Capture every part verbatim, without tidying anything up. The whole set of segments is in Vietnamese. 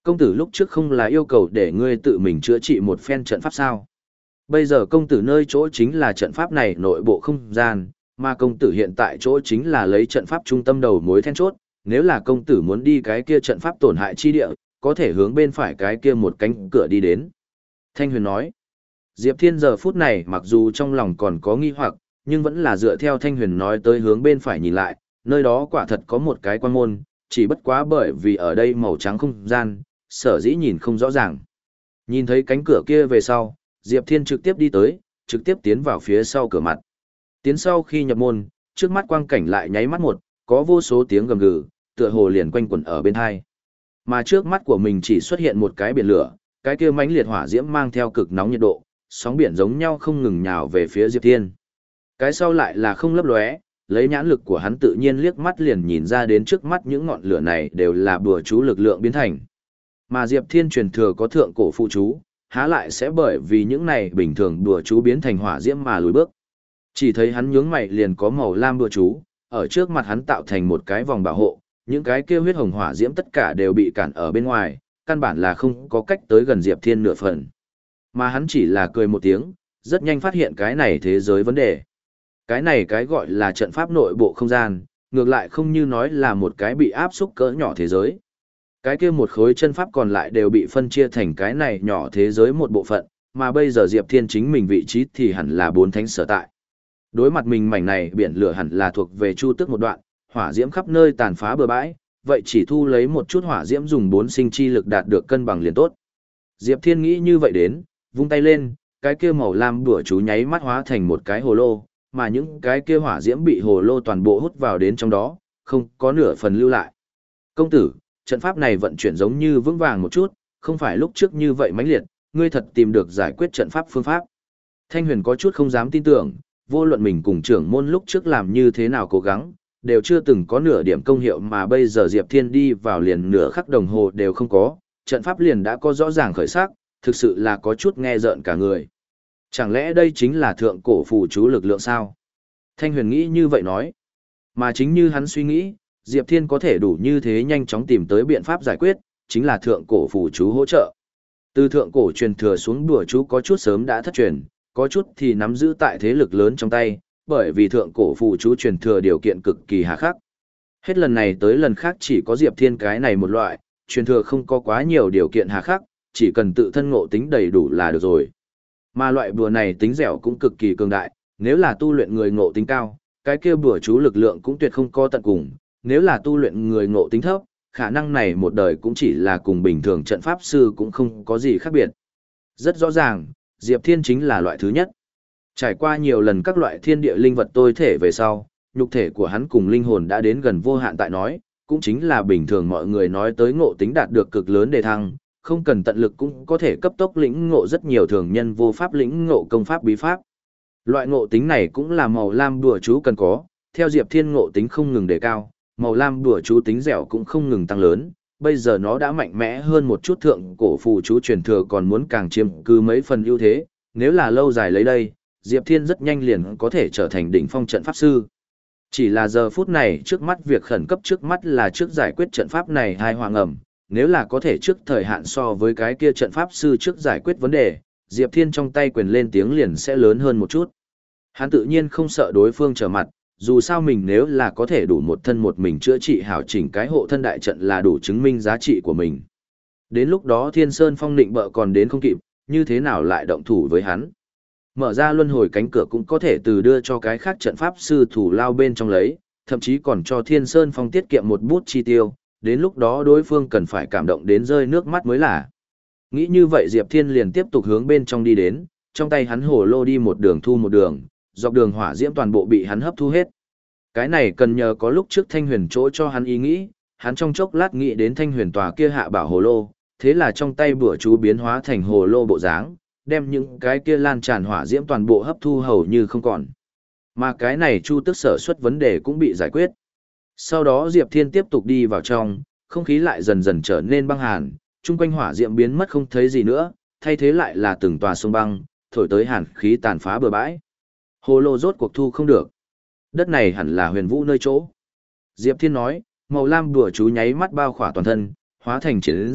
Công tử lúc trước không là yêu cầu để ngươi tự mình chữa trị một phen trận pháp sao? Bây giờ công tử nơi chỗ chính là trận pháp này nội bộ không gian, mà công tử hiện tại chỗ chính là lấy trận pháp trung tâm đầu mối then chốt, nếu là công tử muốn đi cái kia trận pháp tổn hại chi địa, có thể hướng bên phải cái kia một cánh cửa đi đến. Thanh Huyền nói, Diệp Thiên giờ phút này mặc dù trong lòng còn có nghi hoặc, nhưng vẫn là dựa theo Thanh Huyền nói tới hướng bên phải nhìn lại, nơi đó quả thật có một cái quan môn, chỉ bất quá bởi vì ở đây màu trắng không gian, sở dĩ nhìn không rõ ràng. Nhìn thấy cánh cửa kia về sau, Diệp Thiên trực tiếp đi tới, trực tiếp tiến vào phía sau cửa mặt. Tiến sau khi nhập môn, trước mắt quang cảnh lại nháy mắt một, có vô số tiếng gầm gừ, tựa hồ liền quanh quẩn ở bên hai. Mà trước mắt của mình chỉ xuất hiện một cái biển lửa, cái kia mãnh liệt hỏa diễm mang theo cực nóng nhiệt độ, sóng biển giống nhau không ngừng nhào về phía Diệp Thiên. Cái sau lại là không lấp lóe, lấy nhãn lực của hắn tự nhiên liếc mắt liền nhìn ra đến trước mắt những ngọn lửa này đều là bùa chú lực lượng biến thành. Mà Diệp Thiên truyền thừa có thượng cổ phụ chú, há lại sẽ bởi vì những này bình thường đùa chú biến thành hỏa diễm mà lùi bước. Chỉ thấy hắn nhướng mày liền có màu lam đùa chú, ở trước mặt hắn tạo thành một cái vòng bảo hộ, những cái kia huyết hồng hỏa diễm tất cả đều bị cản ở bên ngoài, căn bản là không có cách tới gần Diệp Thiên nửa phần. Mà hắn chỉ là cười một tiếng, rất nhanh phát hiện cái này thế giới vấn đề. Cái này cái gọi là trận pháp nội bộ không gian, ngược lại không như nói là một cái bị áp xúc cỡ nhỏ thế giới. Cái kia một khối chân pháp còn lại đều bị phân chia thành cái này nhỏ thế giới một bộ phận, mà bây giờ Diệp Thiên chính mình vị trí thì hẳn là bốn thánh sở tại. Đối mặt mình mảnh này biển lửa hẳn là thuộc về Chu Tước một đoạn, hỏa diễm khắp nơi tàn phá bừa bãi, vậy chỉ thu lấy một chút hỏa diễm dùng bốn sinh chi lực đạt được cân bằng liền tốt. Diệp Thiên nghĩ như vậy đến, vung tay lên, cái kia màu lam đùa chú nháy mắt hóa thành một cái hồ lô, mà những cái kia hỏa diễm bị hồ lô toàn bộ hút vào đến trong đó, không có nửa phần lưu lại. Công tử, trận pháp này vận chuyển giống như vững vàng một chút, không phải lúc trước như vậy mãnh liệt, ngươi thật tìm được giải quyết trận pháp phương pháp. Thanh Huyền có chút không dám tin tưởng, vô luận mình cùng trưởng môn lúc trước làm như thế nào cố gắng, đều chưa từng có nửa điểm công hiệu mà bây giờ Diệp Thiên đi vào liền nửa khắc đồng hồ đều không có, trận pháp liền đã có rõ ràng khởi sắc, thực sự là có chút nghe rợn cả người. Chẳng lẽ đây chính là thượng cổ phù chú lực lượng sao? Thanh Huyền nghĩ như vậy nói. Mà chính như hắn suy nghĩ, Diệp Thiên có thể đủ như thế nhanh chóng tìm tới biện pháp giải quyết, chính là thượng cổ phù chú hỗ trợ. Từ thượng cổ truyền thừa xuống đùa chú có chút sớm đã thất truyền, có chút thì nắm giữ tại thế lực lớn trong tay, bởi vì thượng cổ phù chú truyền thừa điều kiện cực kỳ hà khắc. Hết lần này tới lần khác chỉ có Diệp Thiên cái này một loại, truyền thừa không có quá nhiều điều kiện hà khắc, chỉ cần tự thân ngộ tính đầy đủ là được rồi. Mà loại bùa này tính dẻo cũng cực kỳ cường đại, nếu là tu luyện người ngộ tính cao, cái kia bùa chú lực lượng cũng tuyệt không có tận cùng, nếu là tu luyện người ngộ tính thấp, khả năng này một đời cũng chỉ là cùng bình thường trận pháp sư cũng không có gì khác biệt. Rất rõ ràng, Diệp Thiên chính là loại thứ nhất. Trải qua nhiều lần các loại thiên địa linh vật tối thể về sau, nhục thể của hắn cùng linh hồn đã đến gần vô hạn tại nói, cũng chính là bình thường mọi người nói tới ngộ tính đạt được cực lớn đề thăng, không cần tận lực cũng có thể cấp tốc lĩnh ngộ rất nhiều thường nhân vô pháp lĩnh ngộ công pháp bí pháp. Loại ngộ tính này cũng là màu lam đùa chú cần có, theo Diệp Thiên ngộ tính không ngừng đề cao, màu lam đùa chú tính dẻo cũng không ngừng tăng lớn, bây giờ nó đã mạnh mẽ hơn một chút thượng cổ phù chú truyền thừa còn muốn càng chiếm cứ mấy phần ưu thế, nếu là lâu dài lấy đây, Diệp Thiên rất nhanh liền có thể trở thành đỉnh phong trận pháp sư. Chỉ là giờ phút này trước mắt việc khẩn cấp trước mắt là trước giải quyết trận pháp này hai hoàng ẩm, nếu là có thể trước thời hạn so với cái kia trận pháp sư trước giải quyết vấn đề, Diệp Thiên trong tay quyền lên tiếng liền sẽ lớn hơn một chút. Hắn tự nhiên không sợ đối phương trở mặt, dù sao mình nếu là có thể đủ một thân một mình chữa trị hảo chỉnh cái hộ thân đại trận là đủ chứng minh giá trị của mình. Đến lúc đó Thiên Sơn Phong định bợ còn đến không kịp, như thế nào lại động thủ với hắn. Mở ra luân hồi cánh cửa cũng có thể từ đưa cho cái khác trận pháp sư thủ lao bên trong lấy, thậm chí còn cho Thiên Sơn Phong tiết kiệm một bút chi tiêu, đến lúc đó đối phương cần phải cảm động đến rơi nước mắt mới là. Nghĩ như vậy Diệp Thiên liền tiếp tục hướng bên trong đi đến, trong tay hắn hổ lô đi một đường thu một đường, dọc đường hỏa diễm toàn bộ bị hắn hấp thu hết. Cái này cần nhờ có lúc trước Thanh Huyền chỗ cho hắn ý nghĩ, hắn trong chốc lát nghĩ đến Thanh Huyền tòa kia hạ bảo hồ lô, thế là trong tay bữa chú biến hóa thành hồ lô bộ dáng, đem những cái kia lan tràn hỏa diễm toàn bộ hấp thu hầu như không còn. Mà cái này Chu Tức Sở xuất vấn đề cũng bị giải quyết. Sau đó Diệp Thiên tiếp tục đi vào trong, không khí lại dần dần trở nên băng hàn, chung quanh hỏa diễm biến mất không thấy gì nữa, thay thế lại là từng tòa sông băng, thổi tới hàn khí tàn phá bờ bãi. Hồ lô rốt cuộc thu không được. Đất này hẳn là huyền vũ nơi chỗ. Diệp Thiên nói, màu lam đùa chú nháy mắt bao khỏa toàn thân, hóa thành chiến giáp,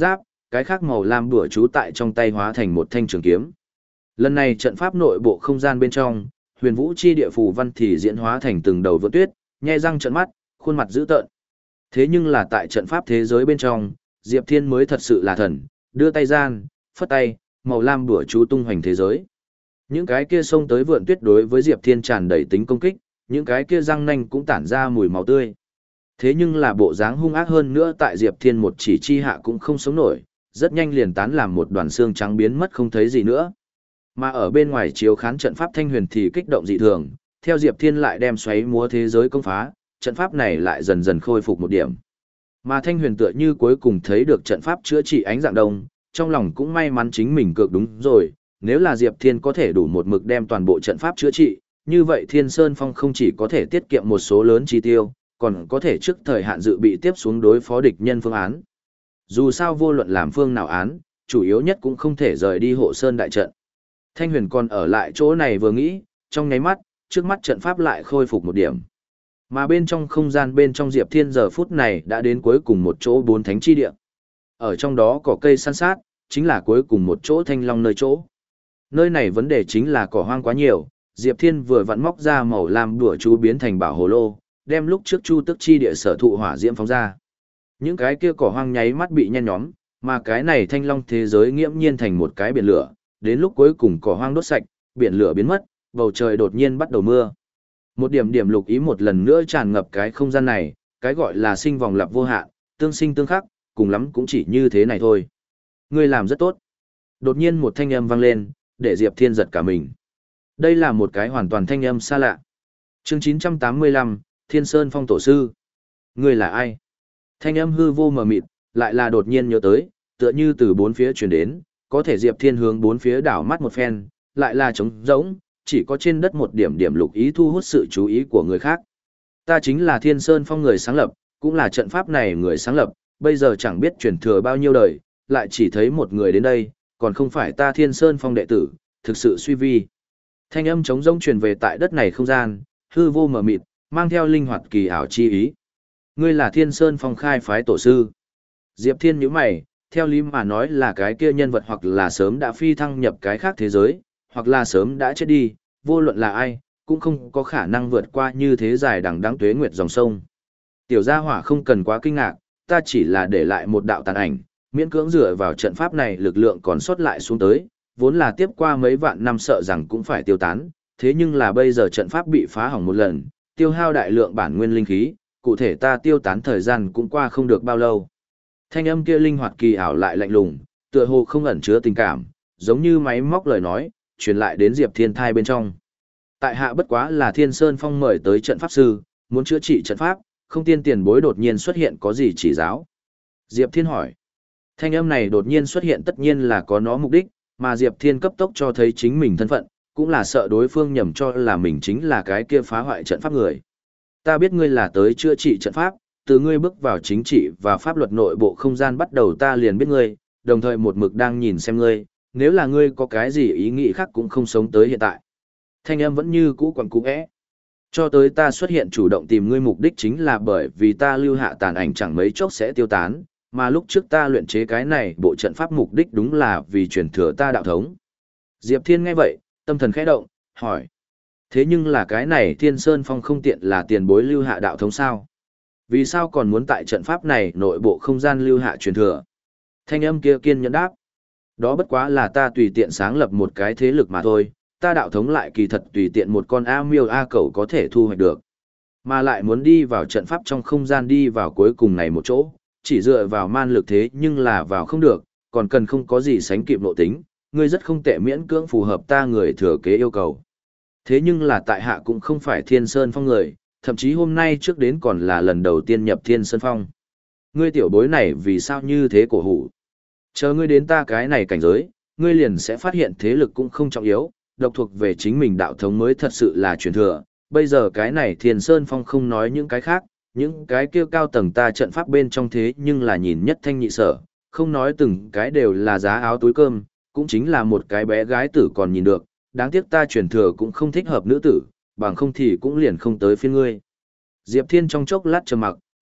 cái khác màu lam đùa chú tại trong tay hóa thành một thanh trường kiếm. Lần này trận pháp nội bộ không gian bên trong, huyền vũ chi địa phù văn thì diễn hóa thành từng đầu vượn tuyết, nhe răng trợn mắt, khuôn mặt dữ tợn. Thế nhưng là tại trận pháp thế giới bên trong, Diệp Thiên mới thật sự là thần, đưa tay gian, phất tay, màu lam đùa chú tung hoành thế giới. Những cái kia xông tới vượn tuyết đối với Diệp Thiên tràn đầy tính công kích, những cái kia răng nanh cũng tản ra mùi máu tươi. Thế nhưng là bộ dáng hung ác hơn nữa tại Diệp Thiên một chỉ chi hạ cũng không sống nổi, rất nhanh liền tán làm một đoàn xương trắng biến mất không thấy gì nữa. Mà ở bên ngoài chiếu khán trận pháp Thanh Huyền thì kích động dị thường, theo Diệp Thiên lại đem xoáy múa thế giới công phá, trận pháp này lại dần dần khôi phục một điểm. Mà Thanh Huyền tựa như cuối cùng thấy được trận pháp chữa trị ánh dạng đông, trong lòng cũng may mắn chính mình cược đúng rồi, nếu là Diệp Thiên có thể đủ một mực đem toàn bộ trận pháp chữa trị, như vậy Thiên Sơn Phong không chỉ có thể tiết kiệm một số lớn chi tiêu, còn có thể trước thời hạn dự bị tiếp xuống đối phó địch nhân phương án. Dù sao vô luận làm phương nào án, chủ yếu nhất cũng không thể rời đi hộ sơn đại trận. Thanh Huyền còn ở lại chỗ này vừa nghĩ, trong nháy mắt, trước mắt trận pháp lại khôi phục một điểm. Mà bên trong không gian bên trong Diệp Thiên giờ phút này đã đến cuối cùng một chỗ bốn thánh chi địa. Ở trong đó có cây san sát, chính là cuối cùng một chỗ thanh long nơi chỗ. Nơi này vấn đề chính là cỏ hoang quá nhiều, Diệp Thiên vừa vặn móc ra màu lam đùa chú biến thành bảo hồ lô, đem lúc trước chu tức chi địa sở thụ hỏa diễm phóng ra. Những cái kia cỏ hoang nháy mắt bị nhen nhóm, mà cái này thanh long thế giới nghiễm nhiên thành một cái biển lửa, đến lúc cuối cùng cỏ hoang đốt sạch, biển lửa biến mất, bầu trời đột nhiên bắt đầu mưa. Một điểm điểm lục ý một lần nữa tràn ngập cái không gian này, cái gọi là sinh vòng lặp vô hạn, tương sinh tương khắc, cùng lắm cũng chỉ như thế này thôi. Ngươi làm rất tốt. Đột nhiên một thanh âm vang lên, để Diệp Thiên giật cả mình. Đây là một cái hoàn toàn thanh âm xa lạ. Chương chín trăm tám mươi lăm, Thiên Sơn Phong Tổ Sư. Ngươi là ai? Thanh âm hư vô mờ mịt, lại là đột nhiên nhớ tới, tựa như từ bốn phía truyền đến, có thể Diệp Thiên hướng bốn phía đảo mắt một phen, lại là trống rỗng, chỉ có trên đất một điểm điểm lục ý thu hút sự chú ý của người khác. Ta chính là Thiên Sơn Phong người sáng lập, cũng là trận pháp này người sáng lập, bây giờ chẳng biết truyền thừa bao nhiêu đời, lại chỉ thấy một người đến đây, còn không phải ta Thiên Sơn Phong đệ tử, thực sự suy vi. Thanh âm trống rỗng truyền về tại đất này không gian, hư vô mờ mịt, mang theo linh hoạt kỳ ảo chi ý. Ngươi là Thiên Sơn Phong khai phái tổ sư. Diệp Thiên nhíu mày, theo lý mà nói là cái kia nhân vật hoặc là sớm đã phi thăng nhập cái khác thế giới, hoặc là sớm đã chết đi, vô luận là ai, cũng không có khả năng vượt qua như thế dài đằng đẵng tuế nguyệt dòng sông. Tiểu gia hỏa không cần quá kinh ngạc, ta chỉ là để lại một đạo tàn ảnh, miễn cưỡng dựa vào trận pháp này lực lượng còn sót lại xuống tới, vốn là tiếp qua mấy vạn năm sợ rằng cũng phải tiêu tán, thế nhưng là bây giờ trận pháp bị phá hỏng một lần, tiêu hao đại lượng bản nguyên linh khí, cụ thể ta tiêu tán thời gian cũng qua không được bao lâu. Thanh âm kia linh hoạt kỳ ảo lại lạnh lùng, tựa hồ không ẩn chứa tình cảm, giống như máy móc lời nói, truyền lại đến Diệp Thiên thai bên trong. Tại hạ bất quá là Thiên Sơn Phong mời tới trận pháp sư, muốn chữa trị trận pháp, không tiên tiền bối đột nhiên xuất hiện có gì chỉ giáo. Diệp Thiên hỏi. Thanh âm này đột nhiên xuất hiện tất nhiên là có nó mục đích, mà Diệp Thiên cấp tốc cho thấy chính mình thân phận, cũng là sợ đối phương nhầm cho là mình chính là cái kia phá hoại trận pháp người. Ta biết ngươi là tới chữa trị trận pháp, từ ngươi bước vào chính trị và pháp luật nội bộ không gian bắt đầu ta liền biết ngươi, đồng thời một mực đang nhìn xem ngươi, nếu là ngươi có cái gì ý nghĩ khác cũng không sống tới hiện tại. Thanh âm vẫn như cũ quằn cũ é. Cho tới ta xuất hiện chủ động tìm ngươi mục đích chính là bởi vì ta lưu hạ tàn ảnh chẳng mấy chốc sẽ tiêu tán, mà lúc trước ta luyện chế cái này bộ trận pháp mục đích đúng là vì truyền thừa ta đạo thống. Diệp Thiên nghe vậy, tâm thần khẽ động, hỏi. Thế nhưng là cái này Thiên Sơn Phong không tiện là tiền bối lưu hạ đạo thống sao? Vì sao còn muốn tại trận pháp này nội bộ không gian lưu hạ truyền thừa? Thanh âm kia kiên nhẫn đáp. Đó bất quá là ta tùy tiện sáng lập một cái thế lực mà thôi, ta đạo thống lại kỳ thật tùy tiện một con A miêu A cẩu có thể thu hoạch được. Mà lại muốn đi vào trận pháp trong không gian đi vào cuối cùng này một chỗ, chỉ dựa vào man lực thế nhưng là vào không được, còn cần không có gì sánh kịp nội tính, ngươi rất không tệ miễn cưỡng phù hợp ta người thừa kế yêu cầu. Thế nhưng là tại hạ cũng không phải Thiên Sơn Phong người, thậm chí hôm nay trước đến còn là lần đầu tiên nhập Thiên Sơn Phong. Ngươi tiểu bối này vì sao như thế cổ hủ? Chờ ngươi đến ta cái này cảnh giới, ngươi liền sẽ phát hiện thế lực cũng không trọng yếu, độc thuộc về chính mình đạo thống mới thật sự là truyền thừa. Bây giờ cái này Thiên Sơn Phong không nói những cái khác, những cái kia cao tầng ta trận pháp bên trong thế nhưng là nhìn nhất thanh nhị sở, không nói từng cái đều là giá áo túi cơm, cũng chính là một cái bé gái tử còn nhìn được, đáng tiếc ta truyền thừa cũng không thích hợp nữ tử, bằng không thì cũng liền không tới phiên ngươi. Diệp Thiên trong chốc lát trầm mặc,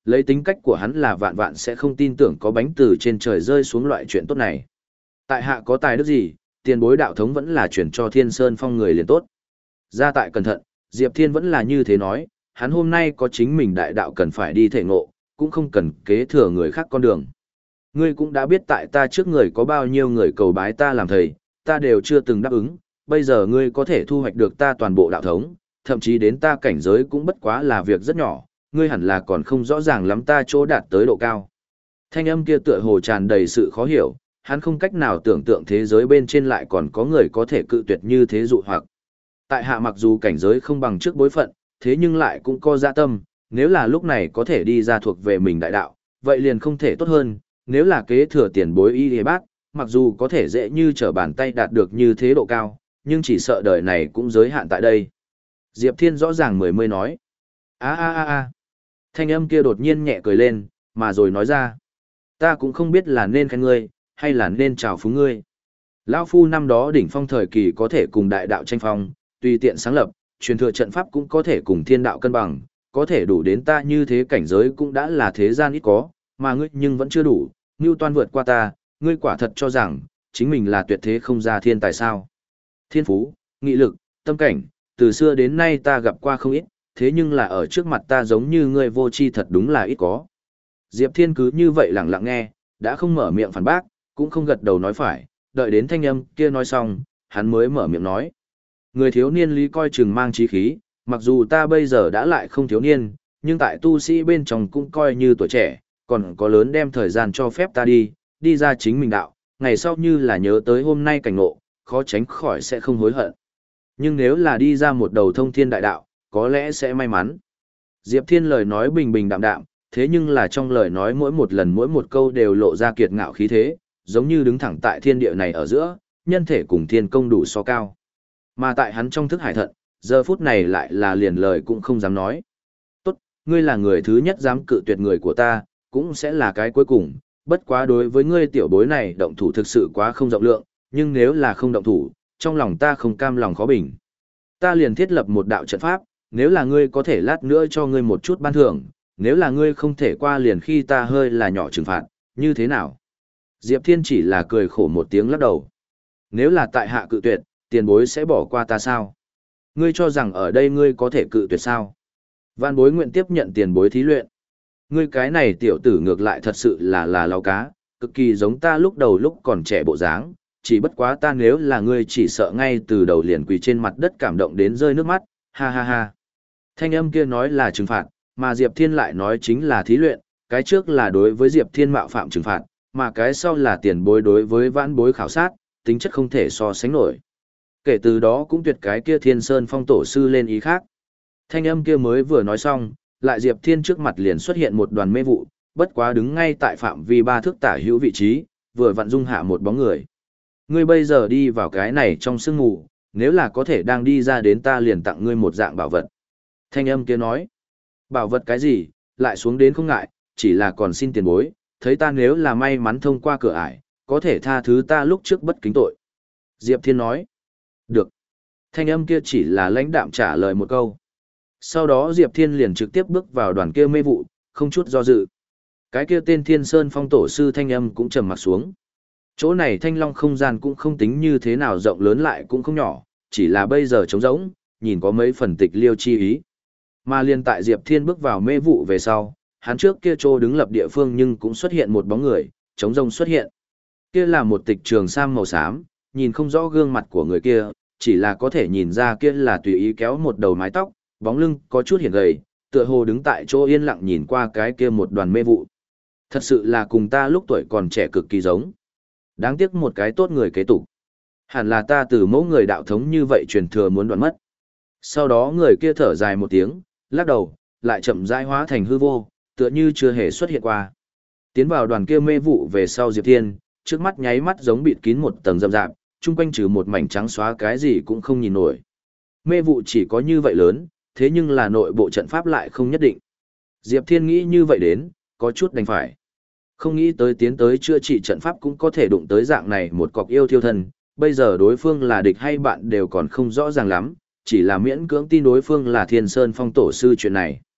lấy tính cách của hắn là vạn vạn sẽ không tin tưởng có bánh từ trên trời rơi xuống loại chuyện tốt này. Tại hạ có tài đức gì, tiền bối đạo thống vẫn là chuyển cho Thiên Sơn Phong người liền tốt. Ra tại cẩn thận, Diệp Thiên vẫn là như thế nói, hắn hôm nay có chính mình đại đạo cần phải đi thể ngộ, cũng không cần kế thừa người khác con đường. Ngươi cũng đã biết tại ta trước người có bao nhiêu người cầu bái ta làm thầy, ta đều chưa từng đáp ứng, bây giờ ngươi có thể thu hoạch được ta toàn bộ đạo thống, thậm chí đến ta cảnh giới cũng bất quá là việc rất nhỏ, ngươi hẳn là còn không rõ ràng lắm ta chỗ đạt tới độ cao. Thanh âm kia tựa hồ tràn đầy sự khó hiểu, hắn không cách nào tưởng tượng thế giới bên trên lại còn có người có thể cự tuyệt như thế dụ hoặc. Tại hạ mặc dù cảnh giới không bằng trước bối phận, thế nhưng lại cũng có dạ tâm, nếu là lúc này có thể đi ra thuộc về mình đại đạo, vậy liền không thể tốt hơn, nếu là kế thừa tiền bối y hề bác, mặc dù có thể dễ như trở bàn tay đạt được như thế độ cao, nhưng chỉ sợ đời này cũng giới hạn tại đây. Diệp Thiên rõ ràng mười mươi nói. a a a a Thanh âm kia đột nhiên nhẹ cười lên, mà rồi nói ra. Ta cũng không biết là nên khen ngươi, hay là nên chào phúng ngươi. Lão Phu năm đó đỉnh phong thời kỳ có thể cùng đại đạo tranh phong, tùy tiện sáng lập, truyền thừa trận pháp cũng có thể cùng thiên đạo cân bằng, có thể đủ đến ta như thế cảnh giới cũng đã là thế gian ít có, mà ngươi nhưng vẫn chưa đủ, Ngưu Toan vượt qua ta, ngươi quả thật cho rằng, chính mình là tuyệt thế không ra thiên tài sao. Thiên phú, nghị lực, tâm cảnh, từ xưa đến nay ta gặp qua không ít, thế nhưng là ở trước mặt ta giống như ngươi vô tri thật đúng là ít có. Diệp Thiên cứ như vậy lặng lặng nghe, đã không mở miệng phản bác, cũng không gật đầu nói phải, đợi đến thanh âm kia nói xong, hắn mới mở miệng nói. Người thiếu niên lý coi chừng mang trí khí, mặc dù ta bây giờ đã lại không thiếu niên, nhưng tại tu sĩ bên trong cũng coi như tuổi trẻ, còn có lớn đem thời gian cho phép ta đi, đi ra chính mình đạo, ngày sau như là nhớ tới hôm nay cảnh ngộ, khó tránh khỏi sẽ không hối hận. Nhưng nếu là đi ra một đầu thông thiên đại đạo, có lẽ sẽ may mắn. Diệp Thiên lời nói bình bình đạm đạm, thế nhưng là trong lời nói mỗi một lần mỗi một câu đều lộ ra kiệt ngạo khí thế, giống như đứng thẳng tại thiên địa này ở giữa, nhân thể cùng thiên công đủ so cao. Mà tại hắn trong thức hải thận, giờ phút này lại là liền lời cũng không dám nói. Tốt, ngươi là người thứ nhất dám cự tuyệt người của ta, cũng sẽ là cái cuối cùng, bất quá đối với ngươi tiểu bối này động thủ thực sự quá không rộng lượng, nhưng nếu là không động thủ, trong lòng ta không cam lòng khó bình. Ta liền thiết lập một đạo trận pháp, nếu là ngươi có thể lát nữa cho ngươi một chút ban thưởng, nếu là ngươi không thể qua liền khi ta hơi là nhỏ trừng phạt, như thế nào? Diệp Thiên chỉ là cười khổ một tiếng lắc đầu. Nếu là tại hạ cự tuyệt, tiền bối sẽ bỏ qua ta sao? Ngươi cho rằng ở đây ngươi có thể cự tuyệt sao? Vạn bối nguyện tiếp nhận tiền bối thí luyện. Ngươi cái này tiểu tử ngược lại thật sự là là lao cá, cực kỳ giống ta lúc đầu lúc còn trẻ bộ dáng, chỉ bất quá ta nếu là ngươi chỉ sợ ngay từ đầu liền quỳ trên mặt đất cảm động đến rơi nước mắt, ha ha ha. Thanh âm kia nói là trừng phạt, mà Diệp Thiên lại nói chính là thí luyện, cái trước là đối với Diệp Thiên mạo phạm trừng phạt, mà cái sau là tiền bối đối với vãn bối khảo sát, tính chất không thể so sánh nổi. Kể từ đó cũng tuyệt cái kia Thiên Sơn Phong tổ sư lên ý khác. Thanh âm kia mới vừa nói xong, lại Diệp Thiên trước mặt liền xuất hiện một đoàn mê vụ, bất quá đứng ngay tại phạm vi ba thước tả hữu vị trí, vừa vặn dung hạ một bóng người. Ngươi bây giờ đi vào cái này trong sương mù, nếu là có thể đang đi ra đến ta liền tặng ngươi một dạng bảo vật. Thanh âm kia nói, bảo vật cái gì, lại xuống đến không ngại, chỉ là còn xin tiền bối, thấy ta nếu là may mắn thông qua cửa ải, có thể tha thứ ta lúc trước bất kính tội. Diệp Thiên nói, được. Thanh âm kia chỉ là lãnh đạm trả lời một câu. Sau đó Diệp Thiên liền trực tiếp bước vào đoàn kia mê vụ, không chút do dự. Cái kia tên Thiên Sơn Phong tổ sư thanh âm cũng trầm mặt xuống. Chỗ này thanh long không gian cũng không tính như thế nào rộng lớn lại cũng không nhỏ, chỉ là bây giờ trống rỗng, nhìn có mấy phần tịch liêu chi ý. Mà liên tại Diệp Thiên bước vào mê vụ về sau, hắn trước kia trô đứng lập địa phương nhưng cũng xuất hiện một bóng người, trống rông xuất hiện. Kia là một tịch trường sam màu xám, nhìn không rõ gương mặt của người kia, chỉ là có thể nhìn ra kia là tùy ý kéo một đầu mái tóc, bóng lưng có chút hiển gầy, tựa hồ đứng tại chỗ yên lặng nhìn qua cái kia một đoàn mê vụ. Thật sự là cùng ta lúc tuổi còn trẻ cực kỳ giống. Đáng tiếc một cái tốt người kế tục. Hẳn là ta từ mẫu người đạo thống như vậy truyền thừa muốn đoạn mất. Sau đó người kia thở dài một tiếng, lắc đầu, lại chậm rãi hóa thành hư vô, tựa như chưa hề xuất hiện qua. Tiến vào đoàn kia mê vụ về sau Diệp Thiên, trước mắt nháy mắt giống bịt kín một tầng rậm rạp, chung quanh trừ một mảnh trắng xóa cái gì cũng không nhìn nổi. Mê vụ chỉ có như vậy lớn, thế nhưng là nội bộ trận pháp lại không nhất định. Diệp Thiên nghĩ như vậy đến, có chút đành phải. Không nghĩ tới tiến tới chữa trị trận pháp cũng có thể đụng tới dạng này một cọc yêu thiêu thân, bây giờ đối phương là địch hay bạn đều còn không rõ ràng lắm, chỉ là miễn cưỡng tin đối phương là Thiên Sơn Phong tổ sư chuyện này.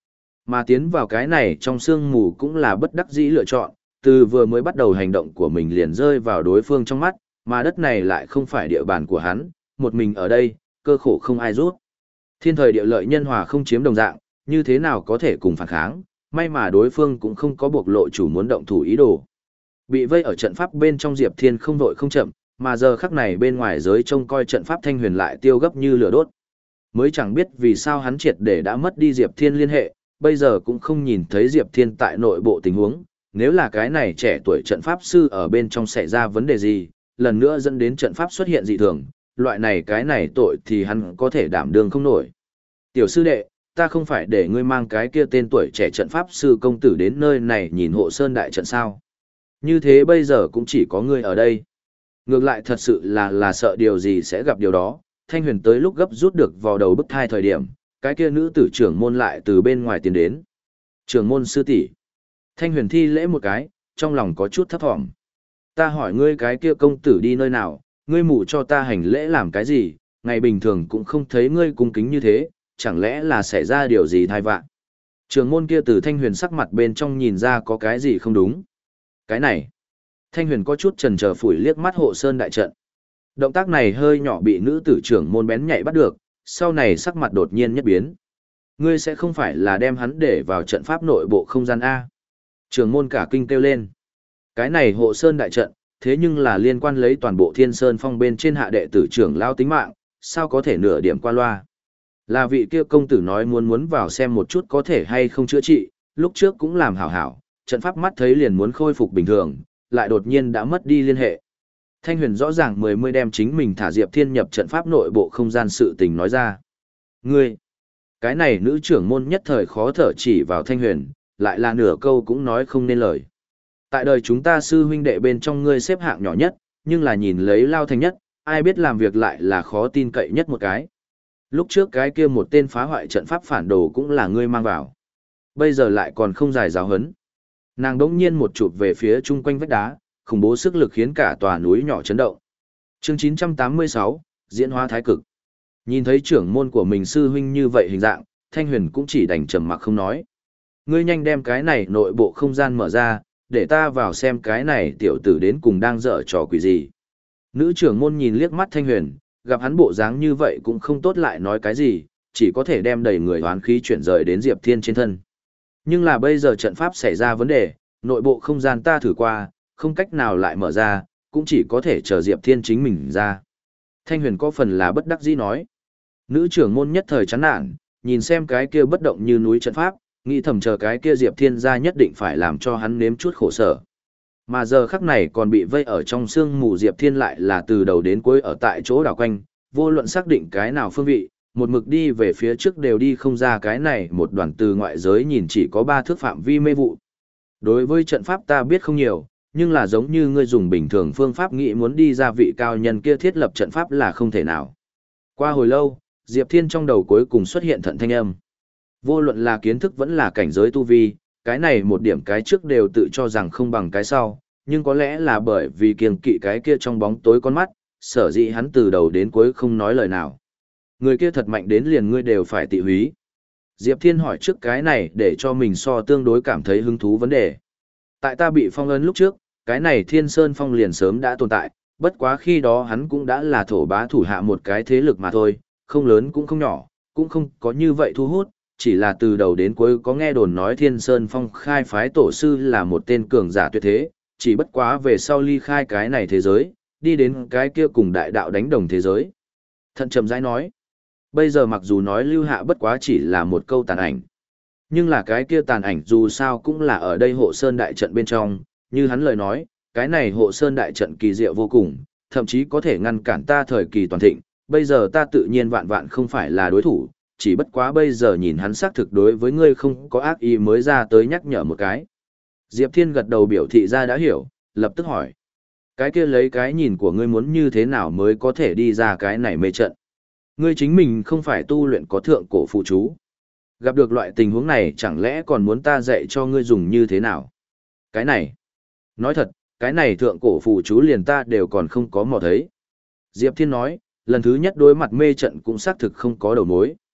Mà tiến vào cái này trong sương mù cũng là bất đắc dĩ lựa chọn, từ vừa mới bắt đầu hành động của mình liền rơi vào đối phương trong mắt, mà đất này lại không phải địa bàn của hắn, một mình ở đây, cơ khổ không ai rút. Thiên thời địa lợi nhân hòa không chiếm đồng dạng, như thế nào có thể cùng phản kháng, may mà đối phương cũng không có bộc lộ chủ muốn động thủ ý đồ. Bị vây ở trận pháp bên trong Diệp Thiên không vội không chậm, mà giờ khắc này bên ngoài giới trông coi trận pháp Thanh Huyền lại tiêu gấp như lửa đốt. Mới chẳng biết vì sao hắn triệt để đã mất đi Diệp Thiên liên hệ, bây giờ cũng không nhìn thấy Diệp Thiên tại nội bộ tình huống, nếu là cái này trẻ tuổi trận pháp sư ở bên trong xảy ra vấn đề gì, lần nữa dẫn đến trận pháp xuất hiện dị thường, loại này cái này tội thì hắn có thể đảm đương không nổi. Tiểu sư đệ, ta không phải để ngươi mang cái kia tên tuổi trẻ trận pháp sư công tử đến nơi này nhìn hộ sơn đại trận sao. Như thế bây giờ cũng chỉ có ngươi ở đây. Ngược lại thật sự là là sợ điều gì sẽ gặp điều đó, Thanh Huyền tới lúc gấp rút được vào đầu bức thai thời điểm, cái kia nữ tử trưởng môn lại từ bên ngoài tiến đến. Trưởng môn sư tỷ. Thanh Huyền thi lễ một cái, trong lòng có chút thấp thỏm. Ta hỏi ngươi cái kia công tử đi nơi nào, ngươi mù cho ta hành lễ làm cái gì, ngày bình thường cũng không thấy ngươi cung kính như thế, chẳng lẽ là xảy ra điều gì thai vạn. Trưởng môn kia từ Thanh Huyền sắc mặt bên trong nhìn ra có cái gì không đúng. Cái này. Thanh Huyền có chút chần chờ phủi liếc mắt hộ sơn đại trận. Động tác này hơi nhỏ bị nữ tử trưởng môn bén nhạy bắt được, sau này sắc mặt đột nhiên nhất biến. Ngươi sẽ không phải là đem hắn để vào trận pháp nội bộ không gian A. Trưởng môn cả kinh kêu lên. Cái này hộ sơn đại trận, thế nhưng là liên quan lấy toàn bộ thiên sơn phong bên trên hạ đệ tử trưởng lao tính mạng, sao có thể nửa điểm qua loa. Là vị kia công tử nói muốn muốn vào xem một chút có thể hay không chữa trị, lúc trước cũng làm hảo hảo, trận pháp mắt thấy liền muốn khôi phục bình thường, lại đột nhiên đã mất đi liên hệ. Thanh Huyền rõ ràng mười mươi đem chính mình thả Diệp Thiên nhập trận pháp nội bộ không gian sự tình nói ra. Ngươi, cái này nữ trưởng môn nhất thời khó thở chỉ vào Thanh Huyền, lại là nửa câu cũng nói không nên lời. Tại đời chúng ta sư huynh đệ bên trong ngươi xếp hạng nhỏ nhất, nhưng là nhìn lấy lao thành nhất, ai biết làm việc lại là khó tin cậy nhất một cái. Lúc trước cái kia một tên phá hoại trận pháp phản đồ cũng là ngươi mang vào. Bây giờ lại còn không giải giáo hấn. Nàng đống nhiên một chụp về phía chung quanh vách đá, khủng bố sức lực khiến cả tòa núi nhỏ chấn động. Chương chín trăm tám mươi sáu, Diễn hóa thái cực. Nhìn thấy trưởng môn của mình sư huynh như vậy hình dạng, Thanh Huyền cũng chỉ đành trầm mặc không nói. Ngươi nhanh đem cái này nội bộ không gian mở ra, để ta vào xem cái này tiểu tử đến cùng đang dở trò quỷ gì. Nữ trưởng môn nhìn liếc mắt Thanh Huyền, gặp hắn bộ dáng như vậy cũng không tốt lại nói cái gì, chỉ có thể đem đầy người hoán khí chuyển rời đến Diệp Thiên trên thân. Nhưng là bây giờ trận pháp xảy ra vấn đề, nội bộ không gian ta thử qua, không cách nào lại mở ra, cũng chỉ có thể chờ Diệp Thiên chính mình ra. Thanh Huyền có phần là bất đắc dĩ nói. Nữ trưởng môn nhất thời chán nản, nhìn xem cái kia bất động như núi trận pháp, nghĩ thầm chờ cái kia Diệp Thiên ra nhất định phải làm cho hắn nếm chút khổ sở. Mà giờ khắc này còn bị vây ở trong sương mù Diệp Thiên lại là từ đầu đến cuối ở tại chỗ đảo quanh, vô luận xác định cái nào phương vị, một mực đi về phía trước đều đi không ra cái này một đoàn từ ngoại giới nhìn chỉ có ba thước phạm vi mê vụ. Đối với trận pháp ta biết không nhiều, nhưng là giống như ngươi dùng bình thường phương pháp nghĩ muốn đi ra vị cao nhân kia thiết lập trận pháp là không thể nào. Qua hồi lâu, Diệp Thiên trong đầu cuối cùng xuất hiện thận thanh âm. Vô luận là kiến thức vẫn là cảnh giới tu vi, cái này một điểm cái trước đều tự cho rằng không bằng cái sau, nhưng có lẽ là bởi vì kiêng kỵ cái kia trong bóng tối con mắt, sở dĩ hắn từ đầu đến cuối không nói lời nào. Người kia thật mạnh đến liền ngươi đều phải tị húy. Diệp Thiên hỏi trước cái này để cho mình so tương đối cảm thấy hứng thú vấn đề. Tại ta bị phong ấn lúc trước, cái này Thiên Sơn Phong liền sớm đã tồn tại, bất quá khi đó hắn cũng đã là thổ bá thủ hạ một cái thế lực mà thôi, không lớn cũng không nhỏ, cũng không có như vậy thu hút, chỉ là từ đầu đến cuối có nghe đồn nói Thiên Sơn Phong khai phái tổ sư là một tên cường giả tuyệt thế, chỉ bất quá về sau ly khai cái này thế giới, đi đến cái kia cùng đại đạo đánh đồng thế giới. Thận trầm rãi nói, bây giờ mặc dù nói lưu hạ bất quá chỉ là một câu tàn ảnh, nhưng là cái kia tàn ảnh dù sao cũng là ở đây hộ sơn đại trận bên trong, như hắn lời nói, cái này hộ sơn đại trận kỳ diệu vô cùng, thậm chí có thể ngăn cản ta thời kỳ toàn thịnh, bây giờ ta tự nhiên vạn vạn không phải là đối thủ, chỉ bất quá bây giờ nhìn hắn xác thực đối với ngươi không có ác ý mới ra tới nhắc nhở một cái. Diệp Thiên gật đầu biểu thị ra đã hiểu, lập tức hỏi. Cái kia lấy cái nhìn của ngươi muốn như thế nào mới có thể đi ra cái này mê trận. Ngươi chính mình không phải tu luyện có thượng cổ phụ chú. Gặp được loại tình huống này chẳng lẽ còn muốn ta dạy cho ngươi dùng như thế nào? Cái này, nói thật, cái này thượng cổ phụ chú liền ta đều còn không có mò thấy. Diệp Thiên nói, lần thứ nhất đối mặt mê trận cũng xác thực không có đầu mối.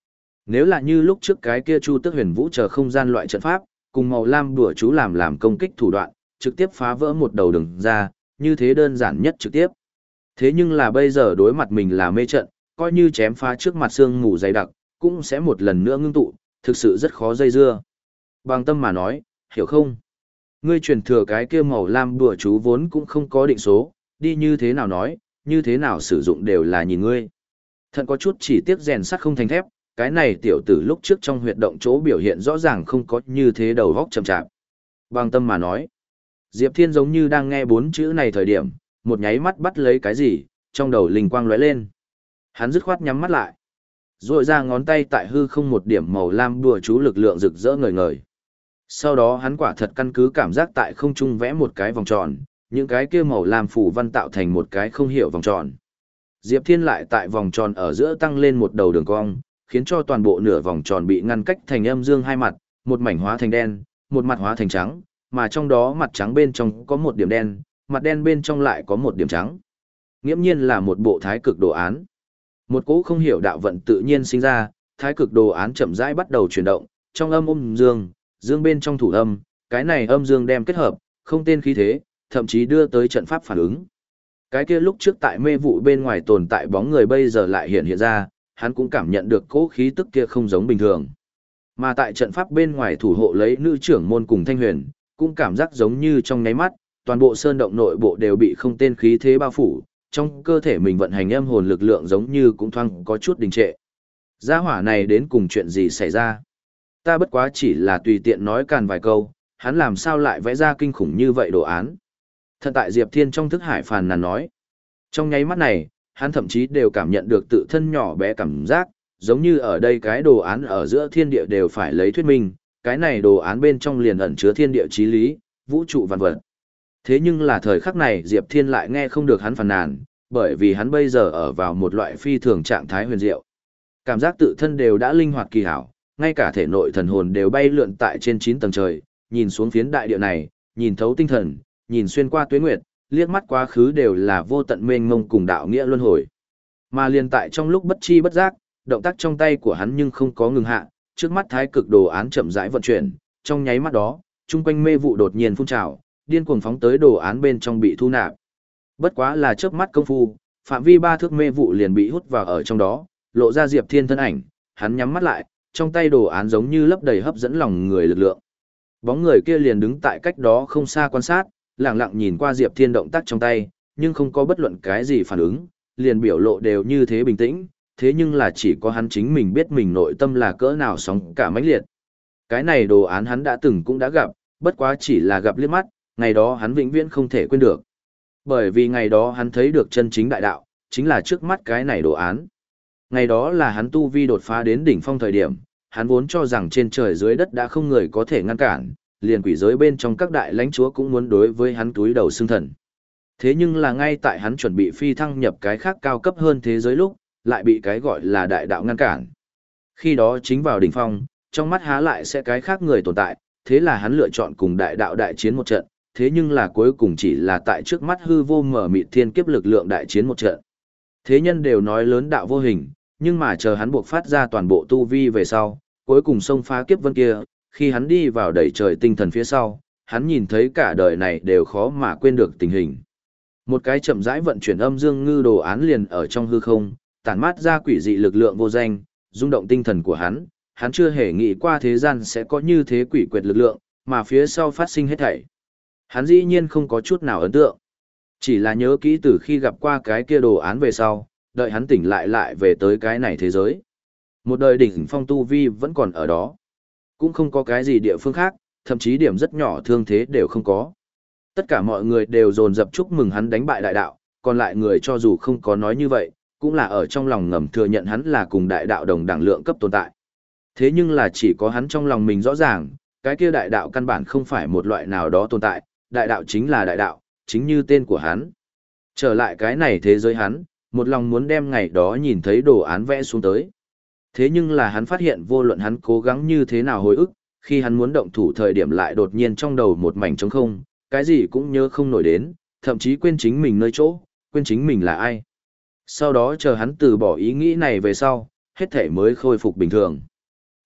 Nếu là như lúc trước cái kia Chu Tước Huyền Vũ chờ không gian loại trận pháp, cùng màu lam đùa chú làm làm công kích thủ đoạn, trực tiếp phá vỡ một đầu đường ra, như thế đơn giản nhất trực tiếp. Thế nhưng là bây giờ đối mặt mình là mê trận, coi như chém phá trước mặt xương mù dày đặc, cũng sẽ một lần nữa ngưng tụ, thực sự rất khó dây dưa. Bằng tâm mà nói, hiểu không? Ngươi truyền thừa cái kia màu lam đùa chú vốn cũng không có định số, đi như thế nào nói, như thế nào sử dụng đều là nhìn ngươi. Thận có chút chỉ tiếc rèn sắt không thành thép, cái này tiểu tử lúc trước trong huyệt động chỗ biểu hiện rõ ràng không có như thế đầu góc chậm chạp. Bằng tâm mà nói, Diệp Thiên giống như đang nghe bốn chữ này thời điểm, một nháy mắt bắt lấy cái gì, trong đầu linh quang lóe lên. Hắn dứt khoát nhắm mắt lại, rồi ra ngón tay tại hư không một điểm màu lam đùa chú lực lượng rực rỡ ngời ngời. Sau đó hắn quả thật căn cứ cảm giác tại không trung vẽ một cái vòng tròn, những cái kia màu lam phủ văn tạo thành một cái không hiểu vòng tròn. Diệp Thiên lại tại vòng tròn ở giữa tăng lên một đầu đường cong, khiến cho toàn bộ nửa vòng tròn bị ngăn cách thành âm dương hai mặt, một mảnh hóa thành đen, một mặt hóa thành trắng, mà trong đó mặt trắng bên trong có một điểm đen, mặt đen bên trong lại có một điểm trắng. Nghiễm nhiên là một bộ thái cực đồ án. Một cỗ không hiểu đạo vận tự nhiên sinh ra, thái cực đồ án chậm rãi bắt đầu chuyển động, trong âm âm dương, dương bên trong thủ âm, cái này âm dương đem kết hợp, không tên khí thế, thậm chí đưa tới trận pháp phản ứng. Cái kia lúc trước tại mê vụ bên ngoài tồn tại bóng người bây giờ lại hiện hiện ra, hắn cũng cảm nhận được cỗ khí tức kia không giống bình thường. Mà tại trận pháp bên ngoài thủ hộ lấy nữ trưởng môn cùng Thanh Huyền, cũng cảm giác giống như trong nháy mắt, toàn bộ sơn động nội bộ đều bị không tên khí thế bao phủ, trong cơ thể mình vận hành âm hồn lực lượng giống như cũng thoáng có chút đình trệ. Gia hỏa này đến cùng chuyện gì xảy ra? Ta bất quá chỉ là tùy tiện nói càn vài câu, hắn làm sao lại vẽ ra kinh khủng như vậy đồ án? Thật tại Diệp Thiên trong thức hải phàn nàn nói. Trong nháy mắt này, hắn thậm chí đều cảm nhận được tự thân nhỏ bé cảm giác, giống như ở đây cái đồ án ở giữa thiên địa đều phải lấy thuyết minh, cái này đồ án bên trong liền ẩn chứa thiên địa chí lý, vũ trụ vạn vật. Thế nhưng là thời khắc này Diệp Thiên lại nghe không được hắn phàn nàn, bởi vì hắn bây giờ ở vào một loại phi thường trạng thái huyền diệu. Cảm giác tự thân đều đã linh hoạt kỳ hảo, ngay cả thể nội thần hồn đều bay lượn tại trên chín tầng trời, nhìn xuống phiến đại địa này, nhìn thấu tinh thần, nhìn xuyên qua tuế nguyệt, liếc mắt quá khứ đều là vô tận mênh mông cùng đạo nghĩa luân hồi. Mà liền tại trong lúc bất chi bất giác, động tác trong tay của hắn nhưng không có ngừng hạ, trước mắt thái cực đồ án chậm rãi vận chuyển, trong nháy mắt đó, chung quanh mê vụ đột nhiên phun trào, điên cuồng phóng tới đồ án bên trong bị thu nạp. Bất quá là chớp mắt công phu, phạm vi ba thước mê vụ liền bị hút vào ở trong đó, lộ ra Diệp Thiên thân ảnh, hắn nhắm mắt lại, trong tay đồ án giống như lấp đầy hấp dẫn lòng người lực lượng. Bóng người kia liền đứng tại cách đó không xa quan sát, lặng lặng nhìn qua Diệp Thiên động tác trong tay, nhưng không có bất luận cái gì phản ứng, liền biểu lộ đều như thế bình tĩnh, thế nhưng là chỉ có hắn chính mình biết mình nội tâm là cỡ nào sóng cả mãnh liệt. Cái này đồ án hắn đã từng cũng đã gặp, bất quá chỉ là gặp liếc mắt, ngày đó hắn vĩnh viễn không thể quên được. Bởi vì ngày đó hắn thấy được chân chính đại đạo, chính là trước mắt cái này đồ án. Ngày đó là hắn tu vi đột phá đến đỉnh phong thời điểm, hắn vốn cho rằng trên trời dưới đất đã không người có thể ngăn cản, liền quỷ giới bên trong các đại lãnh chúa cũng muốn đối với hắn túi đầu xưng thần. Thế nhưng là ngay tại hắn chuẩn bị phi thăng nhập cái khác cao cấp hơn thế giới lúc, lại bị cái gọi là đại đạo ngăn cản. Khi đó chính vào đỉnh phong, trong mắt há lại sẽ cái khác người tồn tại, thế là hắn lựa chọn cùng đại đạo đại chiến một trận, thế nhưng là cuối cùng chỉ là tại trước mắt hư vô mở mịt thiên kiếp lực lượng đại chiến một trận. Thế nhân đều nói lớn đạo vô hình, nhưng mà chờ hắn buộc phát ra toàn bộ tu vi về sau, cuối cùng xông phá kiếp vân kia, khi hắn đi vào đầy trời tinh thần phía sau, hắn nhìn thấy cả đời này đều khó mà quên được tình hình. Một cái chậm rãi vận chuyển âm dương ngư đồ án liền ở trong hư không, tản mát ra quỷ dị lực lượng vô danh, rung động tinh thần của hắn, hắn chưa hề nghĩ qua thế gian sẽ có như thế quỷ quyệt lực lượng, mà phía sau phát sinh hết thảy. Hắn dĩ nhiên không có chút nào ấn tượng. Chỉ là nhớ kỹ từ khi gặp qua cái kia đồ án về sau, đợi hắn tỉnh lại lại về tới cái này thế giới. Một đời đỉnh phong tu vi vẫn còn ở đó. Cũng không có cái gì địa phương khác, thậm chí điểm rất nhỏ thương thế đều không có. Tất cả mọi người đều dồn dập chúc mừng hắn đánh bại đại đạo, còn lại người cho dù không có nói như vậy, cũng là ở trong lòng ngầm thừa nhận hắn là cùng đại đạo đồng đẳng lượng cấp tồn tại. Thế nhưng là chỉ có hắn trong lòng mình rõ ràng, cái kia đại đạo căn bản không phải một loại nào đó tồn tại, đại đạo chính là đại đạo, chính như tên của hắn. Trở lại cái này thế giới hắn, một lòng muốn đem ngày đó nhìn thấy đồ án vẽ xuống tới. Thế nhưng là hắn phát hiện vô luận hắn cố gắng như thế nào hồi ức, khi hắn muốn động thủ thời điểm lại đột nhiên trong đầu một mảnh trống không, cái gì cũng nhớ không nổi đến, thậm chí quên chính mình nơi chỗ, quên chính mình là ai. Sau đó chờ hắn từ bỏ ý nghĩ này về sau, hết thể mới khôi phục bình thường.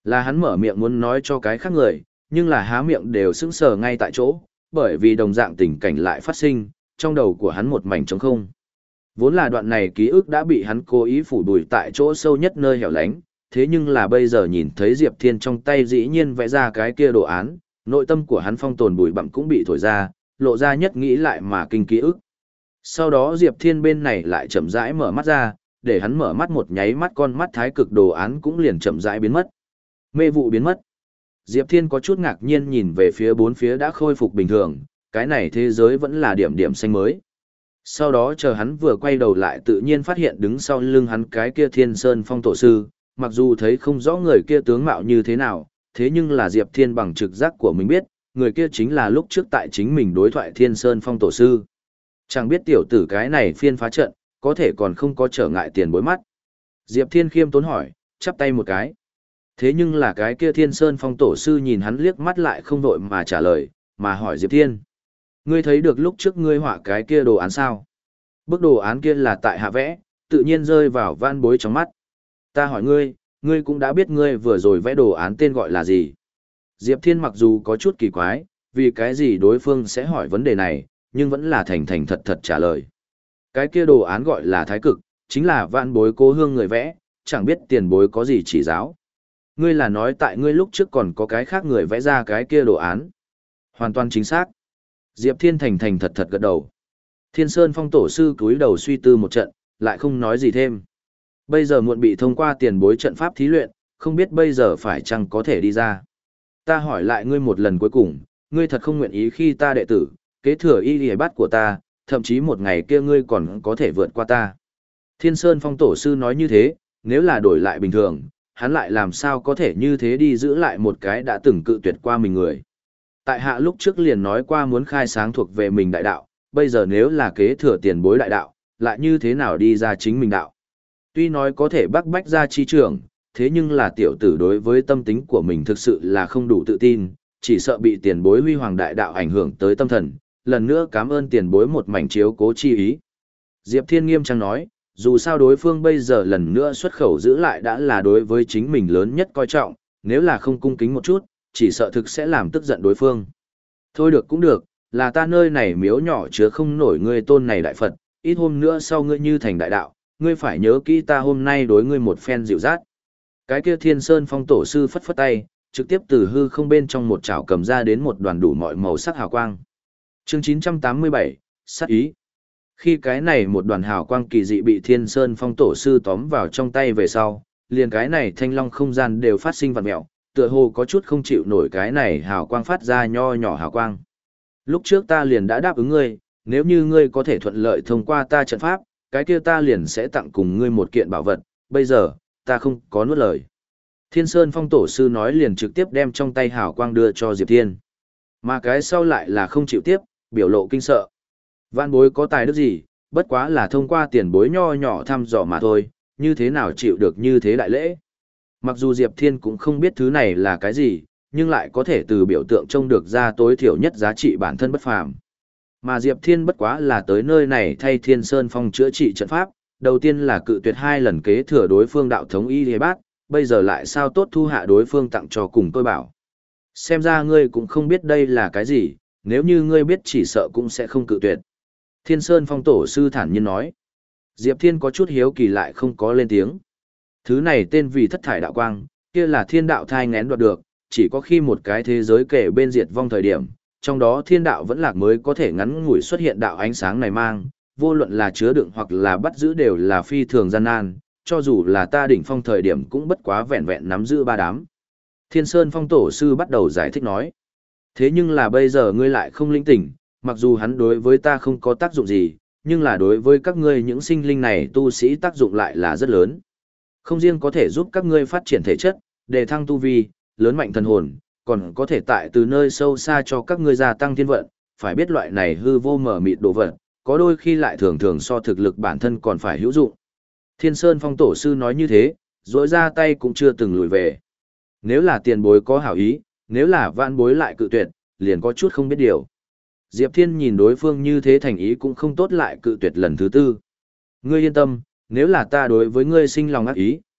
Là hắn mở miệng muốn nói cho cái khác người, nhưng là há miệng đều sững sờ ngay tại chỗ, bởi vì đồng dạng tình cảnh lại phát sinh, trong đầu của hắn một mảnh trống không. Vốn là đoạn này ký ức đã bị hắn cố ý phủ đuổi tại chỗ sâu nhất nơi hẻo lánh, thế nhưng là bây giờ nhìn thấy Diệp Thiên trong tay dĩ nhiên vẽ ra cái kia đồ án, nội tâm của hắn phong tồn bụi bặm cũng bị thổi ra, lộ ra nhất nghĩ lại mà kinh ký ức. Sau đó Diệp Thiên bên này lại chậm rãi mở mắt ra, để hắn mở mắt một nháy mắt con mắt thái cực đồ án cũng liền chậm rãi biến mất. Mê vụ biến mất. Diệp Thiên có chút ngạc nhiên nhìn về phía bốn phía đã khôi phục bình thường, cái này thế giới vẫn là điểm điểm xanh mới. Sau đó chờ hắn vừa quay đầu lại tự nhiên phát hiện đứng sau lưng hắn cái kia Thiên Sơn Phong tổ sư, mặc dù thấy không rõ người kia tướng mạo như thế nào, thế nhưng là Diệp Thiên bằng trực giác của mình biết, người kia chính là lúc trước tại chính mình đối thoại Thiên Sơn Phong tổ sư. Chẳng biết tiểu tử cái này phiên phá trận, có thể còn không có trở ngại tiền bối mắt. Diệp Thiên khiêm tốn hỏi, chắp tay một cái. Thế nhưng là cái kia Thiên Sơn Phong tổ sư nhìn hắn liếc mắt lại không vội mà trả lời, mà hỏi Diệp Thiên. Ngươi thấy được lúc trước ngươi họa cái kia đồ án sao? Bức đồ án kia là tại hạ vẽ, tự nhiên rơi vào van bối trong mắt. Ta hỏi ngươi, ngươi cũng đã biết ngươi vừa rồi vẽ đồ án tên gọi là gì? Diệp Thiên mặc dù có chút kỳ quái, vì cái gì đối phương sẽ hỏi vấn đề này, nhưng vẫn là thành thành thật thật trả lời. Cái kia đồ án gọi là thái cực, chính là vạn bối cố hương người vẽ, chẳng biết tiền bối có gì chỉ giáo. Ngươi là nói tại ngươi lúc trước còn có cái khác người vẽ ra cái kia đồ án. Hoàn toàn chính xác. Diệp Thiên thành thành thật thật gật đầu. Thiên Sơn Phong tổ sư cúi đầu suy tư một trận, lại không nói gì thêm. Bây giờ muộn bị thông qua tiền bối trận pháp thí luyện, không biết bây giờ phải chăng có thể đi ra. Ta hỏi lại ngươi một lần cuối cùng, ngươi thật không nguyện ý khi ta đệ tử, kế thừa y lìa bát của ta, thậm chí một ngày kia ngươi còn có thể vượt qua ta. Thiên Sơn Phong tổ sư nói như thế, nếu là đổi lại bình thường, hắn lại làm sao có thể như thế đi giữ lại một cái đã từng cự tuyệt qua mình người. Tại hạ lúc trước liền nói qua muốn khai sáng thuộc về mình đại đạo, bây giờ nếu là kế thừa tiền bối đại đạo, lại như thế nào đi ra chính mình đạo. Tuy nói có thể bắt bách ra chi trưởng, thế nhưng là tiểu tử đối với tâm tính của mình thực sự là không đủ tự tin, chỉ sợ bị tiền bối huy hoàng đại đạo ảnh hưởng tới tâm thần, lần nữa cảm ơn tiền bối một mảnh chiếu cố chi ý. Diệp Thiên nghiêm trang nói, dù sao đối phương bây giờ lần nữa xuất khẩu giữ lại đã là đối với chính mình lớn nhất coi trọng, nếu là không cung kính một chút, chỉ sợ thực sẽ làm tức giận đối phương. Thôi được cũng được, là ta nơi này miếu nhỏ chứa không nổi ngươi tôn này đại Phật, ít hôm nữa sau ngươi như thành đại đạo, ngươi phải nhớ kỹ ta hôm nay đối ngươi một phen dịu dắt. Cái kia Thiên Sơn Phong tổ sư phất phất tay, trực tiếp từ hư không bên trong một chảo cầm ra đến một đoàn đủ mọi màu sắc hào quang. Chương chín trăm tám mươi bảy, sát ý. Khi cái này một đoàn hào quang kỳ dị bị Thiên Sơn Phong tổ sư tóm vào trong tay về sau, liền cái này thanh long không gian đều phát sinh vặn mèo, tựa hồ có chút không chịu nổi cái này hào quang phát ra nho nhỏ hào quang. Lúc trước ta liền đã đáp ứng ngươi, nếu như ngươi có thể thuận lợi thông qua ta trận pháp, cái kia ta liền sẽ tặng cùng ngươi một kiện bảo vật, bây giờ, ta không có nuốt lời. Thiên Sơn Phong tổ sư nói liền trực tiếp đem trong tay hào quang đưa cho Diệp Thiên. Mà cái sau lại là không chịu tiếp, biểu lộ kinh sợ. Vạn bối có tài đức gì, bất quá là thông qua tiền bối nho nhỏ thăm dò mà thôi, như thế nào chịu được như thế đại lễ. Mặc dù Diệp Thiên cũng không biết thứ này là cái gì, nhưng lại có thể từ biểu tượng trông được ra tối thiểu nhất giá trị bản thân bất phàm. Mà Diệp Thiên bất quá là tới nơi này thay Thiên Sơn Phong chữa trị trận pháp, đầu tiên là cự tuyệt hai lần kế thừa đối phương đạo thống y lìa bát, bây giờ lại sao tốt thu hạ đối phương tặng cho cùng tôi bảo. Xem ra ngươi cũng không biết đây là cái gì, nếu như ngươi biết chỉ sợ cũng sẽ không cự tuyệt. Thiên Sơn Phong tổ sư thản nhiên nói. Diệp Thiên có chút hiếu kỳ lại không có lên tiếng. Thứ này tên vì thất thải đạo quang, kia là thiên đạo thai ngén đoạt được, chỉ có khi một cái thế giới kể bên diệt vong thời điểm, trong đó thiên đạo vẫn lạc mới có thể ngắn ngủi xuất hiện đạo ánh sáng này mang, vô luận là chứa đựng hoặc là bắt giữ đều là phi thường gian nan, cho dù là ta đỉnh phong thời điểm cũng bất quá vẹn vẹn nắm giữ ba đám. Thiên Sơn Phong tổ sư bắt đầu giải thích nói. Thế nhưng là bây giờ ngươi lại không linh tỉnh, mặc dù hắn đối với ta không có tác dụng gì, nhưng là đối với các ngươi những sinh linh này tu sĩ tác dụng lại là rất lớn. Không riêng có thể giúp các ngươi phát triển thể chất, đề thăng tu vi, lớn mạnh thần hồn, còn có thể tại từ nơi sâu xa cho các ngươi gia tăng thiên vận, phải biết loại này hư vô mở mịt đồ vật, có đôi khi lại thường thường so thực lực bản thân còn phải hữu dụng. Thiên Sơn Phong tổ sư nói như thế, rỗi ra tay cũng chưa từng lùi về. Nếu là tiền bối có hảo ý, nếu là vãn bối lại cự tuyệt, liền có chút không biết điều. Diệp Thiên nhìn đối phương như thế thành ý cũng không tốt lại cự tuyệt lần thứ tư. Ngươi yên tâm, nếu là ta đối với ngươi sinh lòng ác ý,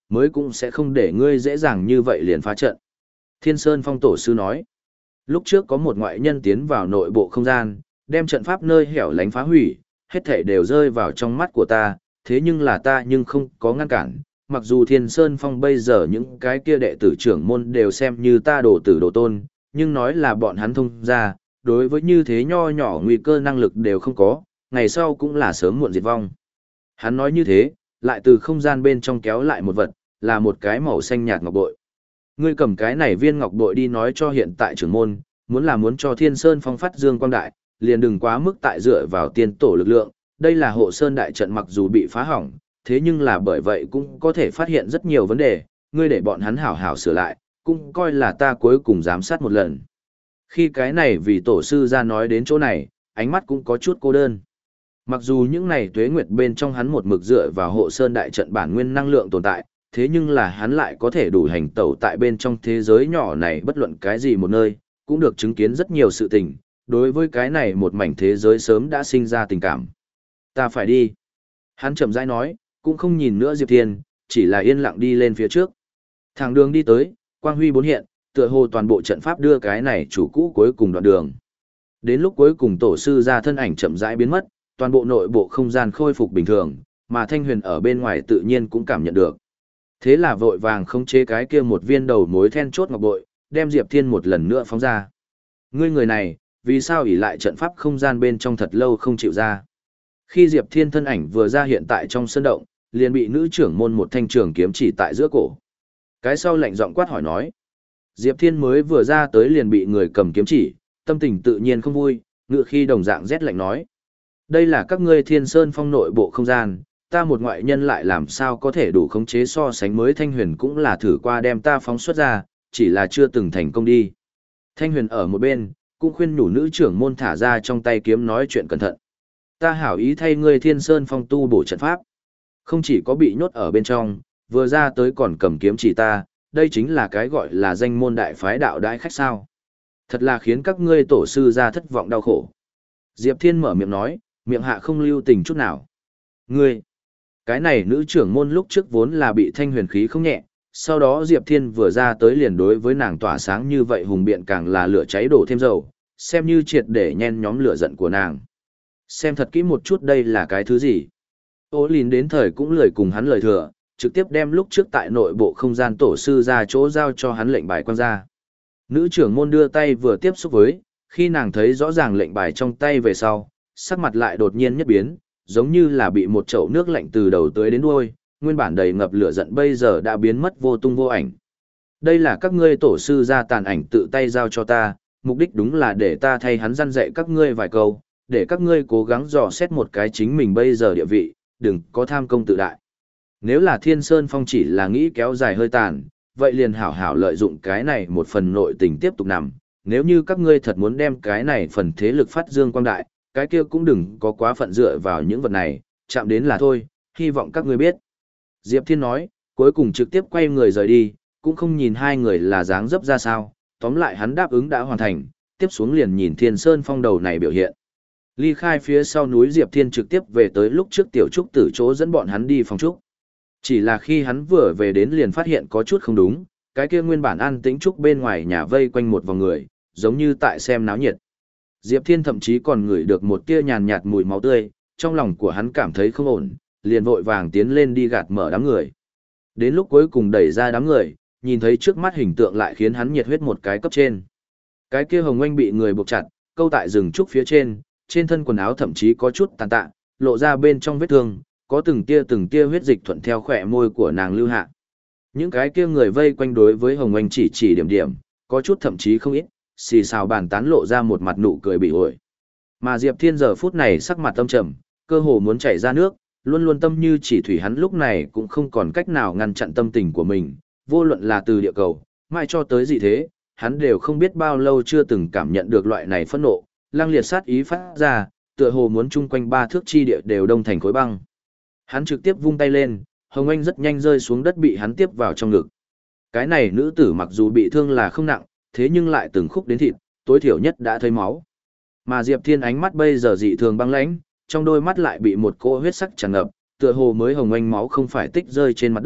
mới cũng sẽ không để ngươi dễ dàng như vậy liền phá trận. Thiên Sơn Phong tổ sư nói, lúc trước có một ngoại nhân tiến vào nội bộ không gian, đem trận pháp nơi hẻo lánh phá hủy, hết thảy đều rơi vào trong mắt của ta, thế nhưng là ta nhưng không có ngăn cản. Mặc dù Thiên Sơn Phong bây giờ những cái kia đệ tử trưởng môn đều xem như ta đồ tử đồ tôn, nhưng nói là bọn hắn thông ra, đối với như thế nho nhỏ nguy cơ năng lực đều không có, ngày sau cũng là sớm muộn diệt vong. Hắn nói như thế, lại từ không gian bên trong kéo lại một vật, là một cái màu xanh nhạt ngọc bội. Ngươi cầm cái này viên ngọc bội đi nói cho hiện tại trưởng môn, muốn là muốn cho Thiên Sơn Phong phát dương quang đại, liền đừng quá mức tại dựa vào tiên tổ lực lượng, đây là hộ sơn đại trận mặc dù bị phá hỏng, thế nhưng là bởi vậy cũng có thể phát hiện rất nhiều vấn đề, ngươi để bọn hắn hảo hảo sửa lại, cũng coi là ta cuối cùng giám sát một lần. Khi cái này vì tổ sư ra nói đến chỗ này, ánh mắt cũng có chút cô đơn. Mặc dù những này tuế nguyệt bên trong hắn một mực dựa vào hộ sơn đại trận bản nguyên năng lượng tồn tại, thế nhưng là hắn lại có thể đủ hành tẩu tại bên trong thế giới nhỏ này bất luận cái gì một nơi, cũng được chứng kiến rất nhiều sự tình, đối với cái này một mảnh thế giới sớm đã sinh ra tình cảm. Ta phải đi. Hắn chậm rãi nói, cũng không nhìn nữa Diệp Thiên, chỉ là yên lặng đi lên phía trước. Thẳng đường đi tới, quang huy bốn hiện, tựa hồ toàn bộ trận pháp đưa cái này chủ cũ cuối cùng đoạn đường. Đến lúc cuối cùng tổ sư ra thân ảnh chậm rãi biến mất, toàn bộ nội bộ không gian khôi phục bình thường, mà Thanh Huyền ở bên ngoài tự nhiên cũng cảm nhận được. Thế là vội vàng khống chế cái kia một viên đầu mối then chốt ngọc bội, đem Diệp Thiên một lần nữa phóng ra. Ngươi người này, vì sao ỷ lại trận pháp không gian bên trong thật lâu không chịu ra? Khi Diệp Thiên thân ảnh vừa ra hiện tại trong sân động, liền bị nữ trưởng môn một thanh trường kiếm chỉ tại giữa cổ. Cái sau lạnh giọng quát hỏi nói. Diệp Thiên mới vừa ra tới liền bị người cầm kiếm chỉ, tâm tình tự nhiên không vui, ngựa khi đồng dạng rét lạnh nói. Đây là các ngươi Thiên Sơn Phong nội bộ không gian, ta một ngoại nhân lại làm sao có thể đủ khống chế so sánh mới Thanh Huyền cũng là thử qua đem ta phóng xuất ra, chỉ là chưa từng thành công đi. Thanh Huyền ở một bên, cũng khuyên nhủ nữ trưởng môn thả ra trong tay kiếm nói chuyện cẩn thận. Ta hảo ý thay ngươi Thiên Sơn Phong tu bổ trận pháp. Không chỉ có bị nhốt ở bên trong, vừa ra tới còn cầm kiếm chỉ ta, đây chính là cái gọi là danh môn đại phái đạo đại khách sao. Thật là khiến các ngươi tổ sư ra thất vọng đau khổ. Diệp Thiên mở miệng nói, miệng hạ không lưu tình chút nào. Ngươi, cái này nữ trưởng môn lúc trước vốn là bị Thanh Huyền khí không nhẹ, sau đó Diệp Thiên vừa ra tới liền đối với nàng tỏa sáng như vậy hùng biện càng là lửa cháy đổ thêm dầu, xem như triệt để nhen nhóm lửa giận của nàng. Xem thật kỹ một chút đây là cái thứ gì. Ô Lìn đến thời cũng lười cùng hắn lời thừa, trực tiếp đem lúc trước tại nội bộ không gian tổ sư ra chỗ giao cho hắn lệnh bài quan ra. Nữ trưởng môn đưa tay vừa tiếp xúc với, khi nàng thấy rõ ràng lệnh bài trong tay về sau, sắc mặt lại đột nhiên nhất biến, giống như là bị một chậu nước lạnh từ đầu tới đến đuôi, nguyên bản đầy ngập lửa giận bây giờ đã biến mất vô tung vô ảnh. Đây là các ngươi tổ sư ra tàn ảnh tự tay giao cho ta, mục đích đúng là để ta thay hắn răn dạy các ngươi vài câu, để các ngươi cố gắng dò xét một cái chính mình bây giờ địa vị, đừng có tham công tự đại. Nếu là Thiên Sơn Phong chỉ là nghĩ kéo dài hơi tàn, vậy liền hảo hảo lợi dụng cái này một phần nội tình tiếp tục nằm, nếu như các ngươi thật muốn đem cái này phần thế lực phát dương quang đại, cái kia cũng đừng có quá phận dựa vào những vật này, chạm đến là thôi, hy vọng các ngươi biết. Diệp Thiên nói, cuối cùng trực tiếp quay người rời đi, cũng không nhìn hai người là dáng dấp ra sao, tóm lại hắn đáp ứng đã hoàn thành, tiếp xuống liền nhìn Thiên Sơn Phong đầu này biểu hiện. Ly khai phía sau núi Diệp Thiên trực tiếp về tới lúc trước tiểu trúc tử chỗ dẫn bọn hắn đi phòng trúc. Chỉ là khi hắn vừa về đến liền phát hiện có chút không đúng, cái kia nguyên bản an tĩnh trúc bên ngoài nhà vây quanh một vòng người, giống như tại xem náo nhiệt. Diệp Thiên thậm chí còn ngửi được một tia nhàn nhạt mùi máu tươi, trong lòng của hắn cảm thấy không ổn, liền vội vàng tiến lên đi gạt mở đám người. Đến lúc cuối cùng đẩy ra đám người, nhìn thấy trước mắt hình tượng lại khiến hắn nhiệt huyết một cái cấp trên. Cái kia hồng oanh bị người buộc chặt, câu tại rừng trúc phía trên, trên thân quần áo thậm chí có chút tàn tạ, lộ ra bên trong vết thương, có từng tia từng tia huyết dịch thuận theo khỏe môi của nàng lưu hạ. Những cái kia người vây quanh đối với hồng oanh chỉ chỉ điểm điểm, có chút thậm chí không ít, xì xào bàn tán lộ ra một mặt nụ cười bị ổi. Mà Diệp Thiên giờ phút này sắc mặt tâm trầm, cơ hồ muốn chảy ra nước, luôn luôn tâm như chỉ thủy hắn lúc này cũng không còn cách nào ngăn chặn tâm tình của mình, vô luận là từ địa cầu, mãi cho tới gì thế, hắn đều không biết bao lâu chưa từng cảm nhận được loại này phẫn nộ, lang liệt sát ý phát ra, tựa hồ muốn chung quanh ba thước chi địa đều đông thành khối băng. Hắn trực tiếp vung tay lên, Hồng Anh rất nhanh rơi xuống đất bị hắn tiếp vào trong ngực. Cái này nữ tử mặc dù bị thương là không nặng, thế nhưng lại từng khúc đến thịt, tối thiểu nhất đã thấy máu. Mà Diệp Thiên ánh mắt bây giờ dị thường băng lãnh, trong đôi mắt lại bị một cỗ huyết sắc tràn ngập, tựa hồ mới Hồng Anh máu không phải tích rơi trên mặt đất,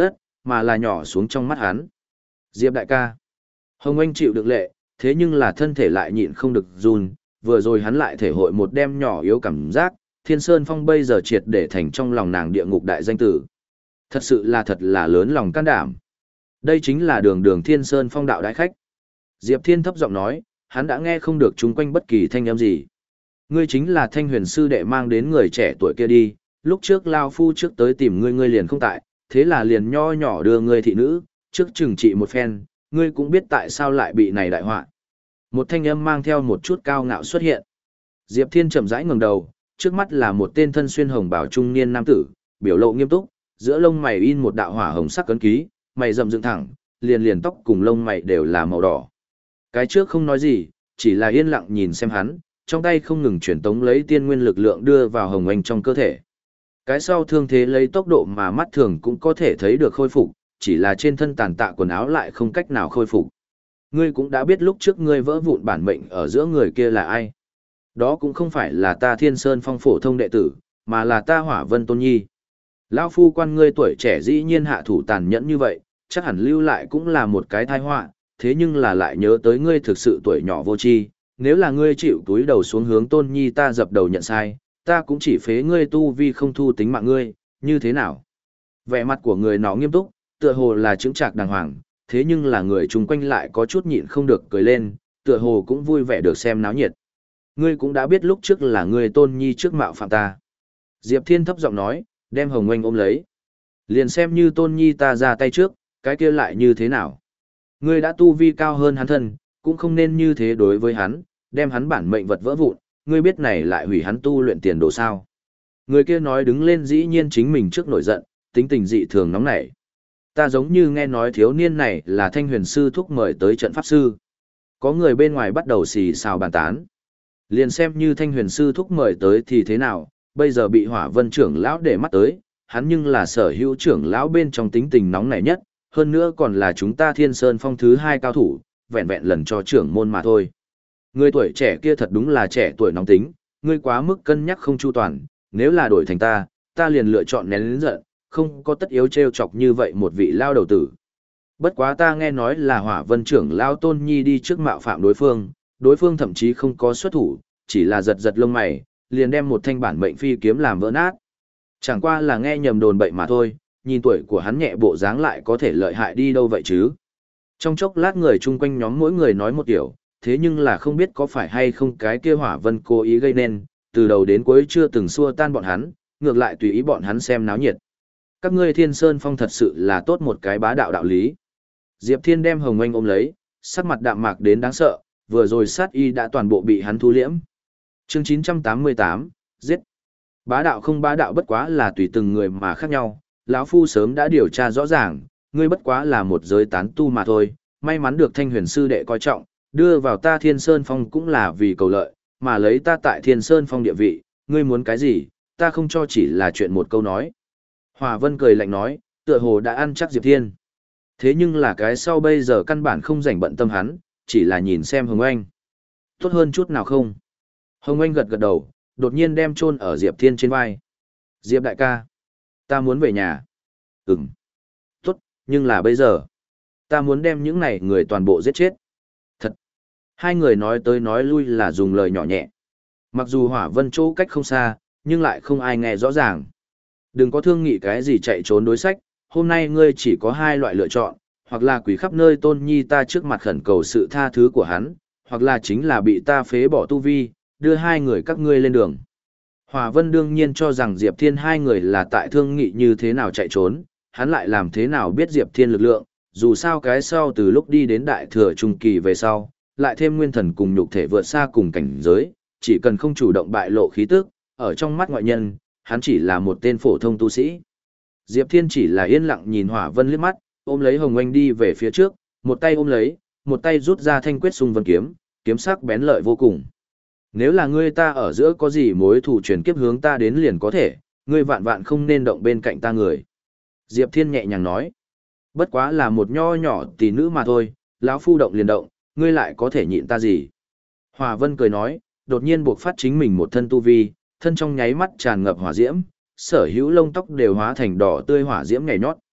mà là nhỏ xuống trong mắt hắn. Diệp đại ca. Hồng Anh chịu được lệ, thế nhưng là thân thể lại nhịn không được run, vừa rồi hắn lại thể hội một đêm nhỏ yếu cảm giác, Thiên Sơn Phong bây giờ triệt để thành trong lòng nàng địa ngục đại danh tử. Thật sự là thật là lớn lòng can đảm. Đây chính là đường đường Thiên Sơn Phong đạo đại khách. Diệp Thiên thấp giọng nói, hắn đã nghe không được chung quanh bất kỳ thanh âm gì. Ngươi chính là Thanh Huyền sư đệ mang đến người trẻ tuổi kia đi, lúc trước Lao Phu trước tới tìm ngươi ngươi liền không tại, thế là liền nho nhỏ đưa ngươi thị nữ, trước trừng trị một phen, ngươi cũng biết tại sao lại bị này đại họa. Một thanh âm mang theo một chút cao ngạo xuất hiện. Diệp Thiên chậm rãi ngẩng đầu, trước mắt là một tên thân xuyên hồng bào trung niên nam tử, biểu lộ nghiêm túc, giữa lông mày in một đạo hỏa hồng sắc cấn ký, mày rậm dựng thẳng, liền liền tóc cùng lông mày đều là màu đỏ. Cái trước không nói gì, chỉ là yên lặng nhìn xem hắn, trong tay không ngừng truyền tống lấy tiên nguyên lực lượng đưa vào Hồng Anh trong cơ thể. Cái sau thương thế lấy tốc độ mà mắt thường cũng có thể thấy được khôi phục, chỉ là trên thân tàn tạ quần áo lại không cách nào khôi phục. Ngươi cũng đã biết lúc trước ngươi vỡ vụn bản mệnh ở giữa người kia là ai. Đó cũng không phải là ta Thiên Sơn Phong phổ thông đệ tử, mà là ta Hỏa Vân Tôn Nhi. Lão phu quan ngươi tuổi trẻ dĩ nhiên hạ thủ tàn nhẫn như vậy, chắc hẳn lưu lại cũng là một cái tai họa, thế nhưng là lại nhớ tới ngươi thực sự tuổi nhỏ vô tri, nếu là ngươi chịu túi đầu xuống hướng Tôn Nhi ta dập đầu nhận sai, ta cũng chỉ phế ngươi tu vi không thu tính mạng ngươi, như thế nào? Vẻ mặt của người nó nghiêm túc, tựa hồ là chứng trạc đàng hoàng, thế nhưng là người chung quanh lại có chút nhịn không được cười lên, tựa hồ cũng vui vẻ được xem náo nhiệt. Ngươi cũng đã biết lúc trước là ngươi Tôn Nhi trước mạo phạm ta. Diệp Thiên thấp giọng nói, đem Hồng Anh ôm lấy. Liền xem như Tôn Nhi ta ra tay trước, cái kia lại như thế nào? Ngươi đã tu vi cao hơn hắn thân, cũng không nên như thế đối với hắn, đem hắn bản mệnh vật vỡ vụn, ngươi biết này lại hủy hắn tu luyện tiền đồ sao. Người kia nói đứng lên dĩ nhiên chính mình trước nổi giận, tính tình dị thường nóng nảy. Ta giống như nghe nói thiếu niên này là Thanh Huyền sư thúc mời tới trận pháp sư. Có người bên ngoài bắt đầu xì xào bàn tán. Liền xem như Thanh Huyền sư thúc mời tới thì thế nào, bây giờ bị Hỏa Vân trưởng lão để mắt tới, hắn nhưng là sở hữu trưởng lão bên trong tính tình nóng nảy nhất, hơn nữa còn là chúng ta Thiên Sơn Phong thứ hai cao thủ, vẹn vẹn lần cho trưởng môn mà thôi. Người tuổi trẻ kia thật đúng là trẻ tuổi nóng tính, ngươi quá mức cân nhắc không chu toàn, nếu là đổi thành ta, ta liền lựa chọn nén lớn giận, không có tất yếu trêu chọc như vậy một vị lao đầu tử. Bất quá ta nghe nói là Hỏa Vân trưởng lão Tôn Nhi đi trước mạo phạm đối phương, đối phương thậm chí không có xuất thủ, chỉ là giật giật lông mày, liền đem một thanh bản mệnh phi kiếm làm vỡ nát. Chẳng qua là nghe nhầm đồn bậy mà thôi, nhìn tuổi của hắn nhẹ bộ dáng lại có thể lợi hại đi đâu vậy chứ. Trong chốc lát người chung quanh nhóm mỗi người nói một điều, thế nhưng là không biết có phải hay không cái kia Hỏa Vân cố ý gây nên, từ đầu đến cuối chưa từng xua tan bọn hắn, ngược lại tùy ý bọn hắn xem náo nhiệt. Các ngươi Thiên Sơn Phong thật sự là tốt một cái bá đạo đạo lý. Diệp Thiên đem Hồng Anh ôm lấy, sắc mặt đạm mạc đến đáng sợ, vừa rồi sát y đã toàn bộ bị hắn thu liễm. Chương chín trăm tám mươi tám, giết. Bá đạo không bá đạo bất quá là tùy từng người mà khác nhau, lão phu sớm đã điều tra rõ ràng, ngươi bất quá là một giới tán tu mà thôi, may mắn được Thanh Huyền sư đệ coi trọng, đưa vào ta Thiên Sơn Phong cũng là vì cầu lợi, mà lấy ta tại Thiên Sơn Phong địa vị, ngươi muốn cái gì, ta không cho chỉ là chuyện một câu nói. Hỏa Vân cười lạnh nói, tựa hồ đã ăn chắc Diệp Thiên. Thế nhưng là cái sau bây giờ căn bản không rảnh bận tâm hắn, chỉ là nhìn xem Hồng Anh. Tốt hơn chút nào không? Hồng Anh gật gật đầu, đột nhiên đem chôn ở Diệp Thiên trên vai. Diệp đại ca, ta muốn về nhà. Ừm. Tốt, nhưng là bây giờ, ta muốn đem những này người toàn bộ giết chết. Thật. Hai người nói tới nói lui là dùng lời nhỏ nhẹ. Mặc dù Hỏa Vân chỗ cách không xa, nhưng lại không ai nghe rõ ràng. Đừng có thương nghị cái gì chạy trốn đối sách, hôm nay ngươi chỉ có hai loại lựa chọn, hoặc là quỳ khắp nơi Tôn Nhi ta trước mặt khẩn cầu sự tha thứ của hắn, hoặc là chính là bị ta phế bỏ tu vi, đưa hai người các ngươi lên đường. Hỏa Vân đương nhiên cho rằng Diệp Thiên hai người là tại thương nghị như thế nào chạy trốn, hắn lại làm thế nào biết Diệp Thiên lực lượng, dù sao cái sau từ lúc đi đến đại thừa trung kỳ về sau, lại thêm nguyên thần cùng nhục thể vượt xa cùng cảnh giới, chỉ cần không chủ động bại lộ khí tức, ở trong mắt ngoại nhân, hắn chỉ là một tên phổ thông tu sĩ. Diệp Thiên chỉ là yên lặng nhìn Hỏa Vân liếc mắt, ôm lấy Hồng Anh đi về phía trước, một tay ôm lấy, một tay rút ra thanh quyết xung vân kiếm, kiếm sắc bén lợi vô cùng. Nếu là ngươi ta ở giữa có gì mối thù truyền kiếp hướng ta đến liền có thể, ngươi vạn vạn không nên động bên cạnh ta người. Diệp Thiên nhẹ nhàng nói, bất quá là một nho nhỏ tỷ nữ mà thôi, lão phu động liền động, ngươi lại có thể nhịn ta gì. Hỏa Vân cười nói, đột nhiên buộc phát chính mình một thân tu vi, thân trong nháy mắt tràn ngập hỏa diễm, sở hữu lông tóc đều hóa thành đỏ tươi hỏa diễm nhảy nhót.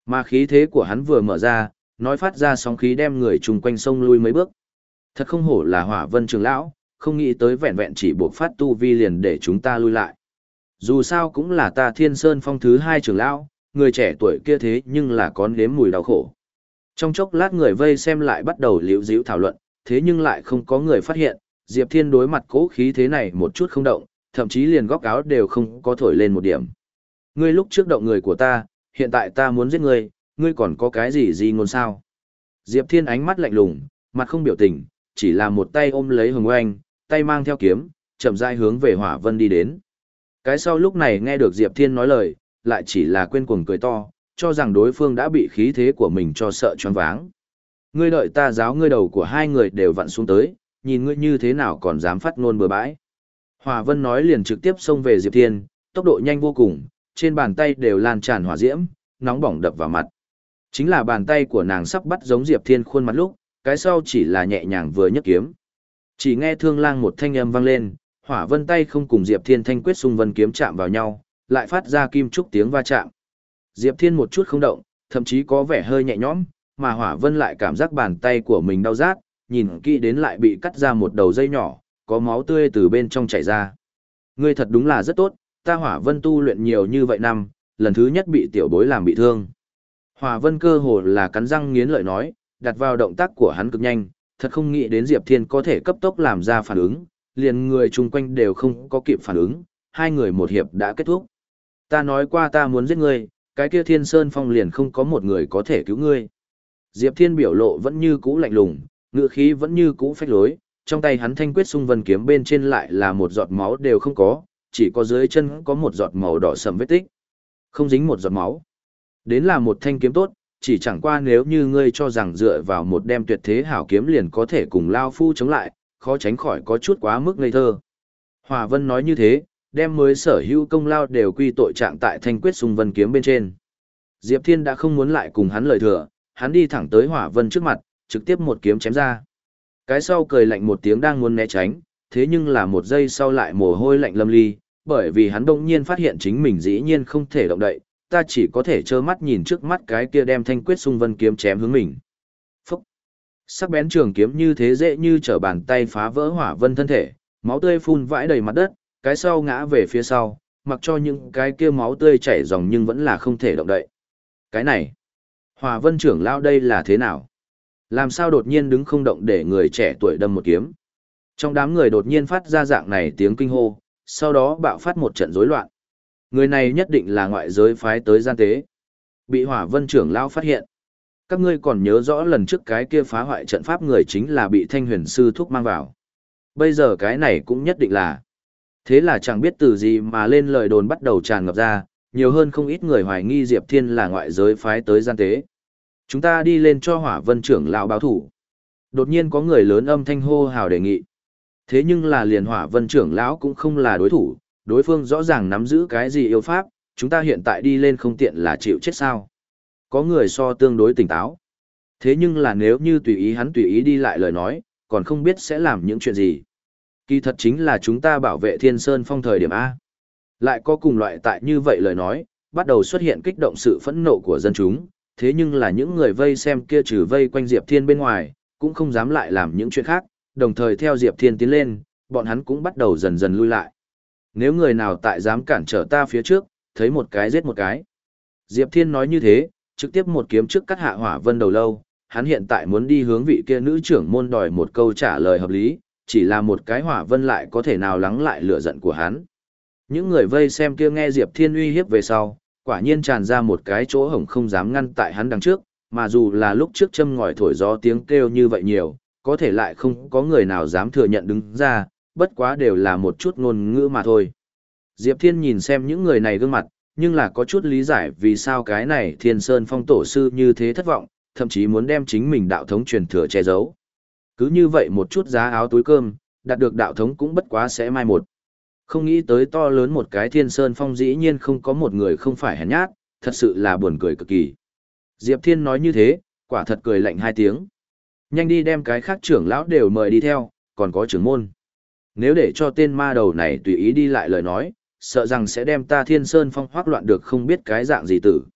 Mà khí thế của hắn vừa mở ra, nói phát ra sóng khí đem người chung quanh sông lui mấy bước. Thật không hổ là Hỏa Vân trưởng lão, không nghĩ tới vẹn vẹn chỉ buộc phát tu vi liền để chúng ta lui lại. Dù sao cũng là ta Thiên Sơn Phong thứ hai trưởng lão, người trẻ tuổi kia thế nhưng là có nếm mùi đau khổ. Trong chốc lát người vây xem lại bắt đầu liễu díu thảo luận, thế nhưng lại không có người phát hiện, Diệp Thiên đối mặt cố khí thế này một chút không động, thậm chí liền góc áo đều không có thổi lên một điểm. Ngươi lúc trước động người của ta, hiện tại ta muốn giết ngươi, ngươi còn có cái gì gì ngôn sao? Diệp Thiên ánh mắt lạnh lùng, mặt không biểu tình, chỉ là một tay ôm lấy Hồng Oanh, tay mang theo kiếm, chậm rãi hướng về Hỏa Vân đi đến. Cái sau lúc này nghe được Diệp Thiên nói lời, lại chỉ là quên cuồng cười to, cho rằng đối phương đã bị khí thế của mình cho sợ choáng váng. Ngươi đợi ta giáo ngươi đầu của hai người đều vặn xuống tới, nhìn ngươi như thế nào còn dám phát ngôn bừa bãi. Hỏa Vân nói liền trực tiếp xông về Diệp Thiên, tốc độ nhanh vô cùng, trên bàn tay đều lan tràn hỏa diễm, nóng bỏng đập vào mặt. Chính là bàn tay của nàng sắp bắt giống Diệp Thiên khuôn mặt lúc, cái sau chỉ là nhẹ nhàng vừa nhấc kiếm. Chỉ nghe thương lang một thanh âm vang lên, Hỏa Vân tay không cùng Diệp Thiên thanh quyết xung vân kiếm chạm vào nhau, lại phát ra kim trúc tiếng va chạm. Diệp Thiên một chút không động, thậm chí có vẻ hơi nhẹ nhõm, mà Hỏa Vân lại cảm giác bàn tay của mình đau rát, nhìn kỹ đến lại bị cắt ra một đầu dây nhỏ, có máu tươi từ bên trong chảy ra. Ngươi thật đúng là rất tốt, ta Hỏa Vân tu luyện nhiều như vậy năm, lần thứ nhất bị tiểu bối làm bị thương. Hỏa Vân cơ hồ là cắn răng nghiến lợi nói, đặt vào động tác của hắn cực nhanh, thật không nghĩ đến Diệp Thiên có thể cấp tốc làm ra phản ứng, liền người chung quanh đều không có kịp phản ứng, hai người một hiệp đã kết thúc. Ta nói qua ta muốn giết ngươi, cái kia Thiên Sơn Phong liền không có một người có thể cứu ngươi. Diệp Thiên biểu lộ vẫn như cũ lạnh lùng, ngữ khí vẫn như cũ phách lối, trong tay hắn thanh quyết xung vân kiếm bên trên lại là một giọt máu đều không có, chỉ có dưới chân có một giọt màu đỏ sẫm vết tích. Không dính một giọt máu. Đến là một thanh kiếm tốt, chỉ chẳng qua nếu như ngươi cho rằng dựa vào một đem tuyệt thế hảo kiếm liền có thể cùng Lao Phu chống lại, khó tránh khỏi có chút quá mức ngây thơ. Hòa Vân nói như thế, đem mới sở hữu công lao đều quy tội trạng tại thanh quyết xung vân kiếm bên trên. Diệp Thiên đã không muốn lại cùng hắn lời thừa, hắn đi thẳng tới Hỏa Vân trước mặt, trực tiếp một kiếm chém ra. Cái sau cười lạnh một tiếng đang muốn né tránh, thế nhưng là một giây sau lại mồ hôi lạnh lâm ly, bởi vì hắn đông nhiên phát hiện chính mình dĩ nhiên không thể động đậy, ta chỉ có thể trơ mắt nhìn trước mắt cái kia đem thanh quyết xung vân kiếm chém hướng mình. Phúc! Sắc bén trường kiếm như thế dễ như trở bàn tay phá vỡ Hỏa Vân thân thể, máu tươi phun vãi đầy mặt đất, cái sau ngã về phía sau, mặc cho những cái kia máu tươi chảy ròng nhưng vẫn là không thể động đậy. Cái này, Hỏa Vân trưởng lão đây là thế nào? Làm sao đột nhiên đứng không động để người trẻ tuổi đâm một kiếm? Trong đám người đột nhiên phát ra dạng này tiếng kinh hô, sau đó bạo phát một trận rối loạn. Người này nhất định là ngoại giới phái tới gian tế. Bị Hỏa Vân trưởng lão phát hiện. Các ngươi còn nhớ rõ lần trước cái kia phá hoại trận pháp người chính là bị Thanh Huyền sư thúc mang vào. Bây giờ cái này cũng nhất định là. Thế là chẳng biết từ gì mà lên lời đồn bắt đầu tràn ngập ra, nhiều hơn không ít người hoài nghi Diệp Thiên là ngoại giới phái tới gian tế. Chúng ta đi lên cho Hỏa Vân trưởng lão báo thủ. Đột nhiên có người lớn âm thanh hô hào đề nghị. Thế nhưng là liền Hỏa Vân trưởng lão cũng không là đối thủ, đối phương rõ ràng nắm giữ cái gì yêu pháp, chúng ta hiện tại đi lên không tiện là chịu chết sao. Có người so tương đối tỉnh táo. Thế nhưng là nếu như tùy ý hắn tùy ý đi lại lời nói, còn không biết sẽ làm những chuyện gì. Kỳ thật chính là chúng ta bảo vệ Thiên Sơn Phong thời điểm A. Lại có cùng loại tại như vậy lời nói, bắt đầu xuất hiện kích động sự phẫn nộ của dân chúng, thế nhưng là những người vây xem kia trừ vây quanh Diệp Thiên bên ngoài, cũng không dám lại làm những chuyện khác, đồng thời theo Diệp Thiên tiến lên, bọn hắn cũng bắt đầu dần dần lui lại. Nếu người nào tại dám cản trở ta phía trước, thấy một cái giết một cái. Diệp Thiên nói như thế, trực tiếp một kiếm trước cắt hạ Hỏa Vân đầu lâu, hắn hiện tại muốn đi hướng vị kia nữ trưởng môn đòi một câu trả lời hợp lý, chỉ là một cái Hỏa Vân lại có thể nào lắng lại lửa giận của hắn. Những người vây xem kia nghe Diệp Thiên uy hiếp về sau, quả nhiên tràn ra một cái chỗ hổng không dám ngăn tại hắn đằng trước, mà dù là lúc trước châm ngòi thổi gió tiếng kêu như vậy nhiều, có thể lại không có người nào dám thừa nhận đứng ra, bất quá đều là một chút ngôn ngữ mà thôi. Diệp Thiên nhìn xem những người này gương mặt, nhưng là có chút lý giải vì sao cái này Thiên Sơn Phong tổ sư như thế thất vọng, thậm chí muốn đem chính mình đạo thống truyền thừa che giấu. Cứ như vậy một chút giá áo túi cơm, đạt được đạo thống cũng bất quá sẽ mai một. Không nghĩ tới to lớn một cái Thiên Sơn Phong dĩ nhiên không có một người không phải hèn nhát, thật sự là buồn cười cực kỳ. Diệp Thiên nói như thế, quả thật cười lạnh hai tiếng. Nhanh đi đem cái khác trưởng lão đều mời đi theo, còn có trưởng môn. Nếu để cho tên ma đầu này tùy ý đi lại lời nói, sợ rằng sẽ đem ta Thiên Sơn Phong hoác loạn được không biết cái dạng gì tử.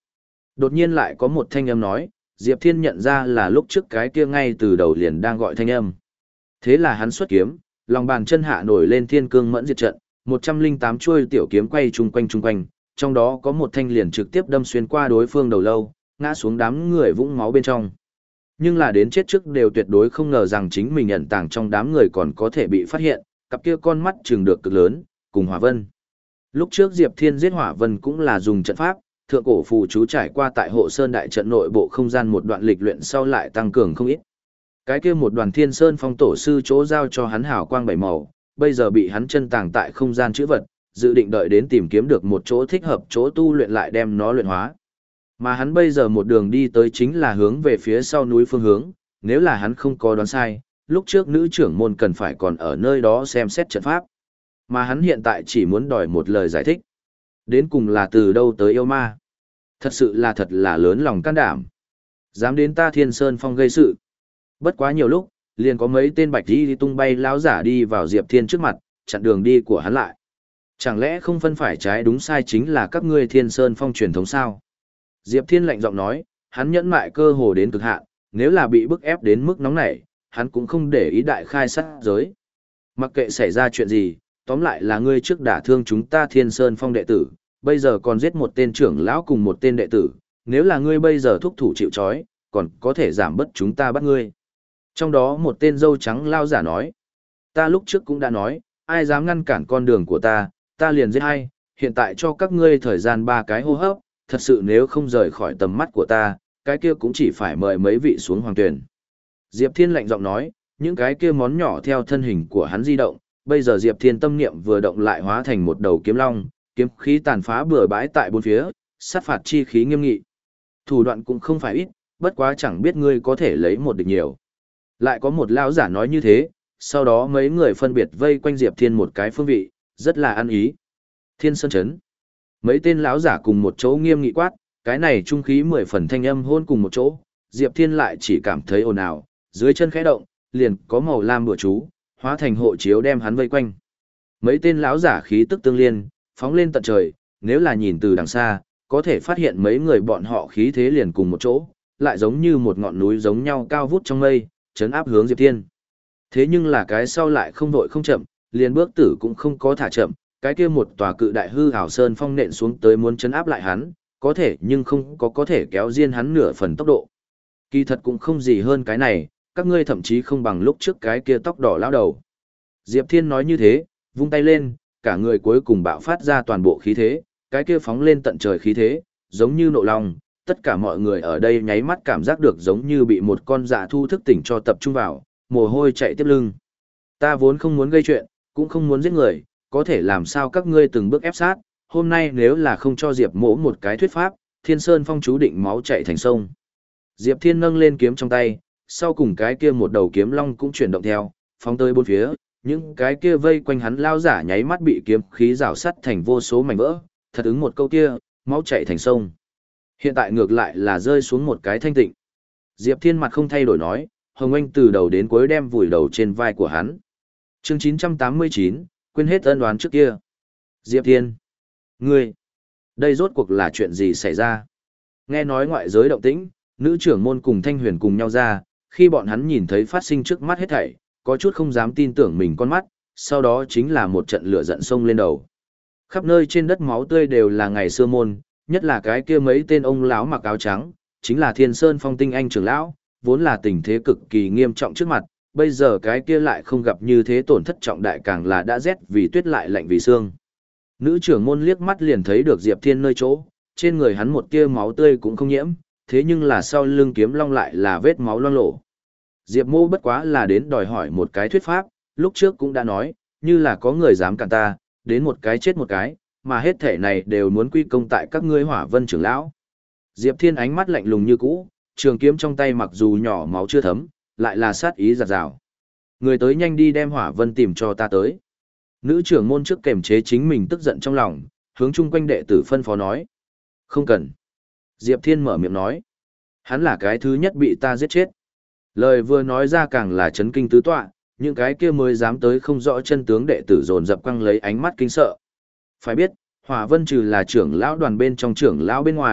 Đột nhiên lại có một thanh âm nói, Diệp Thiên nhận ra là lúc trước cái kia ngay từ đầu liền đang gọi thanh âm. Thế là hắn xuất kiếm, lòng bàn chân hạ nổi lên thiên cương mẫn diệt trận, một trăm lẻ tám chuôi tiểu kiếm quay chung quanh chung quanh, trong đó có một thanh liền trực tiếp đâm xuyên qua đối phương đầu lâu, ngã xuống đám người vũng máu bên trong. Nhưng là đến chết trước đều tuyệt đối không ngờ rằng chính mình ẩn tàng trong đám người còn có thể bị phát hiện, cặp kia con mắt trừng được cực lớn, cùng Hỏa Vân. Lúc trước Diệp Thiên giết Hỏa Vân cũng là dùng trận pháp, thượng cổ phù chú trải qua tại Hộ Sơn đại trận nội bộ không gian một đoạn lịch luyện sau lại tăng cường không ít. Cái kia một đoàn Thiên Sơn Phong tổ sư chỗ giao cho hắn hào quang bảy màu, bây giờ bị hắn chân tàng tại không gian chữ vật, dự định đợi đến tìm kiếm được một chỗ thích hợp chỗ tu luyện lại đem nó luyện hóa. Mà hắn bây giờ một đường đi tới chính là hướng về phía sau núi phương hướng, nếu là hắn không có đoán sai, lúc trước nữ trưởng môn cần phải còn ở nơi đó xem xét trận pháp. Mà hắn hiện tại chỉ muốn đòi một lời giải thích. Đến cùng là từ đâu tới yêu ma? Thật sự là thật là lớn lòng can đảm. Dám đến ta Thiên Sơn Phong gây sự. Bất quá nhiều lúc, liền có mấy tên bạch đi tung bay lão giả đi vào Diệp Thiên trước mặt, chặn đường đi của hắn lại. Chẳng lẽ không phân phải trái đúng sai chính là các ngươi Thiên Sơn Phong truyền thống sao? Diệp Thiên lạnh giọng nói, hắn nhẫn mại cơ hồ đến cực hạn, nếu là bị bức ép đến mức nóng nảy, hắn cũng không để ý đại khai sát giới. Mặc kệ xảy ra chuyện gì, tóm lại là ngươi trước đả thương chúng ta Thiên Sơn Phong đệ tử, bây giờ còn giết một tên trưởng lão cùng một tên đệ tử, nếu là ngươi bây giờ thúc thủ chịu trói, còn có thể giảm bớt chúng ta bắt ngươi. Trong đó một tên râu trắng lao giả nói, ta lúc trước cũng đã nói, ai dám ngăn cản con đường của ta, ta liền giết hay, hiện tại cho các ngươi thời gian ba cái hô hấp, thật sự nếu không rời khỏi tầm mắt của ta, cái kia cũng chỉ phải mời mấy vị xuống hoàng tuyển. Diệp Thiên lạnh giọng nói, những cái kia món nhỏ theo thân hình của hắn di động, bây giờ Diệp Thiên tâm niệm vừa động lại hóa thành một đầu kiếm long, kiếm khí tàn phá bừa bãi tại bốn phía, sát phạt chi khí nghiêm nghị. Thủ đoạn cũng không phải ít, bất quá chẳng biết ngươi có thể lấy một địch nhiều. Lại có một lão giả nói như thế, sau đó mấy người phân biệt vây quanh Diệp Thiên một cái phương vị, rất là ăn ý. Thiên Sơn Trấn. Mấy tên lão giả cùng một chỗ nghiêm nghị quát, cái này trung khí mười phần thanh âm hôn cùng một chỗ, Diệp Thiên lại chỉ cảm thấy ồn ào, dưới chân khẽ động, liền có màu lam bùa chú, hóa thành hộ chiếu đem hắn vây quanh. Mấy tên lão giả khí tức tương liên, phóng lên tận trời, nếu là nhìn từ đằng xa, có thể phát hiện mấy người bọn họ khí thế liền cùng một chỗ, lại giống như một ngọn núi giống nhau cao vút trong mây, chấn áp hướng Diệp Thiên. Thế nhưng là cái sau lại không vội không chậm, liền bước tử cũng không có thả chậm, cái kia một tòa cự đại hư ảo sơn phong nện xuống tới muốn chấn áp lại hắn, có thể nhưng không có có thể kéo riêng hắn nửa phần tốc độ. Kỳ thật cũng không gì hơn cái này, các ngươi thậm chí không bằng lúc trước cái kia tóc đỏ lão đầu. Diệp Thiên nói như thế, vung tay lên, cả người cuối cùng bạo phát ra toàn bộ khí thế, cái kia phóng lên tận trời khí thế, giống như nộ long, tất cả mọi người ở đây nháy mắt cảm giác được giống như bị một con dạ thu thức tỉnh cho tập trung vào, mồ hôi chạy tiếp lưng. Ta vốn không muốn gây chuyện, cũng không muốn giết người, có thể làm sao các ngươi từng bước ép sát, hôm nay nếu là không cho Diệp Mỗ một cái thuyết pháp, Thiên Sơn Phong chú định máu chạy thành sông. Diệp Thiên nâng lên kiếm trong tay, sau cùng cái kia một đầu kiếm long cũng chuyển động theo, phóng tới bốn phía, những cái kia vây quanh hắn lao giả nháy mắt bị kiếm khí rào sắt thành vô số mảnh vỡ, thật ứng một câu kia, máu chạy thành sông. Hiện tại ngược lại là rơi xuống một cái thanh tịnh. Diệp Thiên mặt không thay đổi nói, Hồng Anh từ đầu đến cuối đem vùi đầu trên vai của hắn. Chương chín trăm tám mươi chín, quên hết ân oán trước kia. Diệp Thiên, ngươi, đây rốt cuộc là chuyện gì xảy ra? Nghe nói ngoại giới động tĩnh, nữ trưởng môn cùng Thanh Huyền cùng nhau ra, khi bọn hắn nhìn thấy phát sinh trước mắt hết thảy, có chút không dám tin tưởng mình con mắt, sau đó chính là một trận lửa giận sông lên đầu. Khắp nơi trên đất máu tươi đều là ngày xưa môn, nhất là cái kia mấy tên ông lão mặc áo trắng, chính là Thiên Sơn Phong tinh anh trưởng lão, vốn là tình thế cực kỳ nghiêm trọng trước mặt, bây giờ cái kia lại không gặp như thế tổn thất trọng đại, càng là đã rét vì tuyết lại lạnh vì xương. Nữ trưởng môn liếc mắt liền thấy được Diệp Thiên nơi chỗ, trên người hắn một tia máu tươi cũng không nhiễm, thế nhưng là sau lưng kiếm long lại là vết máu loang lổ. Diệp Mô bất quá là đến đòi hỏi một cái thuyết pháp, lúc trước cũng đã nói, như là có người dám cản ta, đến một cái chết một cái, mà hết thể này đều muốn quy công tại các ngươi Hỏa Vân trưởng lão. Diệp Thiên ánh mắt lạnh lùng như cũ, trường kiếm trong tay mặc dù nhỏ máu chưa thấm, lại là sát ý giật rào. Người tới nhanh đi đem Hỏa Vân tìm cho ta tới. Nữ trưởng môn trước kềm chế chính mình tức giận trong lòng, hướng chung quanh đệ tử phân phó nói. Không cần. Diệp Thiên mở miệng nói. Hắn là cái thứ nhất bị ta giết chết. Lời vừa nói ra càng là chấn kinh tứ tọa, những cái kia mới dám tới không rõ chân tướng đệ tử dồn dập quăng lấy ánh mắt kinh sợ. Phải biết, Hỏa Vân trừ là trưởng lão đoàn bên trong trưởng lão bên ngoài,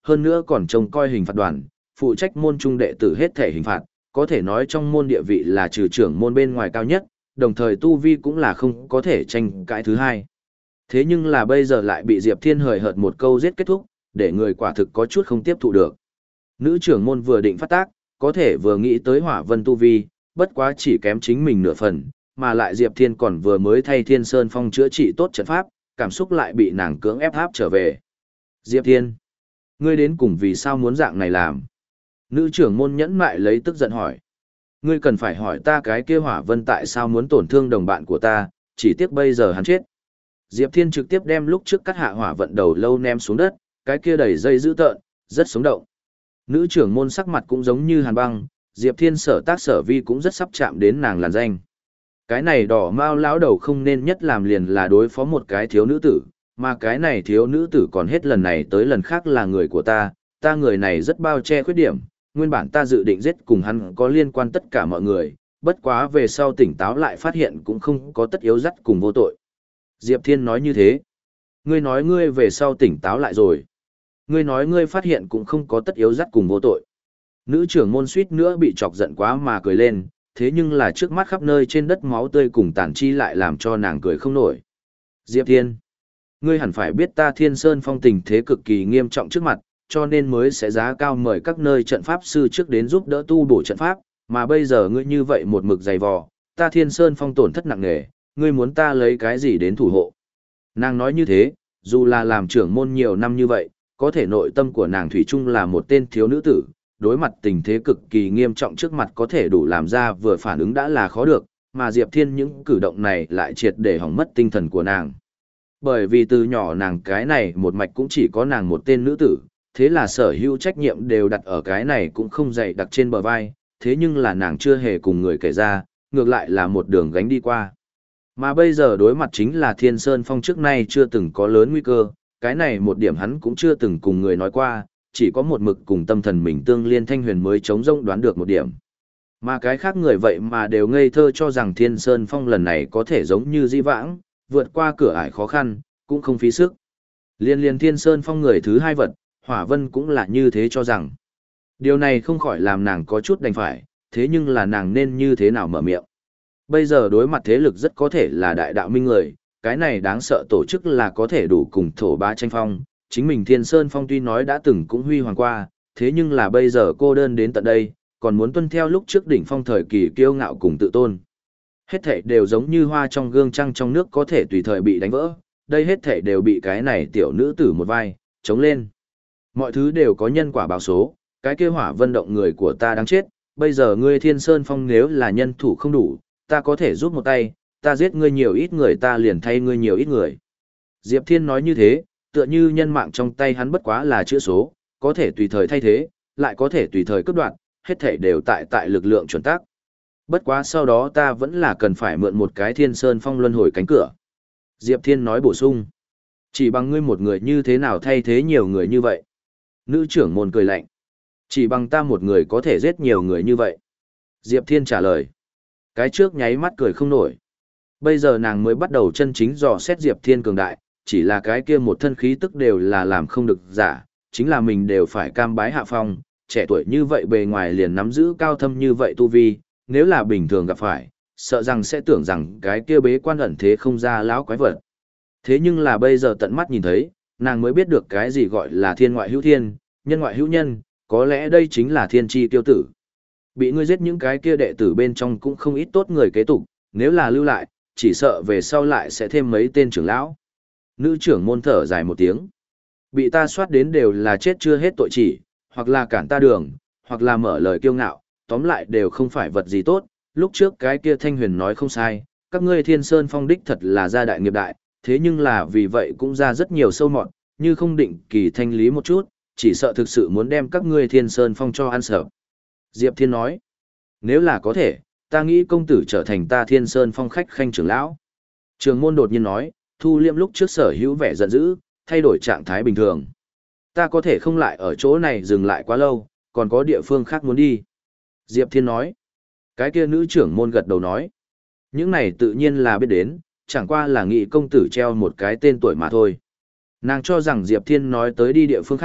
hơn nữa còn trông coi hình phạt đoàn, phụ trách môn trung đệ tử hết thể hình phạt, có thể nói trong môn địa vị là trừ trưởng môn bên ngoài cao nhất, đồng thời tu vi cũng là không có thể tranh cãi thứ hai. Thế nhưng là bây giờ lại bị Diệp Thiên hời hợt một câu giết kết thúc, để người quả thực có chút không tiếp thụ được. Nữ trưởng môn vừa định phát tác, có thể vừa nghĩ tới Hỏa Vân tu vi, bất quá chỉ kém chính mình nửa phần, mà lại Diệp Thiên còn vừa mới thay Thiên Sơn Phong chữa trị tốt trận pháp, cảm xúc lại bị nàng cưỡng ép áp trở về. Diệp Thiên, ngươi đến cùng vì sao muốn dạng này làm? Nữ trưởng môn nhẫn mại lấy tức giận hỏi. Ngươi cần phải hỏi ta cái kia Hỏa Vân tại sao muốn tổn thương đồng bạn của ta, chỉ tiếc bây giờ hắn chết. Diệp Thiên trực tiếp đem lúc trước cắt hạ hỏa vận đầu lâu ném xuống đất, cái kia đầy dây dữ tợn, rất sống động. Nữ trưởng môn sắc mặt cũng giống như hàn băng, Diệp Thiên sở tác sở vi cũng rất sắp chạm đến nàng làn danh. Cái này đỏ mao lão đầu không nên nhất làm liền là đối phó một cái thiếu nữ tử, mà cái này thiếu nữ tử còn hết lần này tới lần khác là người của ta, ta người này rất bao che khuyết điểm, nguyên bản ta dự định giết cùng hắn có liên quan tất cả mọi người, bất quá về sau tỉnh táo lại phát hiện cũng không có tất yếu dắt cùng vô tội. Diệp Thiên nói như thế. Ngươi nói ngươi về sau tỉnh táo lại rồi. Ngươi nói ngươi phát hiện cũng không có tất yếu dắt cùng vô tội. Nữ trưởng môn suýt nữa bị chọc giận quá mà cười lên, thế nhưng là trước mắt khắp nơi trên đất máu tươi cùng tàn chi lại làm cho nàng cười không nổi. Diệp Thiên, ngươi hẳn phải biết ta Thiên Sơn Phong tình thế cực kỳ nghiêm trọng trước mặt, cho nên mới sẽ giá cao mời các nơi trận pháp sư trước đến giúp đỡ tu bổ trận pháp, mà bây giờ ngươi như vậy một mực dày vò, ta Thiên Sơn Phong tổn thất nặng nề, ngươi muốn ta lấy cái gì đến thủ hộ? Nàng nói như thế, dù là làm trưởng môn nhiều năm như vậy, có thể nội tâm của nàng thủy chung là một tên thiếu nữ tử, đối mặt tình thế cực kỳ nghiêm trọng trước mặt có thể đủ làm ra vừa phản ứng đã là khó được, mà Diệp Thiên những cử động này lại triệt để hỏng mất tinh thần của nàng. Bởi vì từ nhỏ nàng cái này một mạch cũng chỉ có nàng một tên nữ tử, thế là sở hữu trách nhiệm đều đặt ở cái này cũng không dày đặt trên bờ vai, thế nhưng là nàng chưa hề cùng người kể ra, ngược lại là một đường gánh đi qua. Mà bây giờ đối mặt chính là Thiên Sơn Phong trước nay chưa từng có lớn nguy cơ, cái này một điểm hắn cũng chưa từng cùng người nói qua, chỉ có một mực cùng tâm thần mình tương liên Thanh Huyền mới chống rông đoán được một điểm. Mà cái khác người vậy mà đều ngây thơ cho rằng Thiên Sơn Phong lần này có thể giống như di vãng, vượt qua cửa ải khó khăn, cũng không phí sức. Liên liên Thiên Sơn Phong người thứ hai vật, Hỏa Vân cũng là như thế cho rằng. Điều này không khỏi làm nàng có chút đành phải, thế nhưng là nàng nên như thế nào mở miệng. Bây giờ đối mặt thế lực rất có thể là đại đạo minh người, cái này đáng sợ tổ chức là có thể đủ cùng thổ ba tranh phong, chính mình Thiên Sơn Phong tuy nói đã từng cũng huy hoàng qua, thế nhưng là bây giờ cô đơn đến tận đây, còn muốn tuân theo lúc trước đỉnh phong thời kỳ kiêu ngạo cùng tự tôn. Hết thảy đều giống như hoa trong gương trăng trong nước có thể tùy thời bị đánh vỡ, đây hết thảy đều bị cái này tiểu nữ tử một vai, chống lên. Mọi thứ đều có nhân quả báo số, cái kia Hỏa Vân động người của ta đáng chết, bây giờ ngươi Thiên Sơn Phong nếu là nhân thủ không đủ, ta có thể giúp một tay, ta giết ngươi nhiều ít người ta liền thay ngươi nhiều ít người. Diệp Thiên nói như thế, tựa như nhân mạng trong tay hắn bất quá là chữ số, có thể tùy thời thay thế, lại có thể tùy thời cướp đoạt, hết thảy đều tại tại lực lượng chuẩn tác. Bất quá sau đó ta vẫn là cần phải mượn một cái Thiên Sơn Phong luân hồi cánh cửa. Diệp Thiên nói bổ sung, chỉ bằng ngươi một người như thế nào thay thế nhiều người như vậy? Nữ trưởng môn cười lạnh, chỉ bằng ta một người có thể giết nhiều người như vậy. Diệp Thiên trả lời, cái trước nháy mắt cười không nổi. Bây giờ nàng mới bắt đầu chân chính dò xét Diệp Thiên cường đại, chỉ là cái kia một thân khí tức đều là làm không được giả, chính là mình đều phải cam bái hạ phong, trẻ tuổi như vậy bề ngoài liền nắm giữ cao thâm như vậy tu vi, nếu là bình thường gặp phải, sợ rằng sẽ tưởng rằng cái kia bế quan ẩn thế không ra lão quái vật. Thế nhưng là bây giờ tận mắt nhìn thấy, nàng mới biết được cái gì gọi là thiên ngoại hữu thiên, nhân ngoại hữu nhân, có lẽ đây chính là thiên chi tiêu tử. Bị ngươi giết những cái kia đệ tử bên trong cũng không ít tốt người kế tục, nếu là lưu lại, chỉ sợ về sau lại sẽ thêm mấy tên trưởng lão. Nữ trưởng môn thở dài một tiếng. Bị ta soát đến đều là chết chưa hết tội chỉ, hoặc là cản ta đường, hoặc là mở lời kiêu ngạo, tóm lại đều không phải vật gì tốt. Lúc trước cái kia Thanh Huyền nói không sai, các ngươi Thiên Sơn Phong đích thật là gia đại nghiệp đại, thế nhưng là vì vậy cũng ra rất nhiều sâu mọt, như không định kỳ thanh lý một chút, chỉ sợ thực sự muốn đem các ngươi Thiên Sơn Phong cho ăn sợ. Diệp Thiên nói, nếu là có thể, ta nghĩ công tử trở thành ta Thiên Sơn Phong khách khanh trưởng lão. Trường môn đột nhiên nói, thu liêm lúc trước sở hữu vẻ giận dữ, thay đổi trạng thái bình thường. Ta có thể không lại ở chỗ này dừng lại quá lâu, còn có địa phương khác muốn đi. Diệp Thiên nói, cái kia nữ trưởng môn gật đầu nói, những này tự nhiên là biết đến, chẳng qua là nghị công tử treo một cái tên tuổi mà thôi. Nàng cho rằng Diệp Thiên nói tới đi địa phương khác,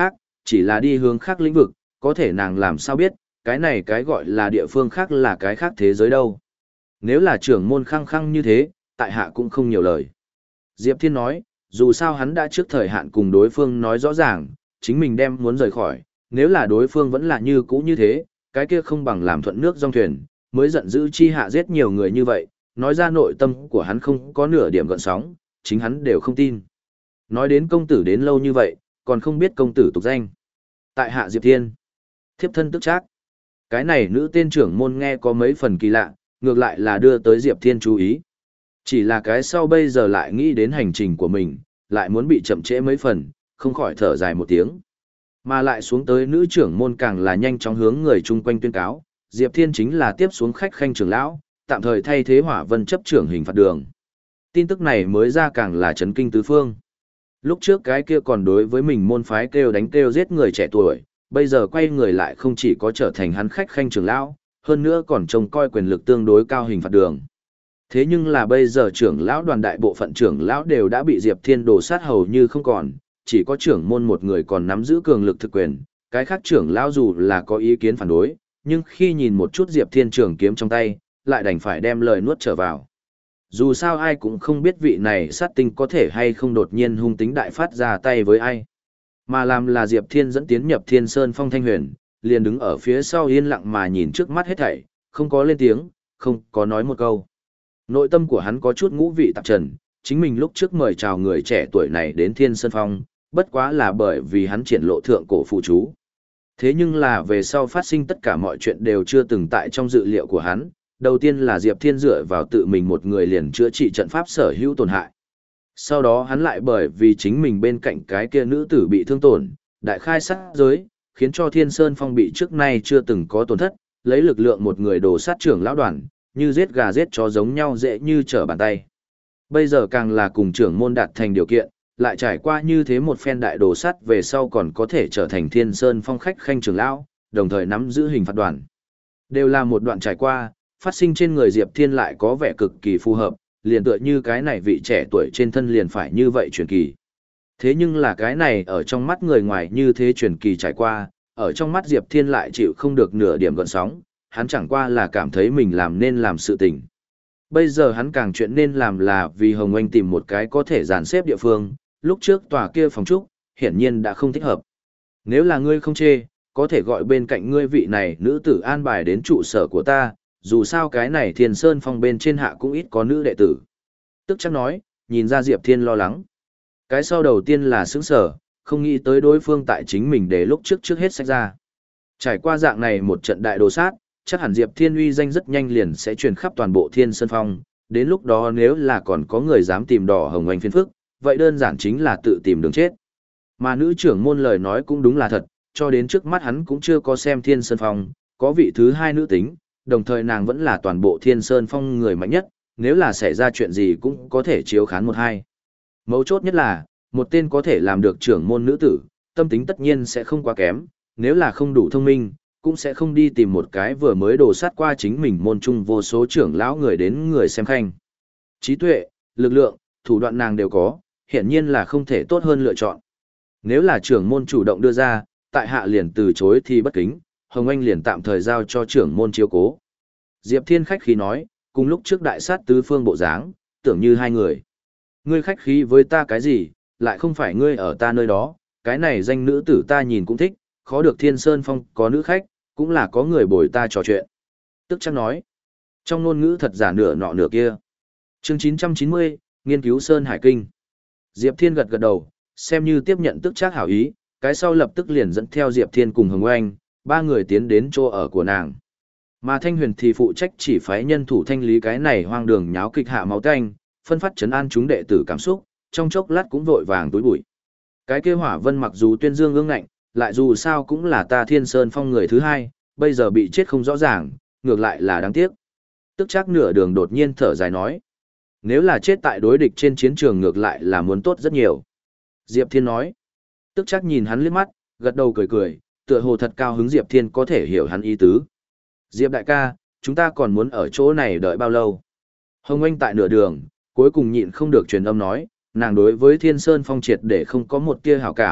chỉ là đi hướng khác lĩnh vực, có thể nàng làm sao biết, cái này cái gọi là địa phương khác là cái khác thế giới đâu. Nếu là trưởng môn khăng khăng như thế, tại hạ cũng không nhiều lời. Diệp Thiên nói, dù sao hắn đã trước thời hạn cùng đối phương nói rõ ràng, chính mình đem muốn rời khỏi, nếu là đối phương vẫn là như cũ như thế, cái kia không bằng làm thuận nước dòng thuyền, mới giận dữ chi hạ giết nhiều người như vậy, nói ra nội tâm của hắn không có nửa điểm gợn sóng, chính hắn đều không tin. Nói đến công tử đến lâu như vậy, còn không biết công tử tục danh. Tại hạ Diệp Thiên, thiếp thân tức trác. Cái này nữ tên trưởng môn nghe có mấy phần kỳ lạ, ngược lại là đưa tới Diệp Thiên chú ý. Chỉ là cái sau bây giờ lại nghĩ đến hành trình của mình, lại muốn bị chậm trễ mấy phần, không khỏi thở dài một tiếng. Mà lại xuống tới nữ trưởng môn càng là nhanh chóng hướng người chung quanh tuyên cáo, Diệp Thiên chính là tiếp xuống khách khanh trưởng lão, tạm thời thay thế Hỏa Vân chấp trưởng hình phạt đường. Tin tức này mới ra càng là chấn kinh tứ phương. Lúc trước cái kia còn đối với mình môn phái kêu đánh kêu giết người trẻ tuổi, bây giờ quay người lại không chỉ có trở thành hắn khách khanh trưởng lão, hơn nữa còn trông coi quyền lực tương đối cao hình phạt đường. Thế nhưng là bây giờ trưởng lão đoàn đại bộ phận trưởng lão đều đã bị Diệp Thiên đổ sát hầu như không còn, chỉ có trưởng môn một người còn nắm giữ cường lực thực quyền, cái khác trưởng lão dù là có ý kiến phản đối, nhưng khi nhìn một chút Diệp Thiên trường kiếm trong tay, lại đành phải đem lời nuốt trở vào. Dù sao ai cũng không biết vị này sát tinh có thể hay không đột nhiên hung tính đại phát ra tay với ai. Mà làm là Diệp Thiên dẫn tiến nhập Thiên Sơn Phong Thanh Huyền, liền đứng ở phía sau yên lặng mà nhìn trước mắt hết thảy, không có lên tiếng, không có nói một câu. Nội tâm của hắn có chút ngũ vị tạp trần, chính mình lúc trước mời chào người trẻ tuổi này đến Thiên Sơn Phong, bất quá là bởi vì hắn triển lộ thượng cổ phụ chú. Thế nhưng là về sau phát sinh tất cả mọi chuyện đều chưa từng tại trong dự liệu của hắn, đầu tiên là Diệp Thiên dựa vào tự mình một người liền chữa trị trận pháp sở hữu tổn hại. Sau đó hắn lại bởi vì chính mình bên cạnh cái kia nữ tử bị thương tổn, đại khai sát giới, khiến cho Thiên Sơn Phong bị trước nay chưa từng có tổn thất, lấy lực lượng một người đổ sát trưởng lão đoàn, như giết gà giết chó giống nhau dễ như trở bàn tay. Bây giờ càng là cùng trưởng môn đạt thành điều kiện, lại trải qua như thế một phen đại đồ sát về sau còn có thể trở thành Thiên Sơn Phong khách khanh trưởng lão, đồng thời nắm giữ hình phạt đoàn. Đều là một đoạn trải qua, phát sinh trên người Diệp Thiên lại có vẻ cực kỳ phù hợp, liền tựa như cái này vị trẻ tuổi trên thân liền phải như vậy truyền kỳ. Thế nhưng là cái này ở trong mắt người ngoài như thế truyền kỳ trải qua, ở trong mắt Diệp Thiên lại chịu không được nửa điểm gợn sóng, hắn chẳng qua là cảm thấy mình làm nên làm sự tình. Bây giờ hắn càng chuyện nên làm là vì Hồng Anh tìm một cái có thể dàn xếp địa phương, lúc trước tòa kia phòng trúc, hiển nhiên đã không thích hợp. Nếu là ngươi không chê, có thể gọi bên cạnh ngươi vị này nữ tử an bài đến trụ sở của ta, dù sao cái này Thiên Sơn Phong bên trên hạ cũng ít có nữ đệ tử. Tức chắc nói, nhìn ra Diệp Thiên lo lắng. Cái sau đầu tiên là sững sở, không nghĩ tới đối phương tại chính mình để lúc trước trước hết sách ra. Trải qua dạng này một trận đại đồ sát, chắc hẳn Diệp Thiên uy danh rất nhanh liền sẽ truyền khắp toàn bộ Thiên Sơn Phong, đến lúc đó nếu là còn có người dám tìm đỏ Hồng Anh phiền phức, vậy đơn giản chính là tự tìm đường chết. Mà nữ trưởng môn lời nói cũng đúng là thật, cho đến trước mắt hắn cũng chưa có xem Thiên Sơn Phong, có vị thứ hai nữ tính, đồng thời nàng vẫn là toàn bộ Thiên Sơn Phong người mạnh nhất, nếu là xảy ra chuyện gì cũng có thể chiếu khán một hai. Mấu chốt nhất là, một tên có thể làm được trưởng môn nữ tử, tâm tính tất nhiên sẽ không quá kém, nếu là không đủ thông minh, cũng sẽ không đi tìm một cái vừa mới đổ sát qua chính mình môn trung vô số trưởng lão người đến người xem khanh. Trí tuệ, lực lượng, thủ đoạn nàng đều có, hiển nhiên là không thể tốt hơn lựa chọn. Nếu là trưởng môn chủ động đưa ra, tại hạ liền từ chối thì bất kính, Hồng Anh liền tạm thời giao cho trưởng môn chiếu cố. Diệp Thiên khách khí nói, cùng lúc trước đại sát tứ phương bộ dáng, tưởng như hai người. Ngươi khách khí với ta cái gì, lại không phải ngươi ở ta nơi đó, cái này danh nữ tử ta nhìn cũng thích, khó được Thiên Sơn Phong có nữ khách, cũng là có người bồi ta trò chuyện. Tức chắc nói, trong ngôn ngữ thật giả nửa nọ nửa kia. Chương chín trăm chín mươi, nghiên cứu Sơn Hải Kinh. Diệp Thiên gật gật đầu, xem như tiếp nhận tức chắc hảo ý, cái sau lập tức liền dẫn theo Diệp Thiên cùng Hồng Oanh, ba người tiến đến chỗ ở của nàng. Mà Thanh Huyền thì phụ trách chỉ phái nhân thủ thanh lý cái này hoang đường nháo kịch hạ máu tanh, phân phát trấn an chúng đệ tử cảm xúc, trong chốc lát cũng vội vàng túi bụi. Cái kia Hỏa Vân mặc dù tuyên dương ương ngạnh, lại dù sao cũng là ta Thiên Sơn Phong người thứ hai, bây giờ bị chết không rõ ràng, ngược lại là đáng tiếc. Tức chắc nửa đường đột nhiên thở dài nói. Nếu là chết tại đối địch trên chiến trường ngược lại là muốn tốt rất nhiều. Diệp Thiên nói. Tức chắc nhìn hắn liếc mắt, gật đầu cười cười, tựa hồ thật cao hứng Diệp Thiên có thể hiểu hắn ý tứ. Diệp đại ca, chúng ta còn muốn ở chỗ này đợi bao lâu? Hồng Anh tại nửa đường, cuối cùng nhịn không được truyền âm nói, nàng đối với Thiên Sơn Phong triệt để không có một tia hảo cảm,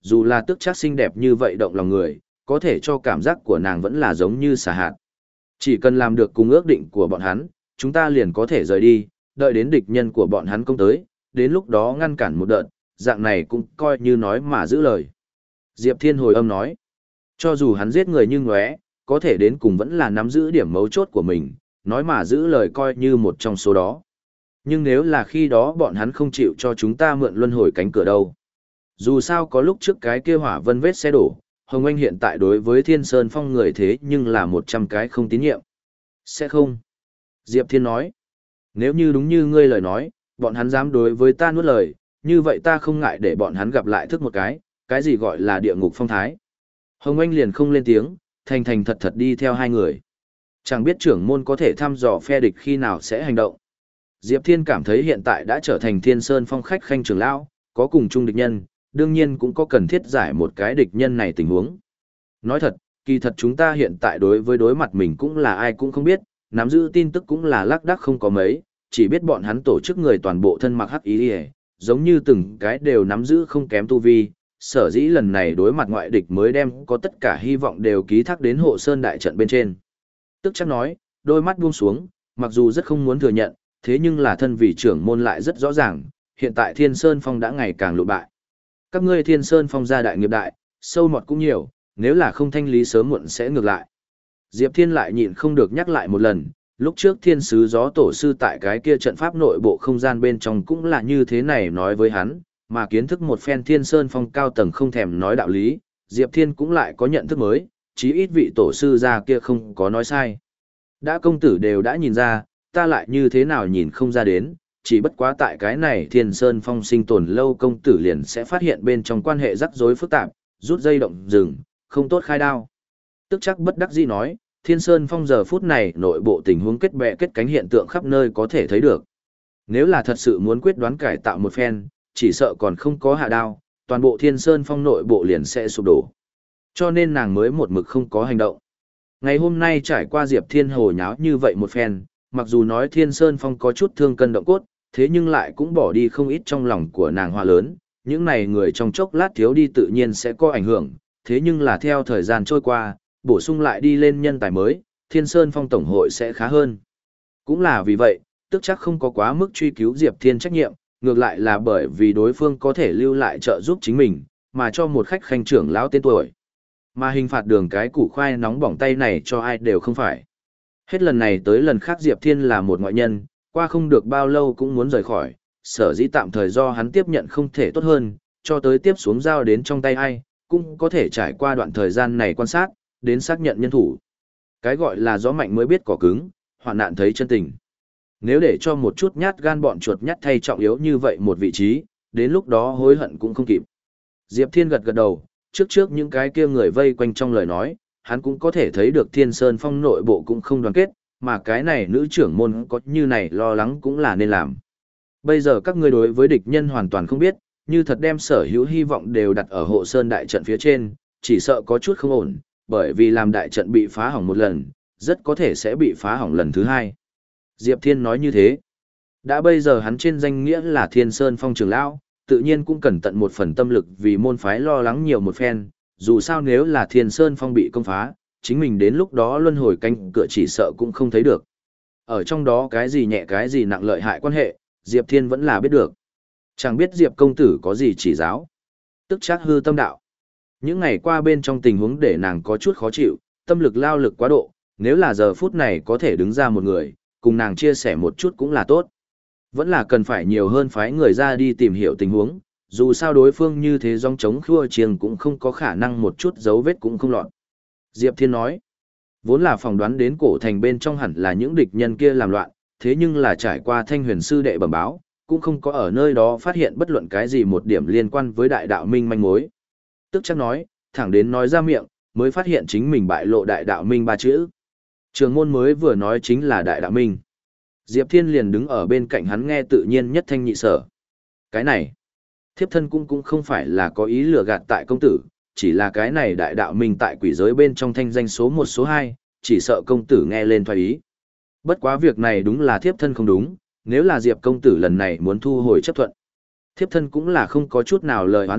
dù là tức chắc xinh đẹp như vậy động lòng người, có thể cho cảm giác của nàng vẫn là giống như xà hạt. Chỉ cần làm được cùng ước định của bọn hắn, chúng ta liền có thể rời đi, đợi đến địch nhân của bọn hắn công tới, đến lúc đó ngăn cản một đợt, dạng này cũng coi như nói mà giữ lời. Diệp Thiên hồi âm nói, cho dù hắn giết người như ngóe, có thể đến cùng vẫn là nắm giữ điểm mấu chốt của mình, nói mà giữ lời coi như một trong số đó. Nhưng nếu là khi đó bọn hắn không chịu cho chúng ta mượn luân hồi cánh cửa đâu. Dù sao có lúc trước cái kia hỏa vân vết xe đổ, Hồng Anh hiện tại đối với Thiên Sơn Phong người thế nhưng là một trăm cái không tín nhiệm. Sẽ không. Diệp Thiên nói, nếu như đúng như ngươi lời nói, bọn hắn dám đối với ta nuốt lời, như vậy ta không ngại để bọn hắn gặp lại thức một cái, cái gì gọi là địa ngục phong thái. Hồng Anh liền không lên tiếng, thành thành thật thật đi theo hai người. Chẳng biết trưởng môn có thể thăm dò phe địch khi nào sẽ hành động. Diệp Thiên cảm thấy hiện tại đã trở thành Thiên Sơn Phong khách khanh trưởng lão, có cùng chung địch nhân, đương nhiên cũng có cần thiết giải một cái địch nhân này tình huống. Nói thật, kỳ thật chúng ta hiện tại đối với đối mặt mình cũng là ai cũng không biết, nắm giữ tin tức cũng là lác đác không có mấy, chỉ biết bọn hắn tổ chức người toàn bộ thân mặc hắc ý đi, giống như từng cái đều nắm giữ không kém tu vi, sở dĩ lần này đối mặt ngoại địch mới đem có tất cả hy vọng đều ký thác đến hộ sơn đại trận bên trên. Tức chắc nói, đôi mắt buông xuống, mặc dù rất không muốn thừa nhận, thế nhưng là thân vị trưởng môn lại rất rõ ràng, hiện tại Thiên Sơn Phong đã ngày càng lụ bại. Các ngươi Thiên Sơn Phong gia đại nghiệp đại, sâu mọt cũng nhiều, nếu là không thanh lý sớm muộn sẽ ngược lại. Diệp Thiên lại nhịn không được nhắc lại một lần, lúc trước Thiên Sứ Gió Tổ Sư tại cái kia trận pháp nội bộ không gian bên trong cũng là như thế này nói với hắn, mà kiến thức một phen Thiên Sơn Phong cao tầng không thèm nói đạo lý, Diệp Thiên cũng lại có nhận thức mới, chí ít vị tổ sư gia kia không có nói sai. Đã công tử đều đã nhìn ra, ta lại như thế nào nhìn không ra đến, chỉ bất quá tại cái này Thiên Sơn Phong sinh tồn lâu công tử liền sẽ phát hiện bên trong quan hệ rắc rối phức tạp, rút dây động rừng, không tốt khai đao. Tức chắc bất đắc dĩ nói, Thiên Sơn Phong giờ phút này nội bộ tình huống kết bè kết cánh hiện tượng khắp nơi có thể thấy được. Nếu là thật sự muốn quyết đoán cải tạo một phen, chỉ sợ còn không có hạ đao, toàn bộ Thiên Sơn Phong nội bộ liền sẽ sụp đổ. Cho nên nàng mới một mực không có hành động. Ngày hôm nay trải qua Diệp Thiên Hồ nháo như vậy một phen, mặc dù nói Thiên Sơn Phong có chút thương cân động cốt, thế nhưng lại cũng bỏ đi không ít trong lòng của nàng hoa lớn, những này người trong chốc lát thiếu đi tự nhiên sẽ có ảnh hưởng, thế nhưng là theo thời gian trôi qua, bổ sung lại đi lên nhân tài mới, Thiên Sơn Phong Tổng hội sẽ khá hơn. Cũng là vì vậy, tức chắc không có quá mức truy cứu Diệp Thiên trách nhiệm, ngược lại là bởi vì đối phương có thể lưu lại trợ giúp chính mình, mà cho một khách khanh trưởng lão tên tuổi. Mà hình phạt đường cái củ khoai nóng bỏng tay này cho ai đều không phải. Hết lần này tới lần khác Diệp Thiên là một ngoại nhân, qua không được bao lâu cũng muốn rời khỏi, sở dĩ tạm thời do hắn tiếp nhận không thể tốt hơn, cho tới tiếp xuống giao đến trong tay ai, cũng có thể trải qua đoạn thời gian này quan sát, đến xác nhận nhân thủ. Cái gọi là gió mạnh mới biết cỏ cứng, hoạn nạn thấy chân tình. Nếu để cho một chút nhát gan bọn chuột nhát thay trọng yếu như vậy một vị trí, đến lúc đó hối hận cũng không kịp. Diệp Thiên gật gật đầu, trước trước những cái kia người vây quanh trong lời nói, hắn cũng có thể thấy được Thiên Sơn Phong nội bộ cũng không đoàn kết, mà cái này nữ trưởng môn có như này lo lắng cũng là nên làm. Bây giờ các ngươi đối với địch nhân hoàn toàn không biết, như thật đem sở hữu hy vọng đều đặt ở hộ sơn đại trận phía trên, chỉ sợ có chút không ổn, bởi vì làm đại trận bị phá hỏng một lần, rất có thể sẽ bị phá hỏng lần thứ hai. Diệp Thiên nói như thế. Đã bây giờ hắn trên danh nghĩa là Thiên Sơn Phong trưởng lão, tự nhiên cũng cần tận một phần tâm lực vì môn phái lo lắng nhiều một phen, dù sao nếu là Thiên Sơn Phong bị công phá, chính mình đến lúc đó luân hồi canh cửa chỉ sợ cũng không thấy được. Ở trong đó cái gì nhẹ cái gì nặng lợi hại quan hệ, Diệp Thiên vẫn là biết được. Chẳng biết Diệp công tử có gì chỉ giáo. Tức chắc hư tâm đạo. Những ngày qua bên trong tình huống để nàng có chút khó chịu, tâm lực lao lực quá độ, nếu là giờ phút này có thể đứng ra một người, cùng nàng chia sẻ một chút cũng là tốt. Vẫn là cần phải nhiều hơn phái người ra đi tìm hiểu tình huống, dù sao đối phương như thế dòng chống khua chiêng cũng không có khả năng một chút dấu vết cũng không lọt. Diệp Thiên nói, vốn là phỏng đoán đến cổ thành bên trong hẳn là những địch nhân kia làm loạn, thế nhưng là trải qua thanh huyền sư đệ bẩm báo, cũng không có ở nơi đó phát hiện bất luận cái gì một điểm liên quan với đại đạo minh manh mối. Tức chắc nói, thẳng đến nói ra miệng, mới phát hiện chính mình bại lộ đại đạo minh ba chữ. Trường môn mới vừa nói chính là đại đạo minh. Diệp Thiên liền đứng ở bên cạnh hắn nghe tự nhiên nhất thanh nhị sở. Cái này, thiếp thân cũng cũng không phải là có ý lừa gạt tại công tử, chỉ là cái này đại đạo minh tại quỷ giới bên trong thanh danh số một số hai, chỉ sợ công tử nghe lên thoái ý. Bất quá việc này đúng là thiếp thân không đúng, nếu là Diệp công tử lần này muốn thu hồi chấp thuận. Thiếp thân cũng là không có chút nào lời oán giận,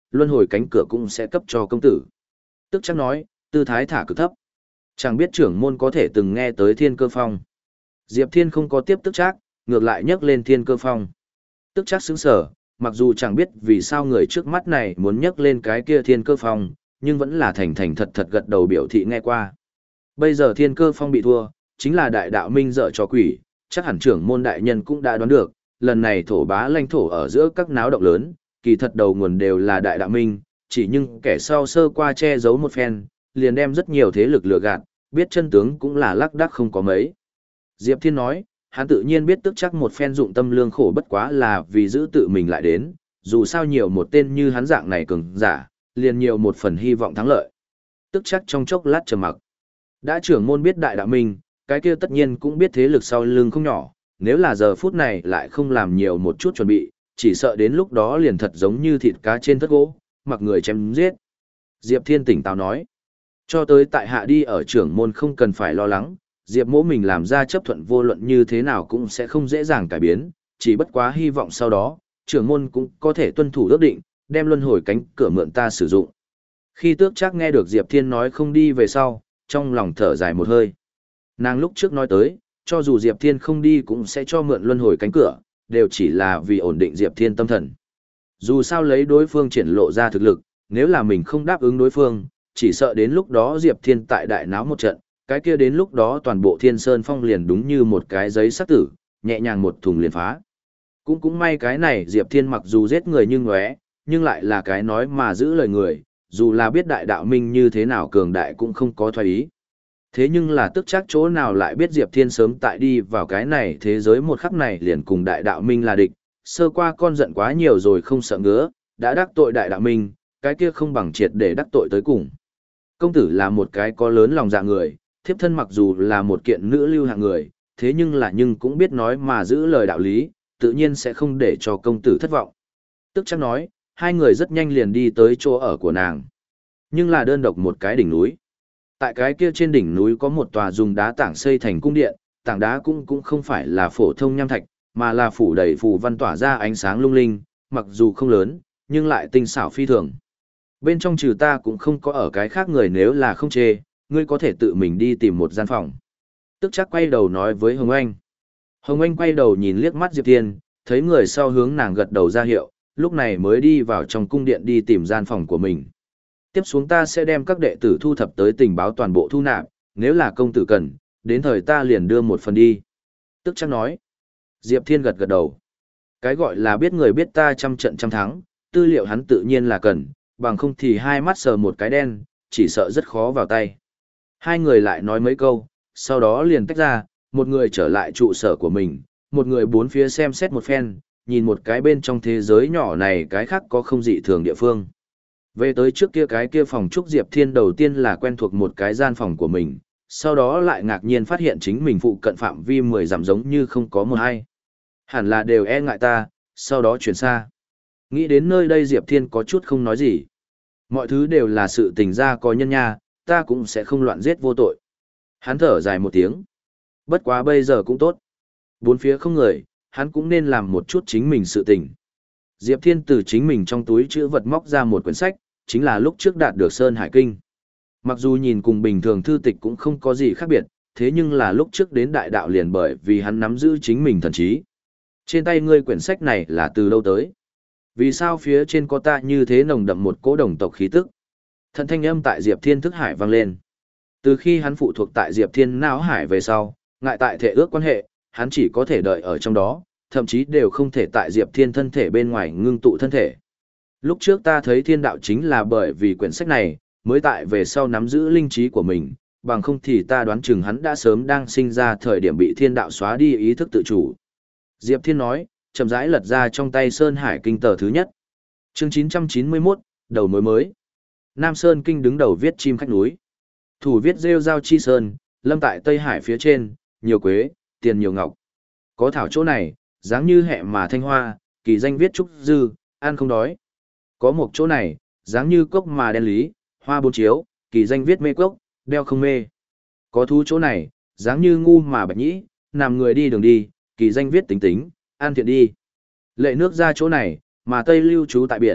luân hồi cánh cửa cũng sẽ cấp cho công tử. Tức chắc nói, tư thái thả cực thấp. Chẳng biết trưởng môn có thể từng nghe tới thiên cơ phong. Diệp Thiên không có tiếp tức chắc, ngược lại nhắc lên thiên cơ phong. Tức chắc sững sở, mặc dù chẳng biết vì sao người trước mắt này muốn nhắc lên cái kia thiên cơ phong, nhưng vẫn là thành thành thật thật gật đầu biểu thị nghe qua. Bây giờ thiên cơ phong bị thua, chính là đại đạo minh dở cho quỷ, chắc hẳn trưởng môn đại nhân cũng đã đoán được, lần này thổ bá lãnh thổ ở giữa các náo động lớn, kỳ thật đầu nguồn đều là đại đạo minh, chỉ nhưng kẻ sau sơ qua che giấu một phen, liền đem rất nhiều thế lực lừa gạt, biết chân tướng cũng là lác đác không có mấy. Diệp Thiên nói, hắn tự nhiên biết tức chắc một phen dụng tâm lương khổ bất quá là vì giữ tự mình lại đến, dù sao nhiều một tên như hắn dạng này cường giả, liền nhiều một phần hy vọng thắng lợi. Tức chắc trong chốc lát trầm mặc. Đã trưởng môn biết đại đạo minh, cái kia tất nhiên cũng biết thế lực sau lưng không nhỏ, nếu là giờ phút này lại không làm nhiều một chút chuẩn bị, chỉ sợ đến lúc đó liền thật giống như thịt cá trên thất gỗ, mặc người chém giết. Diệp Thiên tỉnh táo nói, cho tới tại hạ đi ở trưởng môn không cần phải lo lắng, Diệp mỗ mình làm ra chấp thuận vô luận như thế nào cũng sẽ không dễ dàng cải biến, chỉ bất quá hy vọng sau đó, trưởng môn cũng có thể tuân thủ ước định, đem luân hồi cánh cửa mượn ta sử dụng. Khi tước chắc nghe được Diệp Thiên nói không đi về sau, trong lòng thở dài một hơi. Nàng lúc trước nói tới, cho dù Diệp Thiên không đi cũng sẽ cho mượn luân hồi cánh cửa, đều chỉ là vì ổn định Diệp Thiên tâm thần. Dù sao lấy đối phương triển lộ ra thực lực, nếu là mình không đáp ứng đối phương, chỉ sợ đến lúc đó Diệp Thiên tại đại náo một trận, cái kia đến lúc đó toàn bộ Thiên Sơn Phong liền đúng như một cái giấy sắc tử, nhẹ nhàng một thùng liền phá. Cũng cũng may cái này Diệp Thiên mặc dù giết người như ngóe, nhưng lại là cái nói mà giữ lời người, dù là biết đại đạo minh như thế nào cường đại cũng không có thoái ý. Thế nhưng là tức chắc chỗ nào lại biết Diệp Thiên sớm tại đi vào cái này thế giới một khắc này liền cùng đại đạo minh là địch, sơ qua con giận quá nhiều rồi không sợ ngứa, đã đắc tội đại đạo minh, cái kia không bằng triệt để đắc tội tới cùng. Công tử là một cái có lớn lòng dạ người, thiếp thân mặc dù là một kiện nữ lưu hạng người, thế nhưng là nhưng cũng biết nói mà giữ lời đạo lý, tự nhiên sẽ không để cho công tử thất vọng. Tức chắc nói, hai người rất nhanh liền đi tới chỗ ở của nàng. Nhưng là đơn độc một cái đỉnh núi. Tại cái kia trên đỉnh núi có một tòa dùng đá tảng xây thành cung điện, tảng đá cũng cũng không phải là phổ thông nham thạch, mà là phủ đầy phù văn tỏa ra ánh sáng lung linh, mặc dù không lớn, nhưng lại tinh xảo phi thường. Bên trong trừ ta cũng không có ở cái khác người, nếu là không chê, ngươi có thể tự mình đi tìm một gian phòng. Tức chắc quay đầu nói với Hồng Anh. Hồng Anh quay đầu nhìn liếc mắt Diệp Thiên, thấy người sau hướng nàng gật đầu ra hiệu, lúc này mới đi vào trong cung điện đi tìm gian phòng của mình. Tiếp xuống ta sẽ đem các đệ tử thu thập tới tình báo toàn bộ thu nạp, nếu là công tử cần, đến thời ta liền đưa một phần đi. Tức chắc nói. Diệp Thiên gật gật đầu. Cái gọi là biết người biết ta trăm trận trăm thắng, tư liệu hắn tự nhiên là cần, bằng không thì hai mắt sờ một cái đen, chỉ sợ rất khó vào tay. Hai người lại nói mấy câu, sau đó liền tách ra, một người trở lại trụ sở của mình, một người bốn phía xem xét một phen, nhìn một cái bên trong thế giới nhỏ này cái khác có không dị thường địa phương. Về tới trước kia cái kia phòng trúc Diệp Thiên đầu tiên là quen thuộc một cái gian phòng của mình, sau đó lại ngạc nhiên phát hiện chính mình phụ cận phạm vi mười dặm giống như không có một ai. Hẳn là đều e ngại ta, sau đó chuyển xa. Nghĩ đến nơi đây Diệp Thiên có chút không nói gì. Mọi thứ đều là sự tình ra có nhân nha, ta cũng sẽ không loạn giết vô tội. Hắn thở dài một tiếng. Bất quá bây giờ cũng tốt. Bốn phía không người, hắn cũng nên làm một chút chính mình sự tình. Diệp Thiên từ chính mình trong túi chữ vật móc ra một quyển sách, chính là lúc trước đạt được Sơn Hải Kinh. Mặc dù nhìn cùng bình thường thư tịch cũng không có gì khác biệt, thế nhưng là lúc trước đến đại đạo liền bởi vì hắn nắm giữ chính mình thần trí. Trên tay ngươi quyển sách này là từ đâu tới? Vì sao phía trên có ta như thế nồng đậm một cỗ đồng tộc khí tức? Thần thanh âm tại Diệp Thiên thức hải vang lên. Từ khi hắn phụ thuộc tại Diệp Thiên não hải về sau, ngại tại thể ước quan hệ, hắn chỉ có thể đợi ở trong đó, thậm chí đều không thể tại Diệp Thiên thân thể bên ngoài ngưng tụ thân thể. Lúc trước ta thấy thiên đạo chính là bởi vì quyển sách này, mới tại về sau nắm giữ linh trí của mình, bằng không thì ta đoán chừng hắn đã sớm đang sinh ra thời điểm bị thiên đạo xóa đi ý thức tự chủ. Diệp Thiên nói, chậm rãi lật ra trong tay Sơn Hải Kinh tờ thứ nhất. Chương chín trăm chín mươi mốt, đầu mối mới. Nam Sơn Kinh đứng đầu viết chim khách núi. Thủ viết rêu giao chi sơn, lâm tại Tây Hải phía trên, nhiều quế, tiền nhiều ngọc. Có thảo chỗ này, dáng như hẹ mà thanh hoa, kỳ danh viết trúc dư, ăn không đói. Có một chỗ này, dáng như cốc mà đen lý, hoa bốn chiếu, kỳ danh viết mê cốc, đeo không mê. Có thú chỗ này, dáng như ngu mà bạch nhĩ, nằm người đi đường đi, kỳ danh viết tính tính, an thiện đi. Lệ nước ra chỗ này, mà Tây lưu trú tại biển,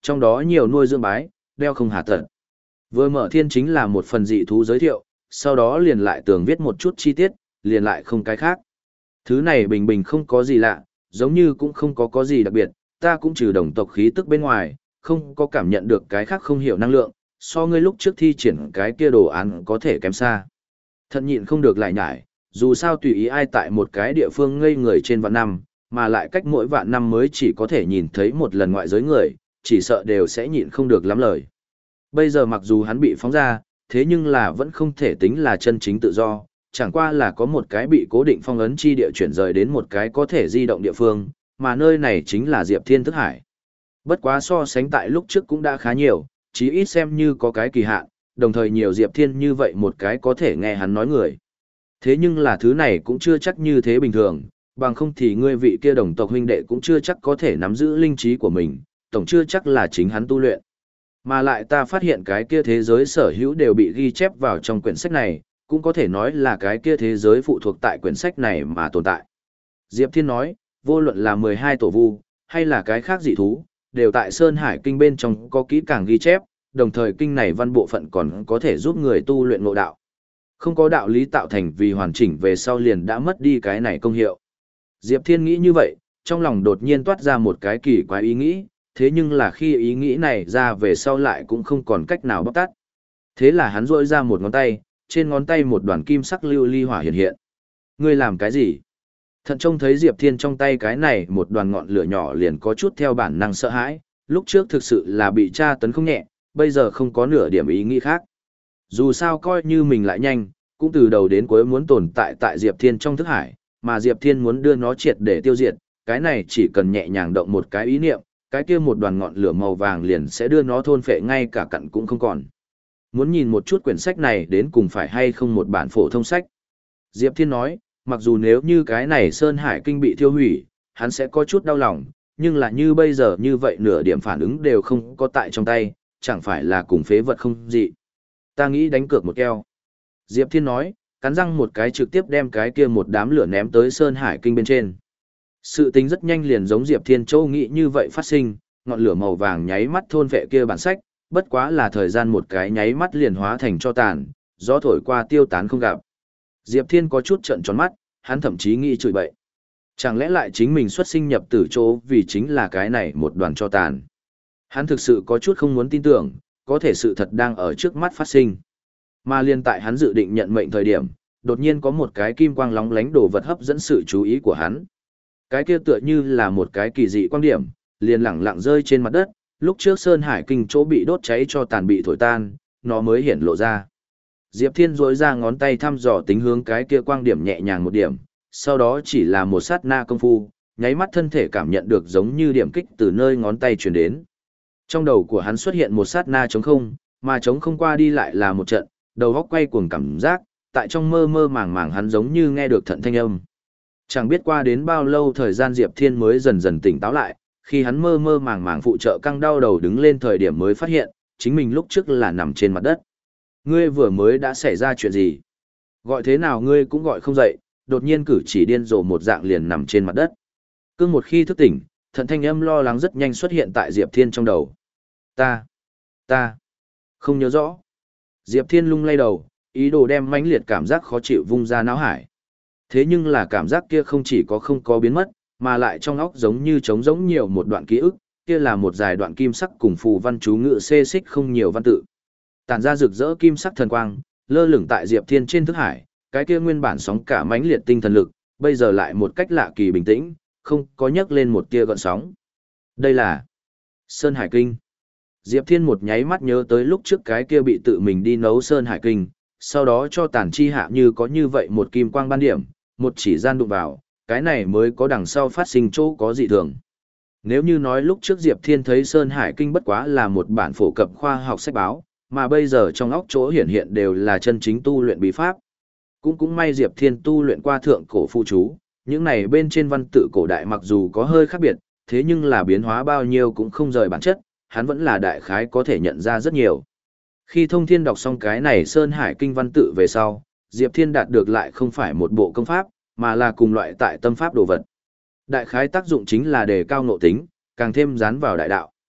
trong đó nhiều nuôi dưỡng bái, đeo không hà tận. Vừa mở thiên chính là một phần dị thú giới thiệu, sau đó liền lại tường viết một chút chi tiết, liền lại không cái khác. Thứ này bình bình không có gì lạ, giống như cũng không có có gì đặc biệt, ta cũng trừ đồng tộc khí tức bên ngoài, không có cảm nhận được cái khác không hiểu năng lượng, so ngươi lúc trước thi triển cái kia đồ án có thể kém xa. Thận nhịn không được lại nhải, dù sao tùy ý ai tại một cái địa phương ngây người trên vạn năm, mà lại cách mỗi vạn năm mới chỉ có thể nhìn thấy một lần ngoại giới người, chỉ sợ đều sẽ nhịn không được lắm lời. Bây giờ mặc dù hắn bị phóng ra, thế nhưng là vẫn không thể tính là chân chính tự do, chẳng qua là có một cái bị cố định phong ấn chi địa chuyển rời đến một cái có thể di động địa phương, mà nơi này chính là Diệp Thiên Thức Hải. Bất quá so sánh tại lúc trước cũng đã khá nhiều, chí ít xem như có cái kỳ hạn, đồng thời nhiều Diệp Thiên như vậy một cái có thể nghe hắn nói người. Thế nhưng là thứ này cũng chưa chắc như thế bình thường, bằng không thì ngươi vị kia đồng tộc huynh đệ cũng chưa chắc có thể nắm giữ linh trí của mình, tổng chưa chắc là chính hắn tu luyện. Mà lại ta phát hiện cái kia thế giới sở hữu đều bị ghi chép vào trong quyển sách này, cũng có thể nói là cái kia thế giới phụ thuộc tại quyển sách này mà tồn tại. Diệp Thiên nói, vô luận là mười hai tổ vu, hay là cái khác dị thú, đều tại Sơn Hải Kinh bên trong có kỹ càng ghi chép, đồng thời kinh này văn bộ phận còn có thể giúp người tu luyện ngộ đạo. Không có đạo lý tạo thành vì hoàn chỉnh về sau liền đã mất đi cái này công hiệu. Diệp Thiên nghĩ như vậy, trong lòng đột nhiên toát ra một cái kỳ quái ý nghĩ, thế nhưng là khi ý nghĩ này ra về sau lại cũng không còn cách nào bóc tát. Thế là hắn rỗi ra một ngón tay, trên ngón tay một đoàn kim sắc lưu ly hỏa hiện hiện. Ngươi làm cái gì? Thận trông thấy Diệp Thiên trong tay cái này một đoàn ngọn lửa nhỏ liền có chút theo bản năng sợ hãi, lúc trước thực sự là bị tra tấn không nhẹ, bây giờ không có nửa điểm ý nghĩ khác. Dù sao coi như mình lại nhanh, cũng từ đầu đến cuối muốn tồn tại tại Diệp Thiên trong thức hải, mà Diệp Thiên muốn đưa nó triệt để tiêu diệt, cái này chỉ cần nhẹ nhàng động một cái ý niệm, cái kia một đoàn ngọn lửa màu vàng liền sẽ đưa nó thôn phệ ngay cả cặn cũng không còn. Muốn nhìn một chút quyển sách này đến cùng phải hay không một bản phổ thông sách. Diệp Thiên nói, mặc dù nếu như cái này Sơn Hải Kinh bị thiêu hủy, hắn sẽ có chút đau lòng, nhưng là như bây giờ như vậy nửa điểm phản ứng đều không có tại trong tay, chẳng phải là cùng phế vật không dị. Ta nghĩ đánh cược một keo. Diệp Thiên nói, cắn răng một cái trực tiếp đem cái kia một đám lửa ném tới Sơn Hải Kinh bên trên. Sự tính rất nhanh liền giống Diệp Thiên Châu nghĩ như vậy phát sinh, ngọn lửa màu vàng nháy mắt thôn vệ kia bản sách, bất quá là thời gian một cái nháy mắt liền hóa thành cho tàn, gió thổi qua tiêu tán không gặp. Diệp Thiên có chút trợn tròn mắt, hắn thậm chí nghĩ chửi bậy. Chẳng lẽ lại chính mình xuất sinh nhập tử chỗ vì chính là cái này một đoàn cho tàn. Hắn thực sự có chút không muốn tin tưởng, có thể sự thật đang ở trước mắt phát sinh. Mà liên tại hắn dự định nhận mệnh thời điểm, đột nhiên có một cái kim quang lóng lánh đồ vật hấp dẫn sự chú ý của hắn. Cái kia tựa như là một cái kỳ dị quang điểm, liền lẳng lặng rơi trên mặt đất, lúc trước Sơn Hải Kinh chỗ bị đốt cháy cho tàn bị thổi tan, nó mới hiển lộ ra. Diệp Thiên rỗi ra ngón tay thăm dò tính hướng cái kia quang điểm nhẹ nhàng một điểm, sau đó chỉ là một sát na công phu, nháy mắt thân thể cảm nhận được giống như điểm kích từ nơi ngón tay truyền đến. Trong đầu của hắn xuất hiện một sát na trống không, mà trống không qua đi lại là một trận, đầu óc quay cuồng cảm giác, tại trong mơ mơ màng màng hắn giống như nghe được thận thanh âm. Chẳng biết qua đến bao lâu thời gian Diệp Thiên mới dần dần tỉnh táo lại, khi hắn mơ mơ màng màng phụ trợ căng đau đầu đứng lên thời điểm mới phát hiện, chính mình lúc trước là nằm trên mặt đất. Ngươi vừa mới đã xảy ra chuyện gì? Gọi thế nào ngươi cũng gọi không dậy, đột nhiên cử chỉ điên rồ một dạng liền nằm trên mặt đất. Cưng một khi thức tỉnh, thận thanh âm lo lắng rất nhanh xuất hiện tại Diệp Thiên trong đầu. Ta, ta, không nhớ rõ. Diệp Thiên lung lay đầu, ý đồ đem mãnh liệt cảm giác khó chịu vung ra não hải. Thế nhưng là cảm giác kia không chỉ có không có biến mất, mà lại trong óc giống như trống rỗng nhiều một đoạn ký ức, kia là một dài đoạn kim sắc cùng phù văn chú ngữ xê xích không nhiều văn tự. Tản ra rực rỡ kim sắc thần quang, lơ lửng tại Diệp Thiên trên thức hải, cái kia nguyên bản sóng cả mãnh liệt tinh thần lực, bây giờ lại một cách lạ kỳ bình tĩnh, không có nhấc lên một tia gợn sóng. Đây là Sơn Hải Kinh. Diệp Thiên một nháy mắt nhớ tới lúc trước cái kia bị tự mình đi nấu Sơn Hải Kinh, sau đó cho tàn chi hạ như có như vậy một kim quang ban điểm, một chỉ gian đụng vào, cái này mới có đằng sau phát sinh chỗ có dị thường. Nếu như nói lúc trước Diệp Thiên thấy Sơn Hải Kinh bất quá là một bản phổ cập khoa học sách báo, mà bây giờ trong óc chỗ hiển hiện đều là chân chính tu luyện bí pháp. Cũng cũng may Diệp Thiên tu luyện qua thượng cổ phụ chú, những này bên trên văn tự cổ đại mặc dù có hơi khác biệt, thế nhưng là biến hóa bao nhiêu cũng không rời bản chất, hắn vẫn là đại khái có thể nhận ra rất nhiều. Khi Thông Thiên đọc xong cái này Sơn Hải Kinh văn tự về sau, Diệp Thiên đạt được lại không phải một bộ công pháp, mà là cùng loại tại tâm pháp đồ vật. Đại khái tác dụng chính là đề cao ngộ tính, càng thêm dán vào đại đạo.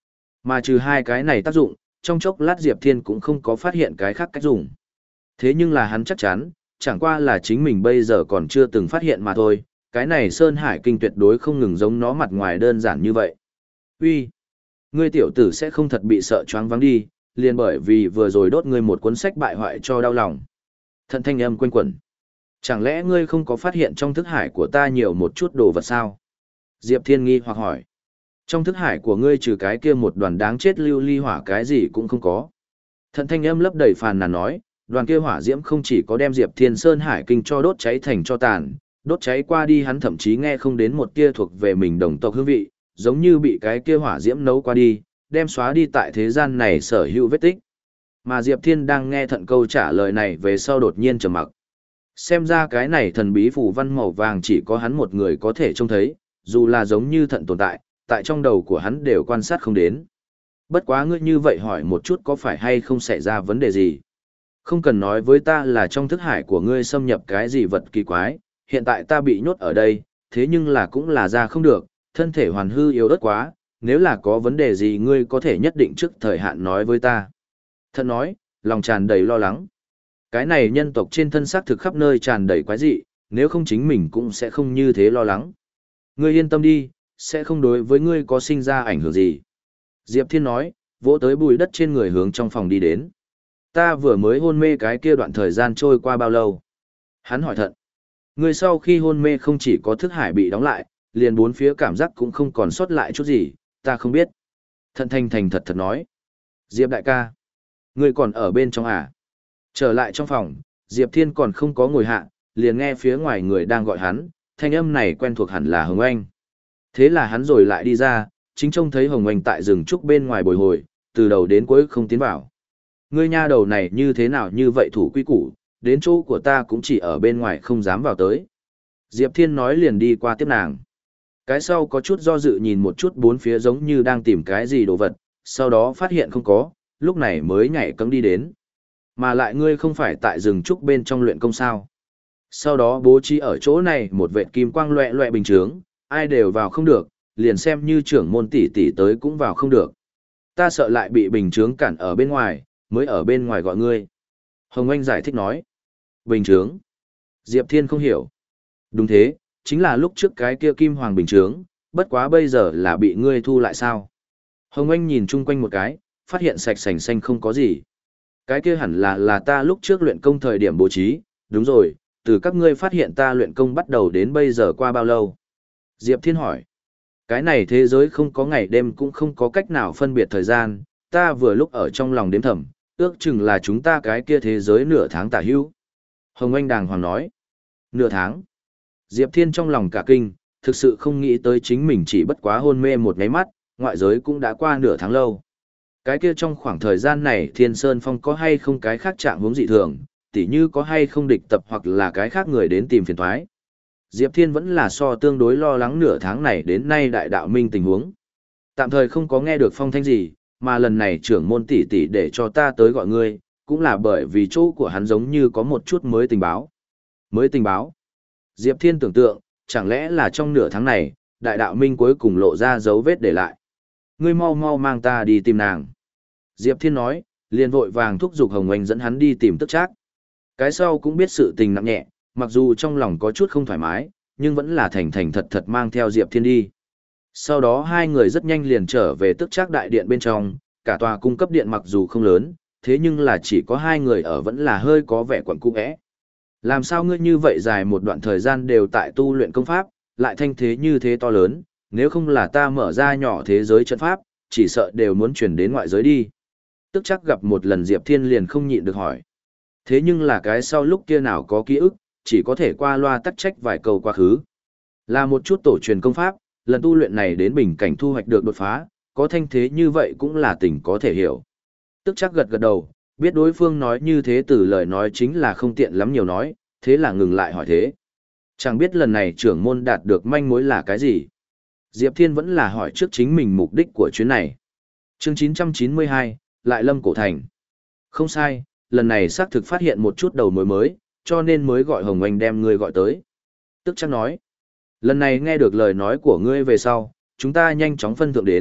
Mà trừ hai cái này tác dụng, trong chốc lát Diệp Thiên cũng không có phát hiện cái khác cách dùng. Thế nhưng là hắn chắc chắn, chẳng qua là chính mình bây giờ còn chưa từng phát hiện mà thôi, cái này Sơn Hải Kinh tuyệt đối không ngừng giống nó mặt ngoài đơn giản như vậy. Uy, ngươi tiểu tử sẽ không thật bị sợ choáng váng đi, liền bởi vì vừa rồi đốt ngươi một cuốn sách bại hoại cho đau lòng. Thận thanh âm quanh quẩn. Chẳng lẽ ngươi không có phát hiện trong thức hải của ta nhiều một chút đồ vật sao? Diệp Thiên nghi hoặc hỏi. Trong thức hải của ngươi trừ cái kia một đoàn đáng chết lưu ly hỏa cái gì cũng không có. Thận thanh âm lấp đầy phàn nàn nói, đoàn kia hỏa diễm không chỉ có đem Diệp Thiên Sơn Hải Kinh cho đốt cháy thành cho tàn, đốt cháy qua đi hắn thậm chí nghe không đến một tia thuộc về mình đồng tộc hương vị, giống như bị cái kia hỏa diễm nấu qua đi, đem xóa đi tại thế gian này sở hữu vết tích. Mà Diệp Thiên đang nghe thận câu trả lời này về sau đột nhiên trầm mặc. Xem ra cái này thần bí phù văn màu vàng chỉ có hắn một người có thể trông thấy, dù là giống như thận tồn tại, tại trong đầu của hắn đều quan sát không đến. Bất quá ngươi như vậy hỏi một chút có phải hay không xảy ra vấn đề gì? Không cần nói với ta là trong thức hải của ngươi xâm nhập cái gì vật kỳ quái, hiện tại ta bị nhốt ở đây, thế nhưng là cũng là ra không được, thân thể hoàn hư yếu ớt quá, nếu là có vấn đề gì ngươi có thể nhất định trước thời hạn nói với ta. Thận nói, lòng tràn đầy lo lắng. Cái này nhân tộc trên thân xác thực khắp nơi tràn đầy quái dị, nếu không chính mình cũng sẽ không như thế lo lắng. Ngươi yên tâm đi, sẽ không đối với ngươi có sinh ra ảnh hưởng gì. Diệp Thiên nói, vỗ tới bùi đất trên người hướng trong phòng đi đến. Ta vừa mới hôn mê cái kia đoạn thời gian trôi qua bao lâu? Hắn hỏi thận. Ngươi sau khi hôn mê không chỉ có thức hải bị đóng lại, liền bốn phía cảm giác cũng không còn sót lại chút gì, ta không biết. Thận thành thành thật thật nói. Diệp đại ca. Ngươi còn ở bên trong à? Trở lại trong phòng, Diệp Thiên còn không có ngồi hạ, liền nghe phía ngoài người đang gọi hắn, thanh âm này quen thuộc hẳn là Hồng Anh. Thế là hắn rồi lại đi ra, chính trông thấy Hồng Anh tại rừng trúc bên ngoài bồi hồi, từ đầu đến cuối không tiến vào. Ngươi nha đầu này như thế nào như vậy thủ quy củ, đến chỗ của ta cũng chỉ ở bên ngoài không dám vào tới. Diệp Thiên nói liền đi qua tiếp nàng. Cái sau có chút do dự nhìn một chút bốn phía giống như đang tìm cái gì đồ vật, sau đó phát hiện không có, lúc này mới nhảy cẫng đi đến. Mà lại ngươi không phải tại rừng trúc bên trong luyện công sao. Sau đó bố trí ở chỗ này một vệt kim quang loẹ loẹ bình chướng, ai đều vào không được, liền xem như trưởng môn tỷ tỷ tới cũng vào không được. Ta sợ lại bị bình chướng cản ở bên ngoài, mới ở bên ngoài gọi ngươi. Hồng Anh giải thích nói. Bình chướng. Diệp Thiên không hiểu. Đúng thế, chính là lúc trước cái kia kim hoàng bình chướng, bất quá bây giờ là bị ngươi thu lại sao. Hồng Anh nhìn chung quanh một cái, phát hiện sạch sành xanh không có gì. Cái kia hẳn là là ta lúc trước luyện công thời điểm bố trí, đúng rồi, từ các ngươi phát hiện ta luyện công bắt đầu đến bây giờ qua bao lâu? Diệp Thiên hỏi. Cái này thế giới không có ngày đêm cũng không có cách nào phân biệt thời gian, ta vừa lúc ở trong lòng đếm thầm, ước chừng là chúng ta cái kia thế giới nửa tháng tả hữu. Hồng Anh đàng hoàng nói. Nửa tháng. Diệp Thiên trong lòng cả kinh, thực sự không nghĩ tới chính mình chỉ bất quá hôn mê một ngáy mắt, ngoại giới cũng đã qua nửa tháng lâu. Cái kia trong khoảng thời gian này Thiên Sơn Phong có hay không cái khác trạng huống dị thường, tỉ như có hay không địch tập hoặc là cái khác người đến tìm phiền toái. Diệp Thiên vẫn là so tương đối lo lắng nửa tháng này đến nay đại đạo minh tình huống. Tạm thời không có nghe được phong thanh gì, mà lần này trưởng môn tỷ tỷ để cho ta tới gọi ngươi, cũng là bởi vì chỗ của hắn giống như có một chút mới tình báo. Mới tình báo? Diệp Thiên tưởng tượng, chẳng lẽ là trong nửa tháng này, đại đạo minh cuối cùng lộ ra dấu vết để lại. Ngươi mau mau mang ta đi tìm nàng. Diệp Thiên nói, liền vội vàng thúc giục Hồng Anh dẫn hắn đi tìm Tức Trác. Cái sau cũng biết sự tình nặng nhẹ, mặc dù trong lòng có chút không thoải mái, nhưng vẫn là thành thành thật thật mang theo Diệp Thiên đi. Sau đó hai người rất nhanh liền trở về Tức Trác đại điện bên trong, cả tòa cung cấp điện mặc dù không lớn, thế nhưng là chỉ có hai người ở vẫn là hơi có vẻ quẩn cung ẽ. Làm sao ngươi như vậy dài một đoạn thời gian đều tại tu luyện công pháp, lại thanh thế như thế to lớn, nếu không là ta mở ra nhỏ thế giới trận pháp, chỉ sợ đều muốn chuyển đến ngoại giới đi. Tức Trác gặp một lần Diệp Thiên liền không nhịn được hỏi. Thế nhưng là cái sau lúc kia nào có ký ức, chỉ có thể qua loa tắc trách vài câu quá khứ. Là một chút tổ truyền công pháp, lần tu luyện này đến bình cảnh thu hoạch được đột phá, có thanh thế như vậy cũng là tình có thể hiểu. Tức Trác gật gật đầu, biết đối phương nói như thế từ lời nói chính là không tiện lắm nhiều nói, thế là ngừng lại hỏi thế. Chẳng biết lần này trưởng môn đạt được manh mối là cái gì. Diệp Thiên vẫn là hỏi trước chính mình mục đích của chuyến này. Chương chín trăm chín mươi hai, lại Lâm Cổ Thành. Không sai, lần này xác thực phát hiện một chút đầu mối mới, cho nên mới gọi Hồng Anh đem ngươi gọi tới. Tức Trác nói, lần này nghe được lời nói của ngươi về sau, chúng ta nhanh chóng phân thượng đến,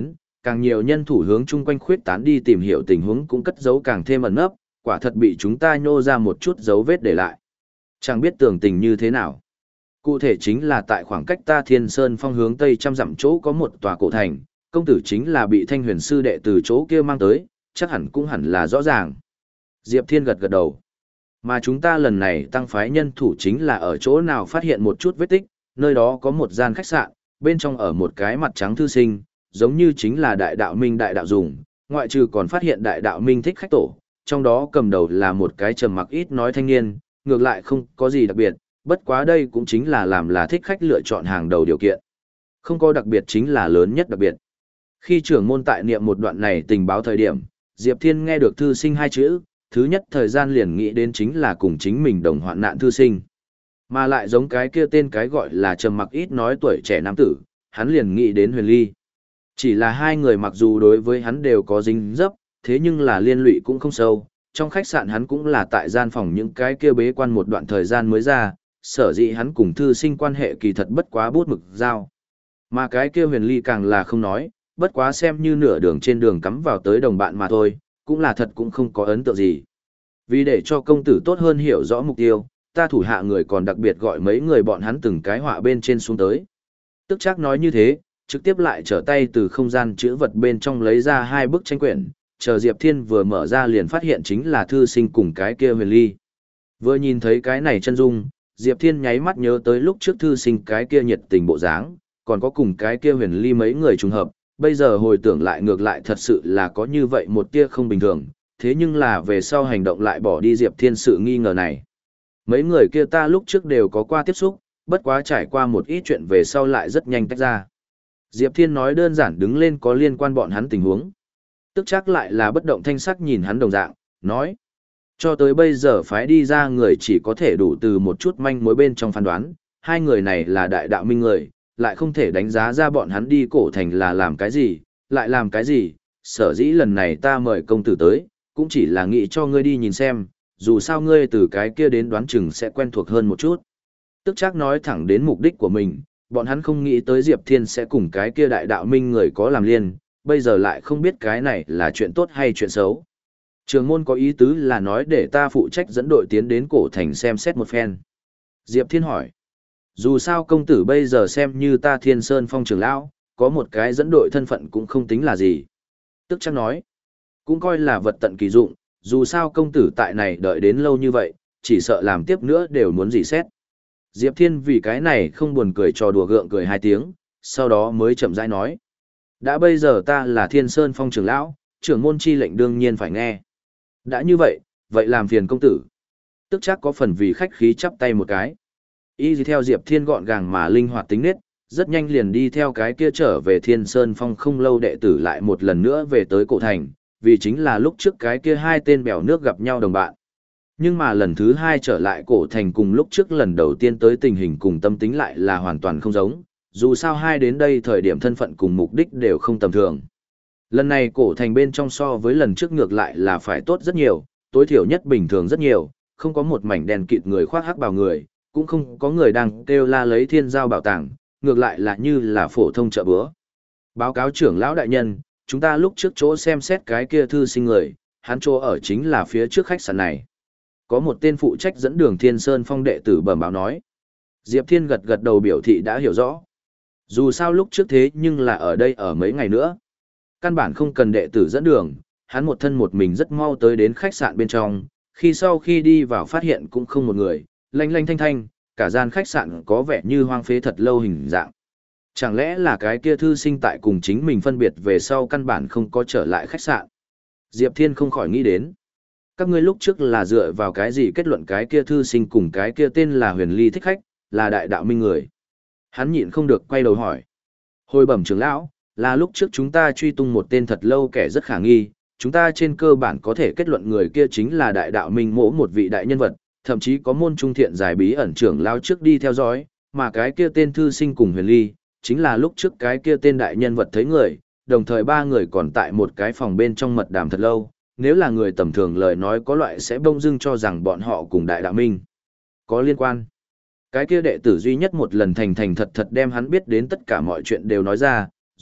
càng nhiều nhân thủ hướng chung quanh khuyết tán đi tìm hiểu tình huống cũng cất giấu càng thêm ẩn nấp, quả thật bị chúng ta nhô ra một chút dấu vết để lại. Chẳng biết tường tình như thế nào. Cụ thể chính là tại khoảng cách ta Thiên Sơn Phong hướng tây trăm dặm chỗ có một tòa cổ thành, công tử chính là bị Thanh Huyền sư đệ từ chỗ kia mang tới, chắc hẳn cũng hẳn là rõ ràng. Diệp Thiên gật gật đầu. Mà chúng ta lần này tăng phái nhân thủ chính là ở chỗ nào phát hiện một chút vết tích, nơi đó có một gian khách sạn, bên trong ở một cái mặt trắng thư sinh, giống như chính là đại đạo minh đại đạo dùng, ngoại trừ còn phát hiện đại đạo minh thích khách tổ, trong đó cầm đầu là một cái trầm mặc ít nói thanh niên, ngược lại không có gì đặc biệt, bất quá đây cũng chính là làm là thích khách lựa chọn hàng đầu điều kiện. Không có đặc biệt chính là lớn nhất đặc biệt. Khi trưởng môn tại niệm một đoạn này tình báo thời điểm, Diệp Thiên nghe được thư sinh hai chữ, thứ nhất thời gian liền nghĩ đến chính là cùng chính mình đồng hoạn nạn thư sinh. Mà lại giống cái kia tên cái gọi là trầm mặc ít nói tuổi trẻ nam tử, hắn liền nghĩ đến Huyền Ly. Chỉ là hai người mặc dù đối với hắn đều có dính dấp, thế nhưng là liên lụy cũng không sâu. Trong khách sạn hắn cũng là tại gian phòng những cái kia bế quan một đoạn thời gian mới ra, sở dĩ hắn cùng thư sinh quan hệ kỳ thật bất quá bút mực giao. Mà cái kia Huyền Ly càng là không nói, bất quá xem như nửa đường trên đường cắm vào tới đồng bạn mà thôi, cũng là thật cũng không có ấn tượng gì. Vì để cho công tử tốt hơn hiểu rõ mục tiêu, ta thủ hạ người còn đặc biệt gọi mấy người bọn hắn từng cái họa bên trên xuống tới. Tức chắc nói như thế, trực tiếp lại trở tay từ không gian chữ vật bên trong lấy ra hai bức tranh quyển, chờ Diệp Thiên vừa mở ra liền phát hiện chính là thư sinh cùng cái kia Huyền Ly. Vừa nhìn thấy cái này chân dung, Diệp Thiên nháy mắt nhớ tới lúc trước thư sinh cái kia nhiệt tình bộ dáng, còn có cùng cái kia Huyền Ly mấy người trùng hợp, bây giờ hồi tưởng lại ngược lại thật sự là có như vậy một tia không bình thường, thế nhưng là về sau hành động lại bỏ đi Diệp Thiên sự nghi ngờ này. Mấy người kia ta lúc trước đều có qua tiếp xúc, bất quá trải qua một ít chuyện về sau lại rất nhanh tách ra. Diệp Thiên nói đơn giản đứng lên có liên quan bọn hắn tình huống. Tức chắc lại là bất động thanh sắc nhìn hắn đồng dạng, nói. Cho tới bây giờ phái đi ra người chỉ có thể đủ từ một chút manh mối bên trong phán đoán, hai người này là đại đạo minh người, lại không thể đánh giá ra bọn hắn đi cổ thành là làm cái gì, lại làm cái gì, sở dĩ lần này ta mời công tử tới, cũng chỉ là nghĩ cho ngươi đi nhìn xem, dù sao ngươi từ cái kia đến đoán chừng sẽ quen thuộc hơn một chút. Tức chắc nói thẳng đến mục đích của mình, bọn hắn không nghĩ tới Diệp Thiên sẽ cùng cái kia đại đạo minh người có làm liên, bây giờ lại không biết cái này là chuyện tốt hay chuyện xấu. Trường môn có ý tứ là nói để ta phụ trách dẫn đội tiến đến cổ thành xem xét một phen. Diệp Thiên hỏi, dù sao công tử bây giờ xem như ta Thiên Sơn Phong trưởng lão, có một cái dẫn đội thân phận cũng không tính là gì. Tức chắc nói, cũng coi là vật tận kỳ dụng, dù sao công tử tại này đợi đến lâu như vậy, chỉ sợ làm tiếp nữa đều muốn dỉ xét. Diệp Thiên vì cái này không buồn cười trò đùa gượng cười hai tiếng, sau đó mới chậm rãi nói. Đã bây giờ ta là Thiên Sơn Phong trưởng lão, trưởng môn chi lệnh đương nhiên phải nghe. Đã như vậy, vậy làm phiền công tử. Tức chắc có phần vì khách khí chắp tay một cái. Y gì theo Diệp Thiên gọn gàng mà linh hoạt tính nết, rất nhanh liền đi theo cái kia trở về Thiên Sơn Phong không lâu đệ tử lại một lần nữa về tới cổ thành, vì chính là lúc trước cái kia hai tên bèo nước gặp nhau đồng bạn. Nhưng mà lần thứ hai trở lại cổ thành cùng lúc trước lần đầu tiên tới tình hình cùng tâm tính lại là hoàn toàn không giống, dù sao hai đến đây thời điểm thân phận cùng mục đích đều không tầm thường. Lần này cổ thành bên trong so với lần trước ngược lại là phải tốt rất nhiều, tối thiểu nhất bình thường rất nhiều, không có một mảnh đèn kịt người khoác hắc bào người, cũng không có người đang kêu la lấy thiên giao bảo tàng, ngược lại là như là phổ thông chợ búa. Báo cáo trưởng lão đại nhân, chúng ta lúc trước chỗ xem xét cái kia thư sinh người, hắn chỗ ở chính là phía trước khách sạn này. Có một tên phụ trách dẫn đường Thiên Sơn Phong đệ tử bẩm báo nói. Diệp Thiên gật gật đầu biểu thị đã hiểu rõ. Dù sao lúc trước thế nhưng là ở đây ở mấy ngày nữa. Căn bản không cần đệ tử dẫn đường, hắn một thân một mình rất mau tới đến khách sạn bên trong, khi sau khi đi vào phát hiện cũng không một người, lanh lanh thanh thanh, cả gian khách sạn có vẻ như hoang phế thật lâu hình dạng. Chẳng lẽ là cái kia thư sinh tại cùng chính mình phân biệt về sau căn bản không có trở lại khách sạn? Diệp Thiên không khỏi nghĩ đến. Các ngươi lúc trước là dựa vào cái gì kết luận cái kia thư sinh cùng cái kia tên là Huyền Ly thích khách, là đại đạo minh người? Hắn nhịn không được quay đầu hỏi. Hồi bẩm trưởng lão, là lúc trước chúng ta truy tung một tên thật lâu kẻ rất khả nghi, chúng ta trên cơ bản có thể kết luận người kia chính là đại đạo minh mỗ một vị đại nhân vật, thậm chí có môn trung thiện giải bí ẩn trưởng lão trước đi theo dõi, mà cái kia tên thư sinh cùng Huyền Ly, chính là lúc trước cái kia tên đại nhân vật thấy người, đồng thời ba người còn tại một cái phòng bên trong mật đàm thật lâu, nếu là người tầm thường lời nói có loại sẽ bông dưng cho rằng bọn họ cùng đại đạo minh có liên quan. Cái kia đệ tử duy nhất một lần thành thành thật thật đem hắn biết đến tất cả mọi chuyện đều nói ra,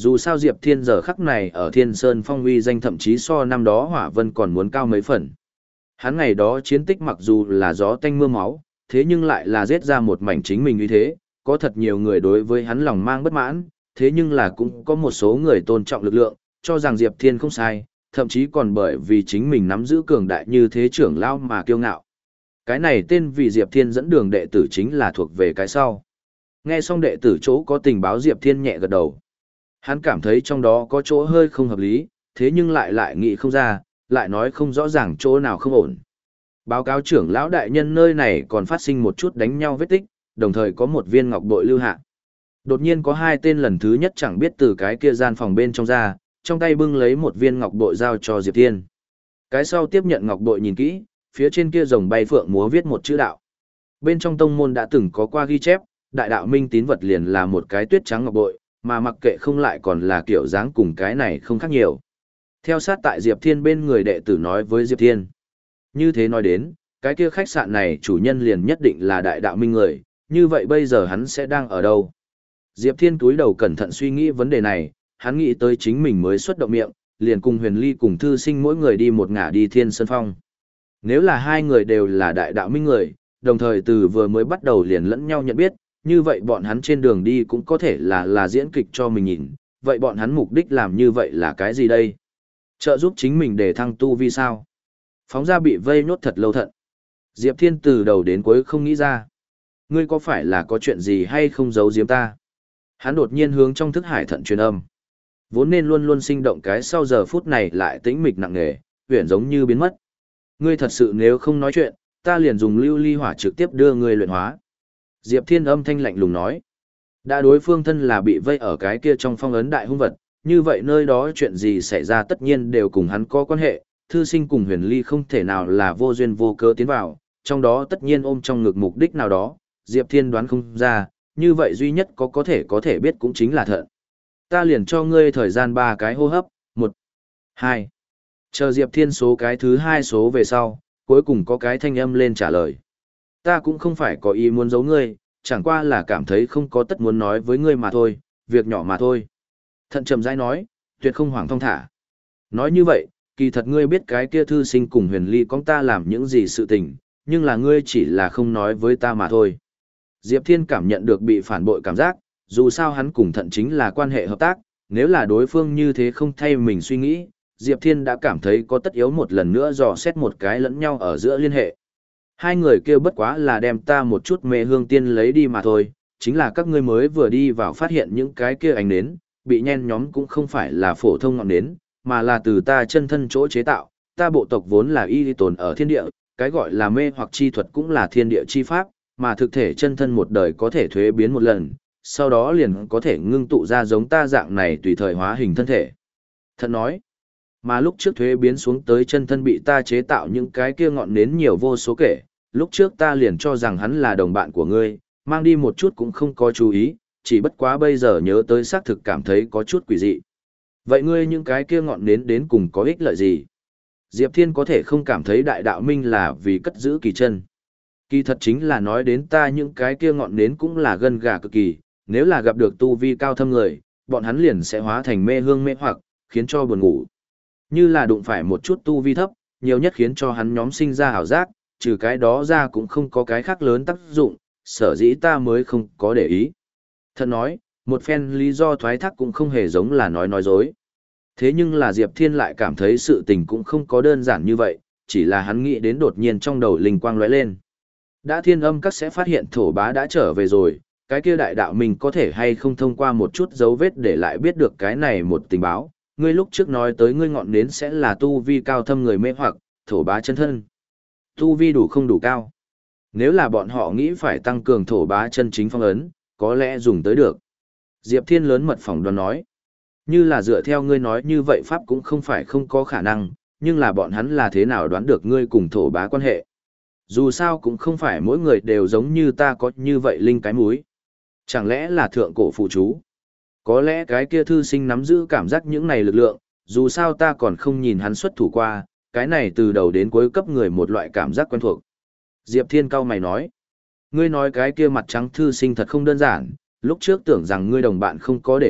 Dù sao Diệp Thiên giờ khắc này ở Thiên Sơn Phong uy danh thậm chí so năm đó Hỏa Vân còn muốn cao mấy phần. Hắn ngày đó chiến tích mặc dù là gió tanh mưa máu, thế nhưng lại là giết ra một mảnh chính mình như thế, có thật nhiều người đối với hắn lòng mang bất mãn, thế nhưng là cũng có một số người tôn trọng lực lượng, cho rằng Diệp Thiên không sai, thậm chí còn bởi vì chính mình nắm giữ cường đại như thế trưởng lao mà kiêu ngạo. Cái này tên vì Diệp Thiên dẫn đường đệ tử chính là thuộc về cái sau. Nghe xong đệ tử chỗ có tình báo Diệp Thiên nhẹ gật đầu. Hắn cảm thấy trong đó có chỗ hơi không hợp lý, thế nhưng lại lại nghĩ không ra, lại nói không rõ ràng chỗ nào không ổn. Báo cáo trưởng lão đại nhân nơi này còn phát sinh một chút đánh nhau vết tích, đồng thời có một viên ngọc bội lưu hạ. Đột nhiên có hai tên lần thứ nhất chẳng biết từ cái kia gian phòng bên trong ra, trong tay bưng lấy một viên ngọc bội giao cho Diệp Thiên. Cái sau tiếp nhận ngọc bội nhìn kỹ, phía trên kia rồng bay phượng múa viết một chữ đạo. Bên trong tông môn đã từng có qua ghi chép, đại đạo minh tín vật liền là một cái tuyết trắng ngọc bội, mà mặc kệ không lại còn là kiểu dáng cùng cái này không khác nhiều. Theo sát tại Diệp Thiên bên người đệ tử nói với Diệp Thiên. Như thế nói đến, cái kia khách sạn này chủ nhân liền nhất định là đại đạo minh người, như vậy bây giờ hắn sẽ đang ở đâu? Diệp Thiên túi đầu cẩn thận suy nghĩ vấn đề này, hắn nghĩ tới chính mình mới xuất động miệng, liền cùng Huyền Ly cùng Thư Sinh mỗi người đi một ngả đi Thiên Sơn Phong. Nếu là hai người đều là đại đạo minh người, đồng thời từ vừa mới bắt đầu liền lẫn nhau nhận biết, như vậy bọn hắn trên đường đi cũng có thể là là diễn kịch cho mình nhìn, vậy bọn hắn mục đích làm như vậy là cái gì đây? Trợ giúp chính mình để thăng tu vi sao? Phóng ra bị vây nhốt thật lâu thận. Diệp Thiên từ đầu đến cuối không nghĩ ra. Ngươi có phải là có chuyện gì hay không giấu giếm ta? Hắn đột nhiên hướng trong thức hải thận truyền âm. Vốn nên luôn luôn sinh động cái sau giờ phút này lại tĩnh mịch nặng nề, huyền giống như biến mất. Ngươi thật sự nếu không nói chuyện, ta liền dùng lưu ly hỏa trực tiếp đưa ngươi luyện hóa. Diệp Thiên âm thanh lạnh lùng nói. Đã đối phương thân là bị vây ở cái kia trong phong ấn đại hung vật, như vậy nơi đó chuyện gì xảy ra tất nhiên đều cùng hắn có quan hệ, Thư Sinh cùng Huyền Ly không thể nào là vô duyên vô cớ tiến vào, trong đó tất nhiên ôm trong ngực mục đích nào đó, Diệp Thiên đoán không ra, như vậy duy nhất có có thể có thể biết cũng chính là thận. Ta liền cho ngươi thời gian ba cái hô hấp, một, hai. Chờ Diệp Thiên số cái thứ hai số về sau, cuối cùng có cái thanh âm lên trả lời. Ta cũng không phải có ý muốn giấu ngươi, chẳng qua là cảm thấy không có tất muốn nói với ngươi mà thôi, việc nhỏ mà thôi. Thận trầm rãi nói, tuyệt không hoảng thong thả. Nói như vậy, kỳ thật ngươi biết cái kia Thư Sinh cùng Huyền Ly con ta làm những gì sự tình, nhưng là ngươi chỉ là không nói với ta mà thôi. Diệp Thiên cảm nhận được bị phản bội cảm giác, dù sao hắn cùng thận chính là quan hệ hợp tác, nếu là đối phương như thế không thay mình suy nghĩ, Diệp Thiên đã cảm thấy có tất yếu một lần nữa dò xét một cái lẫn nhau ở giữa liên hệ. Hai người kêu bất quá là đem ta một chút mê hương tiên lấy đi mà thôi, chính là các ngươi mới vừa đi vào phát hiện những cái kia ánh nến, bị nhen nhóm cũng không phải là phổ thông ngọn nến, mà là từ ta chân thân chỗ chế tạo, ta bộ tộc vốn là y tồn ở thiên địa, cái gọi là mê hoặc chi thuật cũng là thiên địa chi pháp, mà thực thể chân thân một đời có thể thuế biến một lần, sau đó liền có thể ngưng tụ ra giống ta dạng này tùy thời hóa hình thân thể. Thật nói, mà lúc trước thuế biến xuống tới chân thân bị ta chế tạo những cái kia ngọn nến nhiều vô số kể, lúc trước ta liền cho rằng hắn là đồng bạn của ngươi, mang đi một chút cũng không có chú ý, chỉ bất quá bây giờ nhớ tới xác thực cảm thấy có chút quỷ dị. Vậy ngươi những cái kia ngọn nến đến cùng có ích lợi gì? Diệp Thiên có thể không cảm thấy đại đạo minh là vì cất giữ kỳ chân. Kỳ thật chính là nói đến ta những cái kia ngọn nến cũng là gân gà cực kỳ, nếu là gặp được tu vi cao thâm người, bọn hắn liền sẽ hóa thành mê hương mê hoặc, khiến cho buồn ngủ. Như là đụng phải một chút tu vi thấp, nhiều nhất khiến cho hắn nhóm sinh ra ảo giác, trừ cái đó ra cũng không có cái khác lớn tác dụng, sở dĩ ta mới không có để ý. Thật nói, một phen lý do thoái thác cũng không hề giống là nói nói dối. Thế nhưng là Diệp Thiên lại cảm thấy sự tình cũng không có đơn giản như vậy, chỉ là hắn nghĩ đến đột nhiên trong đầu linh quang lóe lên. Đã Thiên Âm các sẽ phát hiện thổ bá đã trở về rồi, cái kia đại đạo mình có thể hay không thông qua một chút dấu vết để lại biết được cái này một tình báo. Ngươi lúc trước nói tới ngươi ngọn nến sẽ là tu vi cao thâm người mê hoặc, thổ bá chân thân. Tu vi đủ không đủ cao. Nếu là bọn họ nghĩ phải tăng cường thổ bá chân chính phong ấn, có lẽ dùng tới được. Diệp Thiên lớn mật phỏng đoán nói. Như là dựa theo ngươi nói như vậy pháp cũng không phải không có khả năng, nhưng là bọn hắn là thế nào đoán được ngươi cùng thổ bá quan hệ. Dù sao cũng không phải mỗi người đều giống như ta có như vậy linh cái múi. Chẳng lẽ là thượng cổ phụ chú? Có lẽ cái kia Thư Sinh nắm giữ cảm giác những này lực lượng, dù sao ta còn không nhìn hắn xuất thủ qua, cái này từ đầu đến cuối cấp người một loại cảm giác quen thuộc. Diệp Thiên cao mày nói, ngươi nói cái kia mặt trắng Thư Sinh thật không đơn giản, lúc trước tưởng rằng ngươi đồng bạn không có để ý,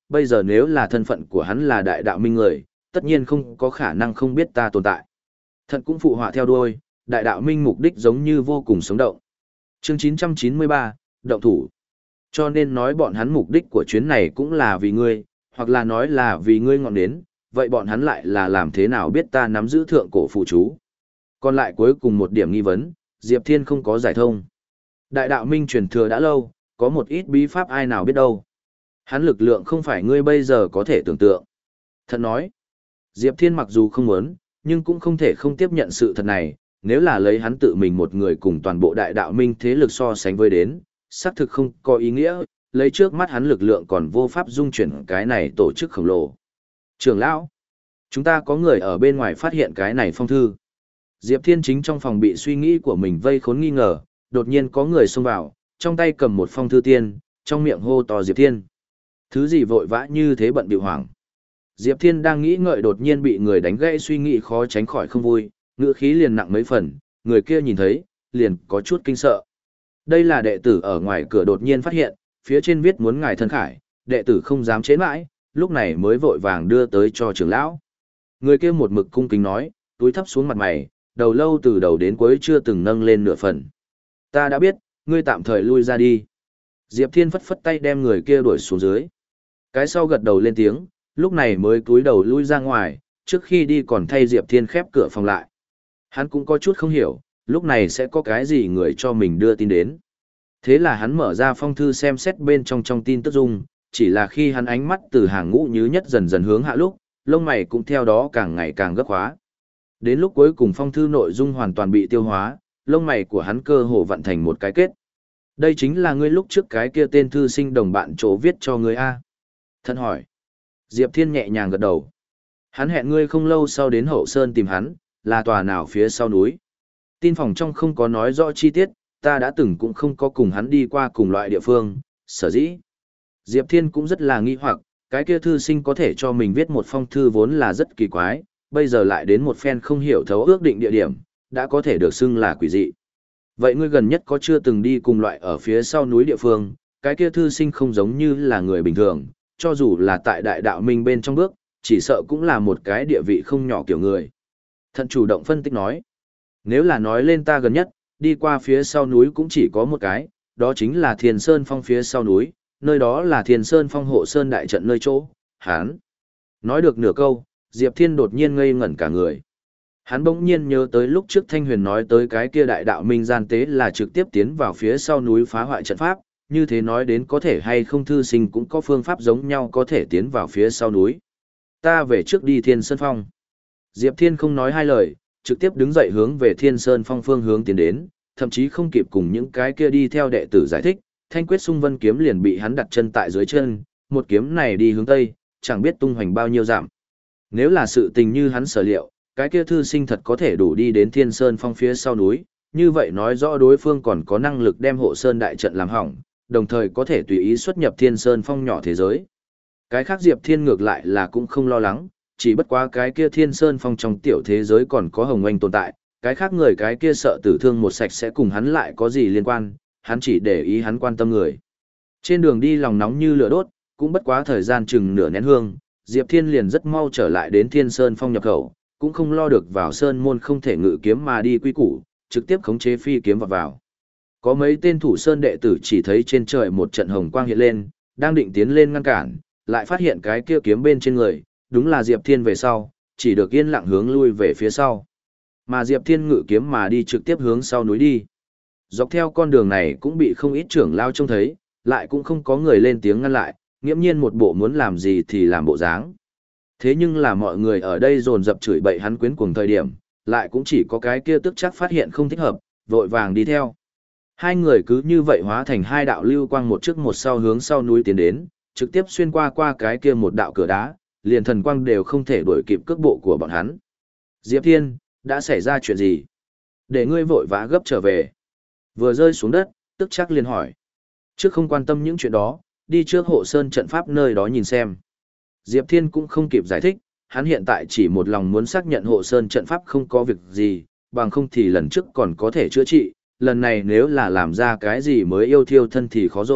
bây giờ nếu là thân phận của hắn là đại đạo minh người, tất nhiên không có khả năng không biết ta tồn tại. Thận cũng phụ họa theo đuôi, đại đạo minh mục đích giống như vô cùng sống động. Chương chín trăm chín mươi ba, động thủ. Cho nên nói bọn hắn mục đích của chuyến này cũng là vì ngươi, hoặc là nói là vì ngươi ngọn đến, vậy bọn hắn lại là làm thế nào biết ta nắm giữ thượng cổ phụ chú. Còn lại cuối cùng một điểm nghi vấn, Diệp Thiên không có giải thông. Đại đạo minh truyền thừa đã lâu, có một ít bí pháp ai nào biết đâu. Hắn lực lượng không phải ngươi bây giờ có thể tưởng tượng. Thật nói, Diệp Thiên mặc dù không muốn, nhưng cũng không thể không tiếp nhận sự thật này, nếu là lấy hắn tự mình một người cùng toàn bộ đại đạo minh thế lực so sánh với đến, xác thực không có ý nghĩa, lấy trước mắt hắn lực lượng còn vô pháp dung chuyển cái này tổ chức khổng lồ. Trưởng lão, chúng ta có người ở bên ngoài phát hiện cái này phong thư. Diệp Thiên chính trong phòng bị suy nghĩ của mình vây khốn nghi ngờ, đột nhiên có người xông vào, trong tay cầm một phong thư tiên, trong miệng hô to Diệp Thiên. Thứ gì vội vã như thế bận bịu hoảng. Diệp Thiên đang nghĩ ngợi đột nhiên bị người đánh gãy suy nghĩ khó tránh khỏi không vui, ngữ khí liền nặng mấy phần, người kia nhìn thấy, liền có chút kinh sợ. Đây là đệ tử ở ngoài cửa đột nhiên phát hiện, phía trên viết muốn ngài thân khải, đệ tử không dám chế mãi, lúc này mới vội vàng đưa tới cho trưởng lão. Người kia một mực cung kính nói, túi thấp xuống mặt mày, đầu lâu từ đầu đến cuối chưa từng nâng lên nửa phần. Ta đã biết, ngươi tạm thời lui ra đi. Diệp Thiên phất phất tay đem người kia đuổi xuống dưới. Cái sau gật đầu lên tiếng, lúc này mới cúi đầu lui ra ngoài, trước khi đi còn thay Diệp Thiên khép cửa phòng lại. Hắn cũng có chút không hiểu, lúc này sẽ có cái gì người cho mình đưa tin đến. Thế là hắn mở ra phong thư xem xét bên trong trong tin tức dung, chỉ là khi hắn ánh mắt từ hàng ngũ như nhất dần dần hướng hạ lúc, lông mày cũng theo đó càng ngày càng gấp hóa. Đến lúc cuối cùng phong thư nội dung hoàn toàn bị tiêu hóa, lông mày của hắn cơ hồ vặn thành một cái kết. Đây chính là ngươi lúc trước cái kia tên thư sinh đồng bạn chỗ viết cho ngươi A. Thân hỏi. Diệp Thiên nhẹ nhàng gật đầu. Hắn hẹn ngươi không lâu sau đến Hậu Sơn tìm hắn, là tòa nào phía sau núi. Tin phòng trong không có nói rõ chi tiết, ta đã từng cũng không có cùng hắn đi qua cùng loại địa phương, sở dĩ. Diệp Thiên cũng rất là nghi hoặc, cái kia thư sinh có thể cho mình viết một phong thư vốn là rất kỳ quái, bây giờ lại đến một phen không hiểu thấu ước định địa điểm, đã có thể được xưng là quỷ dị. Vậy ngươi gần nhất có chưa từng đi cùng loại ở phía sau núi địa phương, cái kia thư sinh không giống như là người bình thường, cho dù là tại đại đạo minh bên trong bước, chỉ sợ cũng là một cái địa vị không nhỏ kiểu người. Thận chủ động phân tích nói, nếu là nói lên ta gần nhất, đi qua phía sau núi cũng chỉ có một cái, đó chính là Thiên Sơn Phong phía sau núi, nơi đó là Thiên Sơn Phong hộ sơn đại trận nơi chỗ, hán. Nói được nửa câu, Diệp Thiên đột nhiên ngây ngẩn cả người. Hắn bỗng nhiên nhớ tới lúc trước Thanh Huyền nói tới cái kia đại đạo minh gian tế là trực tiếp tiến vào phía sau núi phá hoại trận pháp, như thế nói đến có thể hay không thư sinh cũng có phương pháp giống nhau có thể tiến vào phía sau núi. Ta về trước đi Thiên Sơn Phong. Diệp Thiên không nói hai lời, trực tiếp đứng dậy hướng về Thiên Sơn Phong phương hướng tiến đến, thậm chí không kịp cùng những cái kia đi theo đệ tử giải thích, Thanh Quyết Xung Vân kiếm liền bị hắn đặt chân tại dưới chân, một kiếm này đi hướng tây, chẳng biết tung hoành bao nhiêu dặm. Nếu là sự tình như hắn sở liệu, cái kia thư sinh thật có thể đủ đi đến Thiên Sơn Phong phía sau núi, như vậy nói rõ đối phương còn có năng lực đem hộ sơn đại trận làm hỏng, đồng thời có thể tùy ý xuất nhập Thiên Sơn Phong nhỏ thế giới. Cái khác Diệp Thiên ngược lại là cũng không lo lắng, chỉ bất quá cái kia Thiên Sơn Phong trong tiểu thế giới còn có Hồng Anh tồn tại, cái khác người cái kia sợ tử thương một sạch sẽ cùng hắn lại có gì liên quan, hắn chỉ để ý hắn quan tâm người. Trên đường đi lòng nóng như lửa đốt, cũng bất quá thời gian chừng nửa nén hương, Diệp Thiên liền rất mau trở lại đến Thiên Sơn Phong nhập khẩu, cũng không lo được vào sơn môn không thể ngự kiếm mà đi quy củ, trực tiếp khống chế phi kiếm vào vào. Có mấy tên thủ sơn đệ tử chỉ thấy trên trời một trận hồng quang hiện lên, đang định tiến lên ngăn cản, lại phát hiện cái kia kiếm bên trên người, đúng là Diệp Thiên về sau, chỉ được yên lặng hướng lui về phía sau. Mà Diệp Thiên ngự kiếm mà đi trực tiếp hướng sau núi đi. Dọc theo con đường này cũng bị không ít trưởng lao trông thấy, lại cũng không có người lên tiếng ngăn lại, nghiễm nhiên một bộ muốn làm gì thì làm bộ dáng. Thế nhưng là mọi người ở đây dồn dập chửi bậy hắn quyến cuồng thời điểm, lại cũng chỉ có cái kia tức chắc phát hiện không thích hợp, vội vàng đi theo. Hai người cứ như vậy hóa thành hai đạo lưu quang một trước một sau hướng sau núi tiến đến, trực tiếp xuyên qua qua cái kia một đạo cửa đá, liền thần quang đều không thể đuổi kịp cước bộ của bọn hắn. Diệp Thiên, đã xảy ra chuyện gì? Để ngươi vội vã gấp trở về. Vừa rơi xuống đất, tức chắc liền hỏi. Trước không quan tâm những chuyện đó, đi trước hộ sơn trận pháp nơi đó nhìn xem. Diệp Thiên cũng không kịp giải thích, hắn hiện tại chỉ một lòng muốn xác nhận hộ sơn trận pháp không có việc gì, bằng không thì lần trước còn có thể chữa trị, lần này nếu là làm ra cái gì mới yêu thiêu thân thì khó rồi,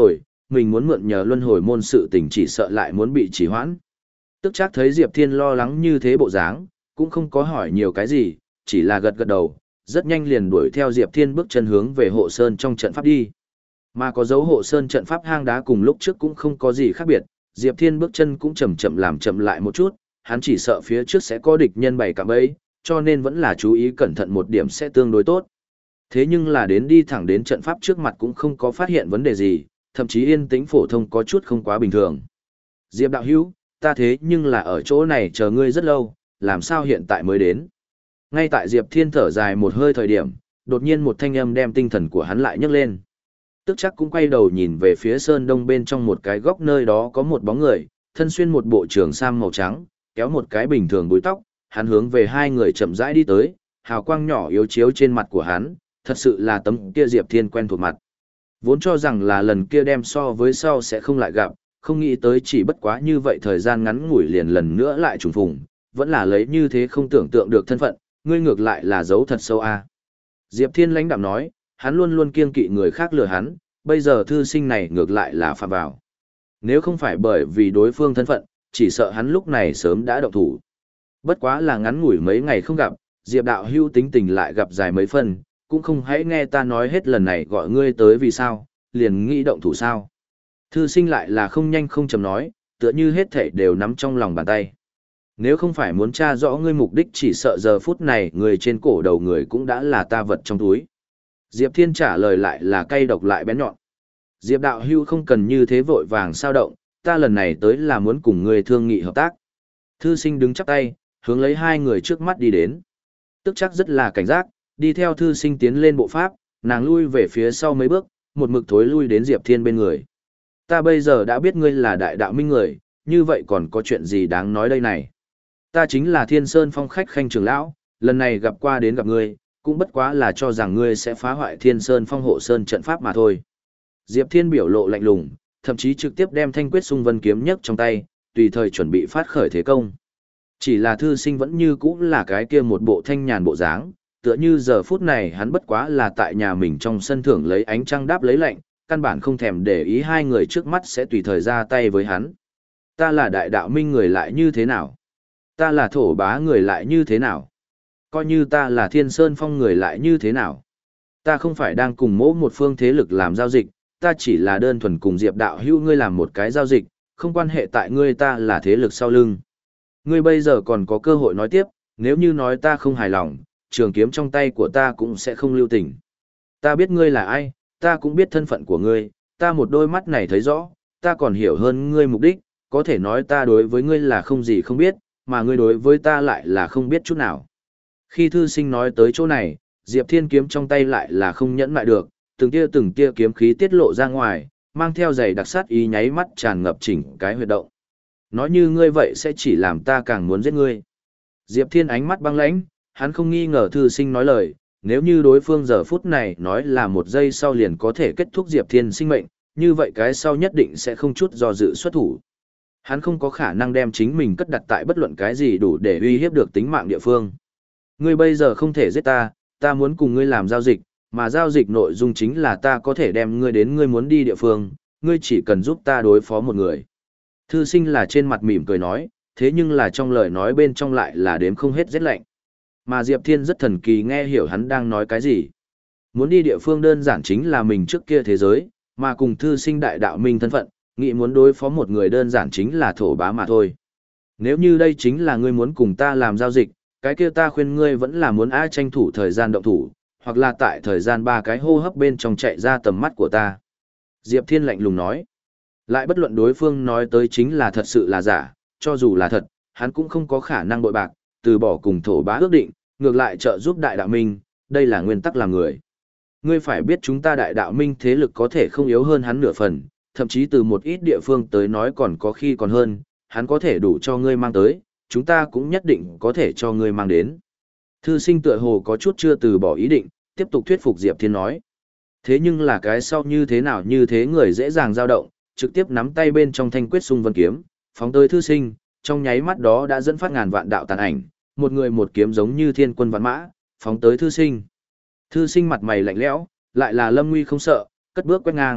mình muốn mượn nhờ luân hồi môn sự tình chỉ sợ lại muốn bị trì hoãn. Tức chắc thấy Diệp Thiên lo lắng như thế bộ dáng, cũng không có hỏi nhiều cái gì, chỉ là gật gật đầu, rất nhanh liền đuổi theo Diệp Thiên bước chân hướng về hộ sơn trong trận pháp đi. Mà có dấu hộ sơn trận pháp hang đá cùng lúc trước cũng không có gì khác biệt, Diệp Thiên bước chân cũng chậm chậm làm chậm lại một chút, hắn chỉ sợ phía trước sẽ có địch nhân bày cạm bẫy, cho nên vẫn là chú ý cẩn thận một điểm sẽ tương đối tốt. Thế nhưng là đến đi thẳng đến trận pháp trước mặt cũng không có phát hiện vấn đề gì, thậm chí yên tĩnh phổ thông có chút không quá bình thường. Diệp đạo hữu, ta thế nhưng là ở chỗ này chờ ngươi rất lâu, làm sao hiện tại mới đến? Ngay tại Diệp Thiên thở dài một hơi thời điểm, đột nhiên một thanh âm đem tinh thần của hắn lại nhấc lên. Tức chắc cũng quay đầu nhìn về phía sơn đông bên trong một cái góc nơi đó có một bóng người, thân xuyên một bộ trường sam màu trắng, kéo một cái bình thường búi tóc, hắn hướng về hai người chậm rãi đi tới, hào quang nhỏ yếu chiếu trên mặt của hắn, thật sự là tấm kia Diệp Thiên quen thuộc mặt. Vốn cho rằng là lần kia đem so với sau sẽ không lại gặp, không nghĩ tới chỉ bất quá như vậy thời gian ngắn ngủi liền lần nữa lại trùng phùng, vẫn là lấy như thế không tưởng tượng được thân phận, ngươi ngược lại là giấu thật sâu a. Diệp Thiên lãnh đạm nói, hắn luôn luôn kiêng kỵ người khác lừa hắn, bây giờ thư sinh này ngược lại là phạm vào. Nếu không phải bởi vì đối phương thân phận, chỉ sợ hắn lúc này sớm đã động thủ. Bất quá là ngắn ngủi mấy ngày không gặp, Diệp đạo hưu tính tình lại gặp dài mấy phần, cũng không hãy nghe ta nói hết lần này gọi ngươi tới vì sao, liền nghĩ động thủ sao. Thư sinh lại là không nhanh không chậm nói, tựa như hết thảy đều nắm trong lòng bàn tay. Nếu không phải muốn tra rõ ngươi mục đích chỉ sợ giờ phút này người trên cổ đầu người cũng đã là ta vật trong túi. Diệp Thiên trả lời lại là cay độc lại bén nhọn. Diệp đạo hưu không cần như thế vội vàng sao động, ta lần này tới là muốn cùng ngươi thương nghị hợp tác. Thư sinh đứng chắp tay, hướng lấy hai người trước mắt đi đến. Tức chắc rất là cảnh giác, đi theo thư sinh tiến lên bộ pháp, nàng lui về phía sau mấy bước, một mực thối lui đến Diệp Thiên bên người. Ta bây giờ đã biết ngươi là đại đạo minh người, như vậy còn có chuyện gì đáng nói đây này. Ta chính là Thiên Sơn Phong khách khanh trưởng lão, lần này gặp qua đến gặp ngươi, cũng bất quá là cho rằng ngươi sẽ phá hoại Thiên Sơn Phong hộ sơn trận pháp mà thôi. Diệp Thiên biểu lộ lạnh lùng, thậm chí trực tiếp đem thanh quyết xung vân kiếm nhấc trong tay, tùy thời chuẩn bị phát khởi thế công. Chỉ là thư sinh vẫn như cũ là cái kia một bộ thanh nhàn bộ dáng, tựa như giờ phút này hắn bất quá là tại nhà mình trong sân thưởng lấy ánh trăng đáp lấy lạnh, căn bản không thèm để ý hai người trước mắt sẽ tùy thời ra tay với hắn. Ta là đại đạo minh người lại như thế nào? Ta là thổ bá người lại như thế nào? Coi như ta là Thiên Sơn Phong người lại như thế nào? Ta không phải đang cùng mỗi một phương thế lực làm giao dịch, ta chỉ là đơn thuần cùng Diệp đạo hữu ngươi làm một cái giao dịch, không quan hệ tại ngươi ta là thế lực sau lưng. Ngươi bây giờ còn có cơ hội nói tiếp, nếu như nói ta không hài lòng, trường kiếm trong tay của ta cũng sẽ không lưu tình. Ta biết ngươi là ai, ta cũng biết thân phận của ngươi, ta một đôi mắt này thấy rõ, ta còn hiểu hơn ngươi mục đích, có thể nói ta đối với ngươi là không gì không biết, mà ngươi đối với ta lại là không biết chút nào. Khi thư sinh nói tới chỗ này, Diệp Thiên kiếm trong tay lại là không nhẫn lại được, từng tia từng tia kiếm khí tiết lộ ra ngoài, mang theo giày đặc sát ý nháy mắt tràn ngập chỉnh cái huyệt động. Nói như ngươi vậy sẽ chỉ làm ta càng muốn giết ngươi. Diệp Thiên ánh mắt băng lãnh, hắn không nghi ngờ thư sinh nói lời, nếu như đối phương giờ phút này nói là một giây sau liền có thể kết thúc Diệp Thiên sinh mệnh, như vậy cái sau nhất định sẽ không chút do dự xuất thủ. Hắn không có khả năng đem chính mình cất đặt tại bất luận cái gì đủ để uy hiếp được tính mạng địa phương. Ngươi bây giờ không thể giết ta, ta muốn cùng ngươi làm giao dịch, mà giao dịch nội dung chính là ta có thể đem ngươi đến ngươi muốn đi địa phương, ngươi chỉ cần giúp ta đối phó một người. Thư sinh là trên mặt mỉm cười nói, thế nhưng là trong lời nói bên trong lại là đếm không hết rét lạnh. Mà Diệp Thiên rất thần kỳ nghe hiểu hắn đang nói cái gì. Muốn đi địa phương đơn giản chính là mình trước kia thế giới, mà cùng thư sinh đại đạo minh thân phận, nghĩ muốn đối phó một người đơn giản chính là thổ bá mà thôi. Nếu như đây chính là ngươi muốn cùng ta làm giao dịch, cái kia ta khuyên ngươi vẫn là muốn ai tranh thủ thời gian động thủ, hoặc là tại thời gian ba cái hô hấp bên trong chạy ra tầm mắt của ta. Diệp Thiên lạnh lùng nói. Lại bất luận đối phương nói tới chính là thật sự là giả, cho dù là thật, hắn cũng không có khả năng bội bạc, từ bỏ cùng thổ bá ước định, ngược lại trợ giúp đại đạo minh, đây là nguyên tắc làm người. Ngươi phải biết chúng ta đại đạo minh thế lực có thể không yếu hơn hắn nửa phần, thậm chí từ một ít địa phương tới nói còn có khi còn hơn, hắn có thể đủ cho ngươi mang tới, chúng ta cũng nhất định có thể cho ngươi mang đến. Thư sinh tựa hồ có chút chưa từ bỏ ý định, tiếp tục thuyết phục Diệp Thiên nói. Thế nhưng là cái sau như thế nào như thế người dễ dàng dao động, trực tiếp nắm tay bên trong thanh quyết xung vân kiếm, phóng tới thư sinh, trong nháy mắt đó đã dẫn phát ngàn vạn đạo tàn ảnh, một người một kiếm giống như thiên quân vạn mã, phóng tới thư sinh. Thư sinh mặt mày lạnh lẽo, lại là lâm nguy không sợ, cất bước quét ngang,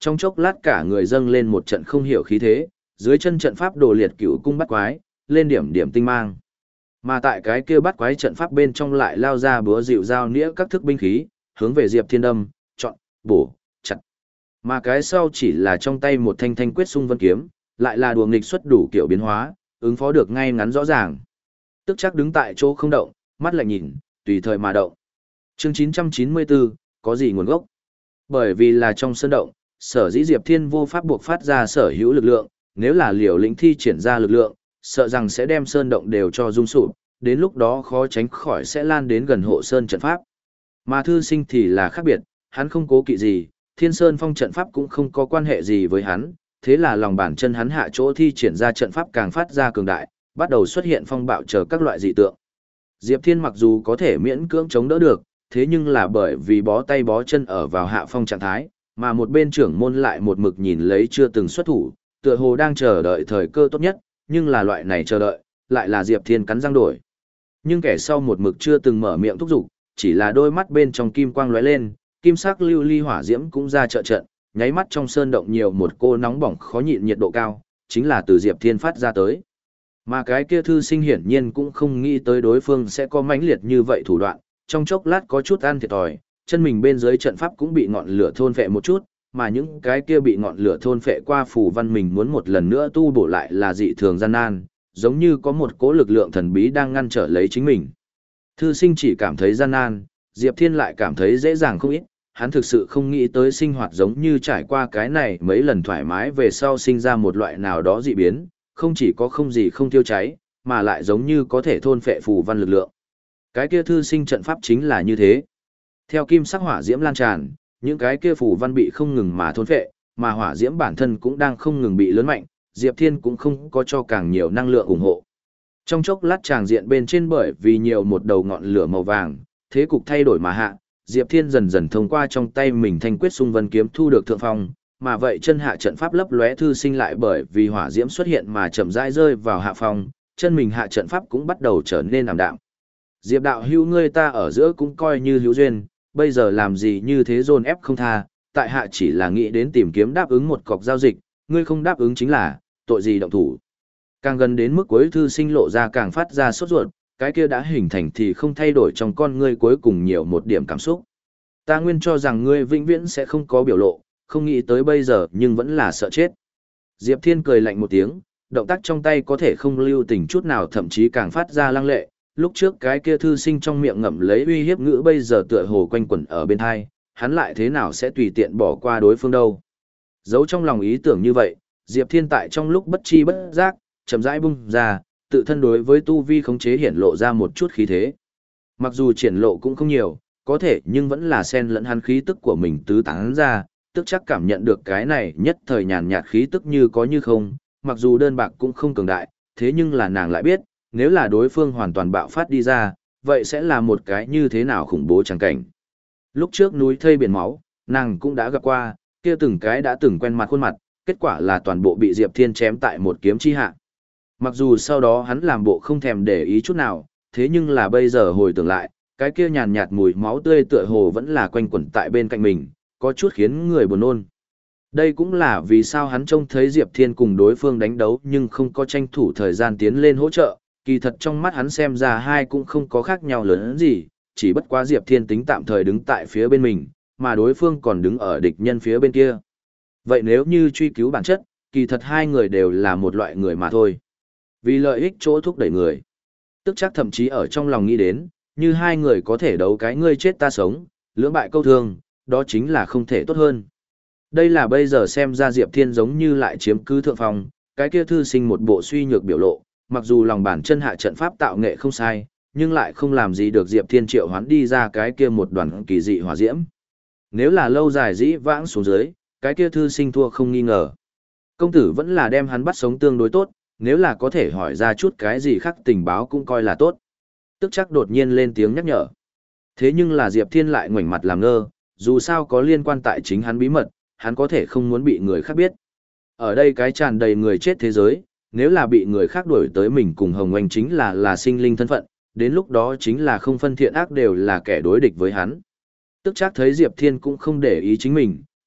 Trong chốc lát cả người dâng lên một trận không hiểu khí thế, dưới chân trận pháp đồ liệt cửu cung bắt quái, lên điểm điểm tinh mang. Mà tại cái kia bắt quái trận pháp bên trong lại lao ra búa dịu dao nĩa các thức binh khí, hướng về Diệp Thiên đâm, chọn, bổ, chặt. Mà cái sau chỉ là trong tay một thanh thanh quyết xung vân kiếm, lại là đùa nghịch xuất đủ kiểu biến hóa, ứng phó được ngay ngắn rõ ràng. Tức chắc đứng tại chỗ không động, mắt lại nhìn, tùy thời mà động. Chương chín trăm chín mươi bốn, có gì nguồn gốc? Bởi vì là trong sơn động, sở dĩ Diệp Thiên vô pháp buộc phát ra sở hữu lực lượng, nếu là liều lĩnh thi triển ra lực lượng, sợ rằng sẽ đem sơn động đều cho rung sụp, đến lúc đó khó tránh khỏi sẽ lan đến gần hộ sơn trận pháp. Mà thư sinh thì là khác biệt, hắn không cố kỵ gì, Thiên Sơn Phong trận pháp cũng không có quan hệ gì với hắn, thế là lòng bàn chân hắn hạ chỗ thi triển ra trận pháp càng phát ra cường đại, bắt đầu xuất hiện phong bạo chờ các loại dị tượng. Diệp Thiên mặc dù có thể miễn cưỡng chống đỡ được, thế nhưng là bởi vì bó tay bó chân ở vào hạ phong trạng thái, mà một bên trưởng môn lại một mực nhìn lấy chưa từng xuất thủ, tựa hồ đang chờ đợi thời cơ tốt nhất, nhưng là loại này chờ đợi, lại là Diệp Thiên cắn răng đổi. Nhưng kẻ sau một mực chưa từng mở miệng thúc giục, chỉ là đôi mắt bên trong kim quang lóe lên, kim sắc lưu ly hỏa diễm cũng ra trợ trận, nháy mắt trong sơn động nhiều một cô nóng bỏng khó nhịn nhiệt độ cao, chính là từ Diệp Thiên phát ra tới. Mà cái kia thư sinh hiển nhiên cũng không nghĩ tới đối phương sẽ có mãnh liệt như vậy thủ đoạn, trong chốc lát có chút ăn thiệt thòi, chân mình bên dưới trận pháp cũng bị ngọn lửa thôn phệ một chút, mà những cái kia bị ngọn lửa thôn phệ qua phù văn mình muốn một lần nữa tu bổ lại là dị thường gian nan, giống như có một cỗ lực lượng thần bí đang ngăn trở lấy chính mình. Thư sinh chỉ cảm thấy gian nan, Diệp Thiên lại cảm thấy dễ dàng không ít, hắn thực sự không nghĩ tới sinh hoạt giống như trải qua cái này mấy lần thoải mái về sau sinh ra một loại nào đó dị biến, không chỉ có không gì không tiêu cháy, mà lại giống như có thể thôn phệ phù văn lực lượng. Cái kia thư sinh trận pháp chính là như thế. Theo kim sắc hỏa diễm lan tràn, những cái kia phù văn bị không ngừng mà thôn phệ, mà hỏa diễm bản thân cũng đang không ngừng bị lớn mạnh, Diệp Thiên cũng không có cho càng nhiều năng lượng ủng hộ. Trong chốc lát tràng diện bên trên bởi vì nhiều một đầu ngọn lửa màu vàng, thế cục thay đổi mà hạ, Diệp Thiên dần dần thông qua trong tay mình thanh quyết xung vân kiếm thu được thượng phong, mà vậy chân hạ trận pháp lấp lóe thư sinh lại bởi vì hỏa diễm xuất hiện mà chậm rãi rơi vào hạ phong, chân mình hạ trận pháp cũng bắt đầu trở nên ảm đạm. Diệp đạo hữu ngươi ta ở giữa cũng coi như hữu duyên, bây giờ làm gì như thế dồn ép không tha, tại hạ chỉ là nghĩ đến tìm kiếm đáp ứng một cọc giao dịch, ngươi không đáp ứng chính là, tội gì động thủ. Càng gần đến mức cuối thư sinh lộ ra càng phát ra sốt ruột, cái kia đã hình thành thì không thay đổi trong con ngươi cuối cùng nhiều một điểm cảm xúc. Ta nguyên cho rằng ngươi vĩnh viễn sẽ không có biểu lộ, không nghĩ tới bây giờ nhưng vẫn là sợ chết. Diệp Thiên cười lạnh một tiếng, động tác trong tay có thể không lưu tình chút nào thậm chí càng phát ra lăng lệ. Lúc trước cái kia thư sinh trong miệng ngậm lấy uy hiếp ngữ bây giờ tựa hồ quanh quẩn ở bên hai, hắn lại thế nào sẽ tùy tiện bỏ qua đối phương đâu. Giấu trong lòng ý tưởng như vậy, Diệp Thiên tại trong lúc bất chi bất giác, chậm rãi bung ra, tự thân đối với tu vi khống chế hiển lộ ra một chút khí thế. Mặc dù triển lộ cũng không nhiều, có thể nhưng vẫn là xen lẫn hắn khí tức của mình tứ tán ra, tức chắc cảm nhận được cái này nhất thời nhàn nhạt khí tức như có như không, mặc dù đơn bạc cũng không cường đại, thế nhưng là nàng lại biết, nếu là đối phương hoàn toàn bạo phát đi ra, vậy sẽ là một cái như thế nào khủng bố chẳng cảnh. Lúc trước núi thây biển máu, nàng cũng đã gặp qua, kia từng cái đã từng quen mặt khuôn mặt, kết quả là toàn bộ bị Diệp Thiên chém tại một kiếm chi hạ. Mặc dù sau đó hắn làm bộ không thèm để ý chút nào, thế nhưng là bây giờ hồi tưởng lại, cái kia nhàn nhạt mùi máu tươi tựa hồ vẫn là quanh quẩn tại bên cạnh mình, có chút khiến người buồn nôn. Đây cũng là vì sao hắn trông thấy Diệp Thiên cùng đối phương đánh đấu nhưng không có tranh thủ thời gian tiến lên hỗ trợ, kỳ thật trong mắt hắn xem ra hai cũng không có khác nhau lớn gì, chỉ bất quá Diệp Thiên tính tạm thời đứng tại phía bên mình, mà đối phương còn đứng ở địch nhân phía bên kia. Vậy nếu như truy cứu bản chất, kỳ thật hai người đều là một loại người mà thôi. Vì lợi ích chỗ thúc đẩy người. Tức chắc thậm chí ở trong lòng nghĩ đến, như hai người có thể đấu cái ngươi chết ta sống, lưỡng bại câu thương, đó chính là không thể tốt hơn. Đây là bây giờ xem ra Diệp Thiên giống như lại chiếm cứ thượng phong, cái kia thư sinh một bộ suy nhược biểu lộ, mặc dù lòng bản chân hạ trận pháp tạo nghệ không sai, nhưng lại không làm gì được Diệp Thiên triệu hoán đi ra cái kia một đoàn kỳ dị hỏa diễm. Nếu là lâu dài dĩ vãng xuống dưới, cái kia thư sinh thua không nghi ngờ. Công tử vẫn là đem hắn bắt sống tương đối tốt, nếu là có thể hỏi ra chút cái gì khác tình báo cũng coi là tốt. Tức chắc đột nhiên lên tiếng nhắc nhở. Thế nhưng là Diệp Thiên lại ngoảnh mặt làm ngơ, dù sao có liên quan tại chính hắn bí mật, hắn có thể không muốn bị người khác biết. Ở đây cái tràn đầy người chết thế giới, nếu là bị người khác đuổi tới mình cùng Hồng Oanh chính là là sinh linh thân phận, đến lúc đó chính là không phân thiện ác đều là kẻ đối địch với hắn. Tức chắc thấy Diệp Thiên cũng không để ý chính mình,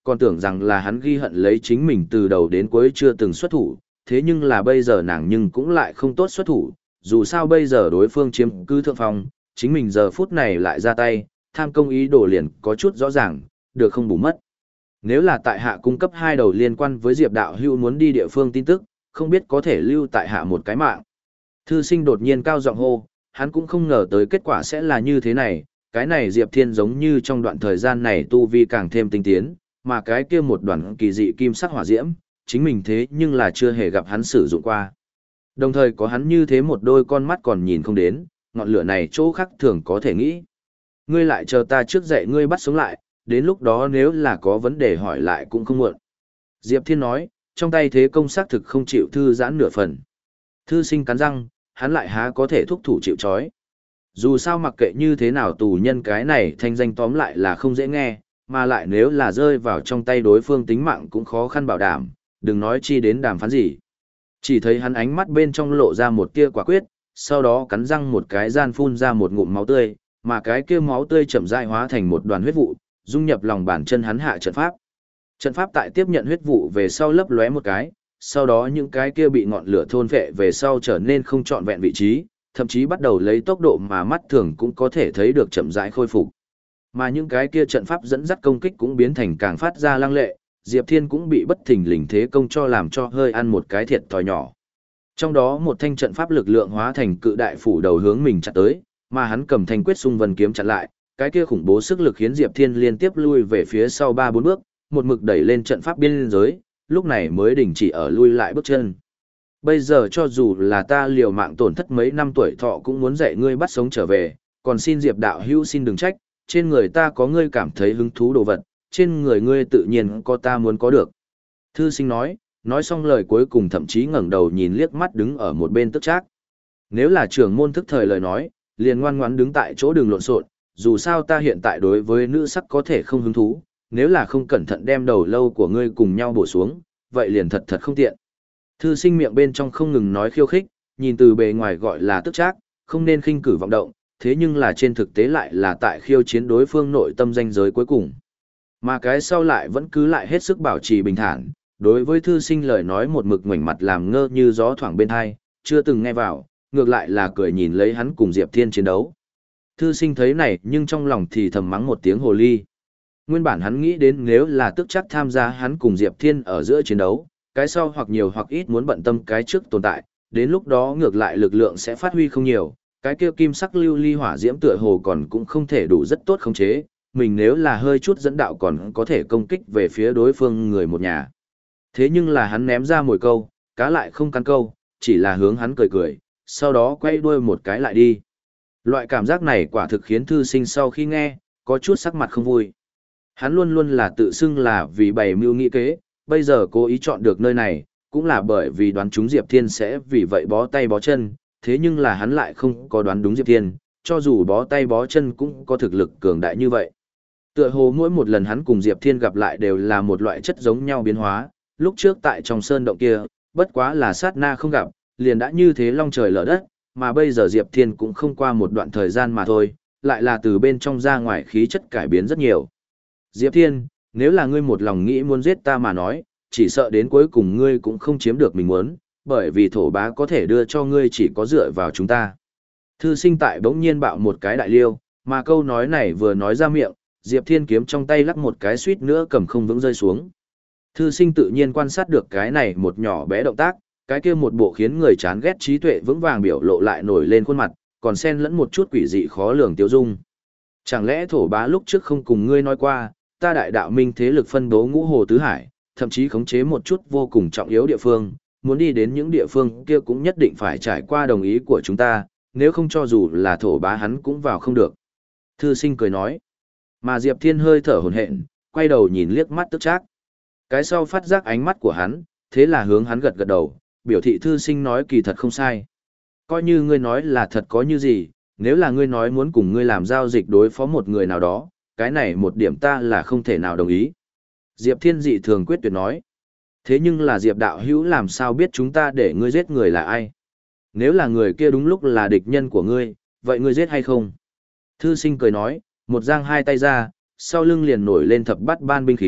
Còn tưởng rằng là hắn ghi hận lấy chính mình từ đầu đến cuối chưa từng xuất thủ, thế nhưng là bây giờ nàng nhưng cũng lại không tốt xuất thủ, dù sao bây giờ đối phương chiếm cứ thượng phong, chính mình giờ phút này lại ra tay, tham công ý đồ liền có chút rõ ràng, được không bù mất. Nếu là tại hạ cung cấp hai đầu liên quan với Diệp đạo hữu muốn đi địa phương tin tức, không biết có thể lưu tại hạ một cái mạng. Thư sinh đột nhiên cao giọng hô, hắn cũng không ngờ tới kết quả sẽ là như thế này, cái này Diệp Thiên giống như trong đoạn thời gian này tu vi càng thêm tinh tiến, mà cái kia một đoàn kỳ dị kim sắc hỏa diễm, chính mình thế nhưng là chưa hề gặp hắn sử dụng qua. Đồng thời có hắn như thế một đôi con mắt còn nhìn không đến, ngọn lửa này chỗ khác thường có thể nghĩ. Ngươi lại chờ ta trước dậy ngươi bắt sống lại, đến lúc đó nếu là có vấn đề hỏi lại cũng không muộn. Diệp Thiên nói, trong tay thế công xác thực không chịu thư giãn nửa phần. Thư sinh cắn răng, hắn lại há có thể thúc thủ chịu trói. Dù sao mặc kệ như thế nào tù nhân cái này thanh danh tóm lại là không dễ nghe, mà lại nếu là rơi vào trong tay đối phương tính mạng cũng khó khăn bảo đảm, đừng nói chi đến đàm phán gì. Chỉ thấy hắn ánh mắt bên trong lộ ra một tia quả quyết, sau đó cắn răng một cái gian phun ra một ngụm máu tươi, mà cái kia máu tươi chậm rãi hóa thành một đoàn huyết vụ, dung nhập lòng bàn chân hắn hạ trận pháp. Trận pháp tại tiếp nhận huyết vụ về sau lấp lóe một cái, sau đó những cái kia bị ngọn lửa thôn phệ về sau trở nên không trọn vẹn vị trí, thậm chí bắt đầu lấy tốc độ mà mắt thường cũng có thể thấy được chậm rãi khôi phục. Mà những cái kia trận pháp dẫn dắt công kích cũng biến thành càng phát ra lăng lệ, Diệp Thiên cũng bị bất thình lình thế công cho làm cho hơi ăn một cái thiệt thòi nhỏ. Trong đó một thanh trận pháp lực lượng hóa thành cự đại phủ đầu hướng mình chặn tới, mà hắn cầm thanh quyết xung vân kiếm chặn lại, cái kia khủng bố sức lực khiến Diệp Thiên liên tiếp lui về phía sau ba bốn bước, một mực đẩy lên trận pháp biên giới, lúc này mới đình chỉ ở lui lại bước chân. Bây giờ cho dù là ta liều mạng tổn thất mấy năm tuổi thọ cũng muốn dạy ngươi bắt sống trở về, còn xin Diệp đạo hữu xin đừng trách, trên người ta có ngươi cảm thấy hứng thú đồ vật, trên người ngươi tự nhiên có ta muốn có được. Thư sinh nói, nói xong lời cuối cùng thậm chí ngẩng đầu nhìn liếc mắt đứng ở một bên tức trác. Nếu là trưởng môn thức thời lời nói, liền ngoan ngoãn đứng tại chỗ đường lộn xộn, dù sao ta hiện tại đối với nữ sắc có thể không hứng thú, nếu là không cẩn thận đem đầu lâu của ngươi cùng nhau bổ xuống, vậy liền thật thật không tiện. Thư sinh miệng bên trong không ngừng nói khiêu khích, nhìn từ bề ngoài gọi là tức trác, không nên khinh cử vọng động, thế nhưng là trên thực tế lại là tại khiêu chiến đối phương nội tâm danh giới cuối cùng. Mà cái sau lại vẫn cứ lại hết sức bảo trì bình thản, đối với thư sinh lời nói một mực ngoảnh mặt làm ngơ như gió thoảng bên hai, chưa từng nghe vào, ngược lại là cười nhìn lấy hắn cùng Diệp Thiên chiến đấu. Thư sinh thấy này nhưng trong lòng thì thầm mắng một tiếng hồ ly. Nguyên bản hắn nghĩ đến nếu là tức chắc tham gia hắn cùng Diệp Thiên ở giữa chiến đấu, cái sau hoặc nhiều hoặc ít muốn bận tâm cái trước tồn tại, đến lúc đó ngược lại lực lượng sẽ phát huy không nhiều, cái kia kim sắc lưu ly hỏa diễm tựa hồ còn cũng không thể đủ rất tốt khống chế, mình nếu là hơi chút dẫn đạo còn có thể công kích về phía đối phương người một nhà. Thế nhưng là hắn ném ra mồi câu, cá lại không cắn câu, chỉ là hướng hắn cười cười, sau đó quay đuôi một cái lại đi. Loại cảm giác này quả thực khiến thư sinh sau khi nghe, có chút sắc mặt không vui. Hắn luôn luôn là tự xưng là vì bày mưu nghị kế, bây giờ cố ý chọn được nơi này, cũng là bởi vì đoán chúng Diệp Thiên sẽ vì vậy bó tay bó chân, thế nhưng là hắn lại không có đoán đúng Diệp Thiên, cho dù bó tay bó chân cũng có thực lực cường đại như vậy. Tựa hồ mỗi một lần hắn cùng Diệp Thiên gặp lại đều là một loại chất giống nhau biến hóa, lúc trước tại trong sơn động kia, bất quá là sát na không gặp, liền đã như thế long trời lở đất, mà bây giờ Diệp Thiên cũng không qua một đoạn thời gian mà thôi, lại là từ bên trong ra ngoài khí chất cải biến rất nhiều. Diệp Thiên, nếu là ngươi một lòng nghĩ muốn giết ta mà nói, chỉ sợ đến cuối cùng ngươi cũng không chiếm được mình muốn, bởi vì thổ bá có thể đưa cho ngươi chỉ có dựa vào chúng ta. Thư sinh tại bỗng nhiên bạo một cái đại liêu, mà câu nói này vừa nói ra miệng, Diệp Thiên kiếm trong tay lắc một cái suýt nữa cầm không vững rơi xuống. Thư sinh tự nhiên quan sát được cái này một nhỏ bé động tác, cái kia một bộ khiến người chán ghét trí tuệ vững vàng biểu lộ lại nổi lên khuôn mặt, còn xen lẫn một chút quỷ dị khó lường tiêu dung. Chẳng lẽ thổ bá lúc trước không cùng ngươi nói qua, ta đại đạo minh thế lực phân bố ngũ hồ tứ hải, thậm chí khống chế một chút vô cùng trọng yếu địa phương, muốn đi đến những địa phương kia cũng nhất định phải trải qua đồng ý của chúng ta, nếu không cho dù là thổ bá hắn cũng vào không được. Thư sinh cười nói, mà Diệp Thiên hơi thở hổn hển, quay đầu nhìn liếc mắt tức trác. Cái sau phát giác ánh mắt của hắn, thế là hướng hắn gật gật đầu, biểu thị thư sinh nói kỳ thật không sai. Coi như ngươi nói là thật có như gì, nếu là ngươi nói muốn cùng ngươi làm giao dịch đối phó một người nào đó, cái này một điểm ta là không thể nào đồng ý. Diệp Thiên dị thường quyết tuyệt nói. Thế nhưng là Diệp đạo hữu làm sao biết chúng ta để ngươi giết người là ai? Nếu là người kia đúng lúc là địch nhân của ngươi, vậy ngươi giết hay không? Thư sinh cười nói, một giang hai tay ra, sau lưng liền nổi lên thập bát ban binh khí,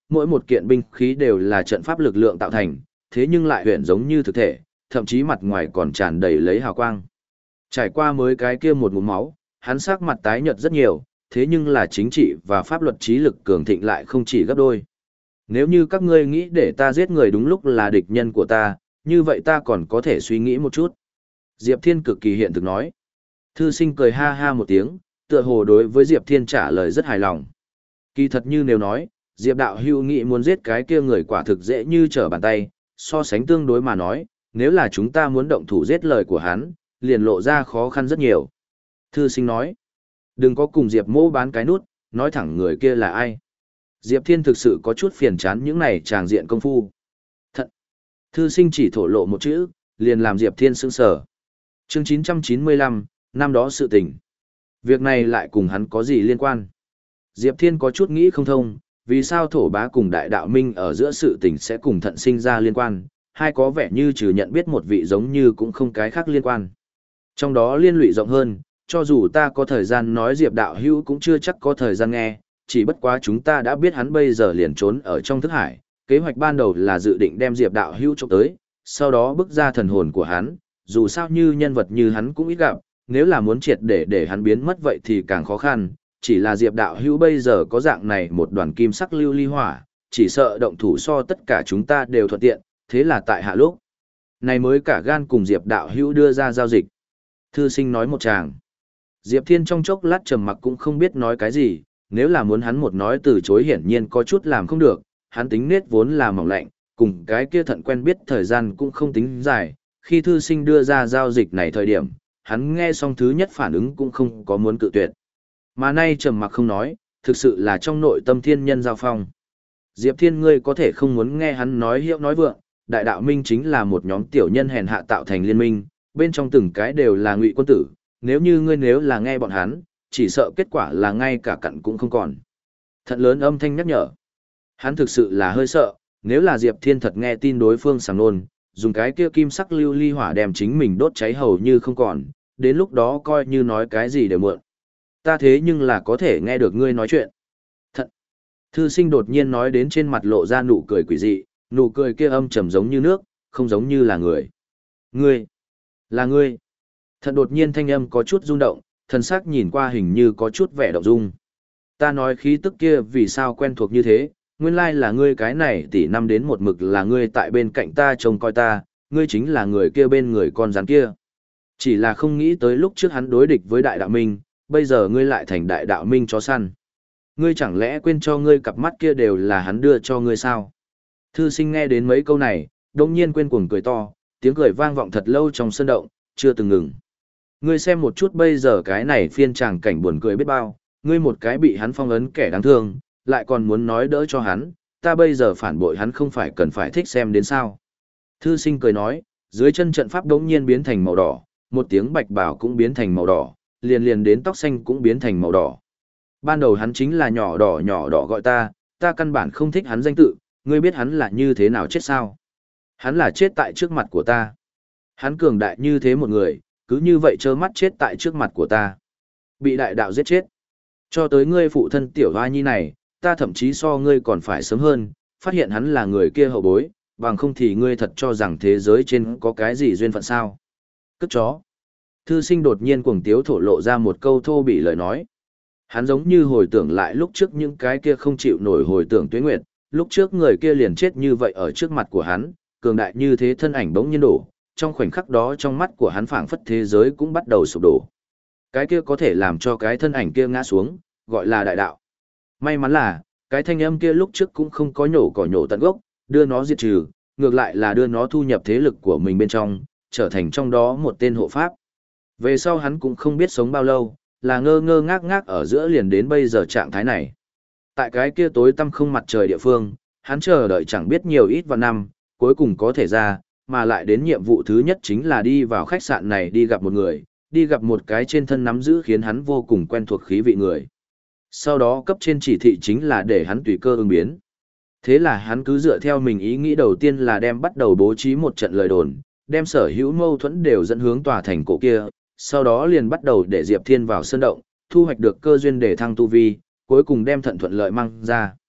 mỗi một kiện binh khí đều là trận pháp lực lượng tạo thành, thế nhưng lại huyền giống như thực thể, thậm chí mặt ngoài còn tràn đầy lấy hào quang. Trải qua mới cái kia một ngụm máu, hắn sắc mặt tái nhợt rất nhiều, thế nhưng là chính trị và pháp luật trí lực cường thịnh lại không chỉ gấp đôi. Nếu như các ngươi nghĩ để ta giết người đúng lúc là địch nhân của ta, như vậy ta còn có thể suy nghĩ một chút. Diệp Thiên cực kỳ hiện thực nói. Thư sinh cười ha ha một tiếng, tựa hồ đối với Diệp Thiên trả lời rất hài lòng. Kỳ thật như nếu nói, Diệp đạo hữu nghĩ muốn giết cái kia người quả thực dễ như trở bàn tay, so sánh tương đối mà nói, nếu là chúng ta muốn động thủ giết lời của hắn, liền lộ ra khó khăn rất nhiều. Thư sinh nói, đừng có cùng Diệp mô bán cái nút, nói thẳng người kia là ai. Diệp Thiên thực sự có chút phiền chán những này tràng diện công phu. Thật! Thư sinh chỉ thổ lộ một chữ, liền làm Diệp Thiên sững sờ. Chương chín trăm chín mươi lăm, năm đó sự tình. Việc này lại cùng hắn có gì liên quan? Diệp Thiên có chút nghĩ không thông, vì sao thổ bá cùng đại đạo minh ở giữa sự tình sẽ cùng thận sinh ra liên quan, hai có vẻ như trừ nhận biết một vị giống như cũng không cái khác liên quan. Trong đó liên lụy rộng hơn, cho dù ta có thời gian nói Diệp đạo hữu cũng chưa chắc có thời gian nghe, chỉ bất quá chúng ta đã biết hắn bây giờ liền trốn ở trong thức hải, kế hoạch ban đầu là dự định đem Diệp đạo hữu trộm tới, sau đó bức ra thần hồn của hắn, dù sao như nhân vật như hắn cũng ít gặp, nếu là muốn triệt để để hắn biến mất vậy thì càng khó khăn, chỉ là Diệp đạo hữu bây giờ có dạng này một đoàn kim sắc lưu ly hỏa, chỉ sợ động thủ so tất cả chúng ta đều thuận tiện, thế là tại hạ lúc này mới cả gan cùng Diệp đạo hữu đưa ra giao dịch. Thư sinh nói một tràng. Diệp Thiên trong chốc lát trầm mặc cũng không biết nói cái gì, nếu là muốn hắn một nói từ chối hiển nhiên có chút làm không được, hắn tính nết vốn là mỏng lạnh, cùng cái kia thận quen biết thời gian cũng không tính dài, khi thư sinh đưa ra giao dịch này thời điểm, hắn nghe xong thứ nhất phản ứng cũng không có muốn cự tuyệt. Mà nay trầm mặc không nói, thực sự là trong nội tâm thiên nhân giao phong. Diệp Thiên ngươi có thể không muốn nghe hắn nói hiệu nói vượng, đại đạo minh chính là một nhóm tiểu nhân hèn hạ tạo thành liên minh, bên trong từng cái đều là ngụy quân tử, nếu như ngươi nếu là nghe bọn hắn, chỉ sợ kết quả là ngay cả cặn cũng không còn. Thận lớn âm thanh nhắc nhở. Hắn thực sự là hơi sợ, nếu là Diệp Thiên thật nghe tin đối phương sảng nôn, dùng cái kia kim sắc lưu ly hỏa đem chính mình đốt cháy hầu như không còn, đến lúc đó coi như nói cái gì đều muộn. Ta thế nhưng là có thể nghe được ngươi nói chuyện. Thận. Thư sinh đột nhiên nói đến trên mặt lộ ra nụ cười quỷ dị, nụ cười kia âm trầm giống như nước, không giống như là người. Ngươi. Là ngươi. Thận đột nhiên thanh âm có chút rung động, thần sắc nhìn qua hình như có chút vẻ động dung. Ta nói khí tức kia vì sao quen thuộc như thế, nguyên lai là ngươi cái này tỷ năm đến một mực là ngươi tại bên cạnh ta trông coi ta, ngươi chính là người kia bên người con rắn kia. Chỉ là không nghĩ tới lúc trước hắn đối địch với đại đạo minh, bây giờ ngươi lại thành đại đạo minh chó săn. Ngươi chẳng lẽ quên cho ngươi cặp mắt kia đều là hắn đưa cho ngươi sao? Thư sinh nghe đến mấy câu này, đông nhiên quên cuồng cười to, tiếng cười vang vọng thật lâu trong sân động, chưa từng ngừng. Ngươi xem một chút bây giờ cái này phiên tràng cảnh buồn cười biết bao, ngươi một cái bị hắn phong ấn kẻ đáng thương, lại còn muốn nói đỡ cho hắn, ta bây giờ phản bội hắn không phải cần phải thích xem đến sao. Thư sinh cười nói, dưới chân trận pháp đống nhiên biến thành màu đỏ, một tiếng bạch bảo cũng biến thành màu đỏ, liền liền đến tóc xanh cũng biến thành màu đỏ. Ban đầu hắn chính là nhỏ đỏ nhỏ đỏ gọi ta, ta căn bản không thích hắn danh tự, ngươi biết hắn là như thế nào chết sao? Hắn là chết tại trước mặt của ta. Hắn cường đại như thế một người, cứ như vậy trơ mắt chết tại trước mặt của ta. Bị đại đạo giết chết. Cho tới ngươi phụ thân tiểu hoa nhi này, ta thậm chí so ngươi còn phải sớm hơn, phát hiện hắn là người kia hậu bối, bằng không thì ngươi thật cho rằng thế giới trên có cái gì duyên phận sao. Cất chó. Thư sinh đột nhiên cuồng tiếu thổ lộ ra một câu thô bỉ lời nói. Hắn giống như hồi tưởng lại lúc trước những cái kia không chịu nổi hồi tưởng tuế nguyệt, lúc trước người kia liền chết như vậy ở trước mặt của hắn, cường đại như thế thân ảnh bỗng nhiên đổ, trong khoảnh khắc đó trong mắt của hắn phảng phất thế giới cũng bắt đầu sụp đổ. Cái kia có thể làm cho cái thân ảnh kia ngã xuống, gọi là đại đạo. May mắn là, cái thanh âm kia lúc trước cũng không có nhổ cỏ nhổ tận gốc, đưa nó diệt trừ, ngược lại là đưa nó thu nhập thế lực của mình bên trong, trở thành trong đó một tên hộ pháp. Về sau hắn cũng không biết sống bao lâu, là ngơ ngơ ngác ngác ở giữa liền đến bây giờ trạng thái này. Tại cái kia tối tăm không mặt trời địa phương, hắn chờ đợi chẳng biết nhiều ít vào năm, cuối cùng có thể ra, mà lại đến nhiệm vụ thứ nhất chính là đi vào khách sạn này đi gặp một người, đi gặp một cái trên thân nắm giữ khiến hắn vô cùng quen thuộc khí vị người. Sau đó cấp trên chỉ thị chính là để hắn tùy cơ ứng biến. Thế là hắn cứ dựa theo mình ý nghĩ đầu tiên là đem bắt đầu bố trí một trận lời đồn, đem sở hữu mâu thuẫn đều dẫn hướng tòa thành cổ kia, sau đó liền bắt đầu để Diệp Thiên vào sơn động, thu hoạch được cơ duyên để thăng tu vi, cuối cùng đem thận thuận lợi mang ra.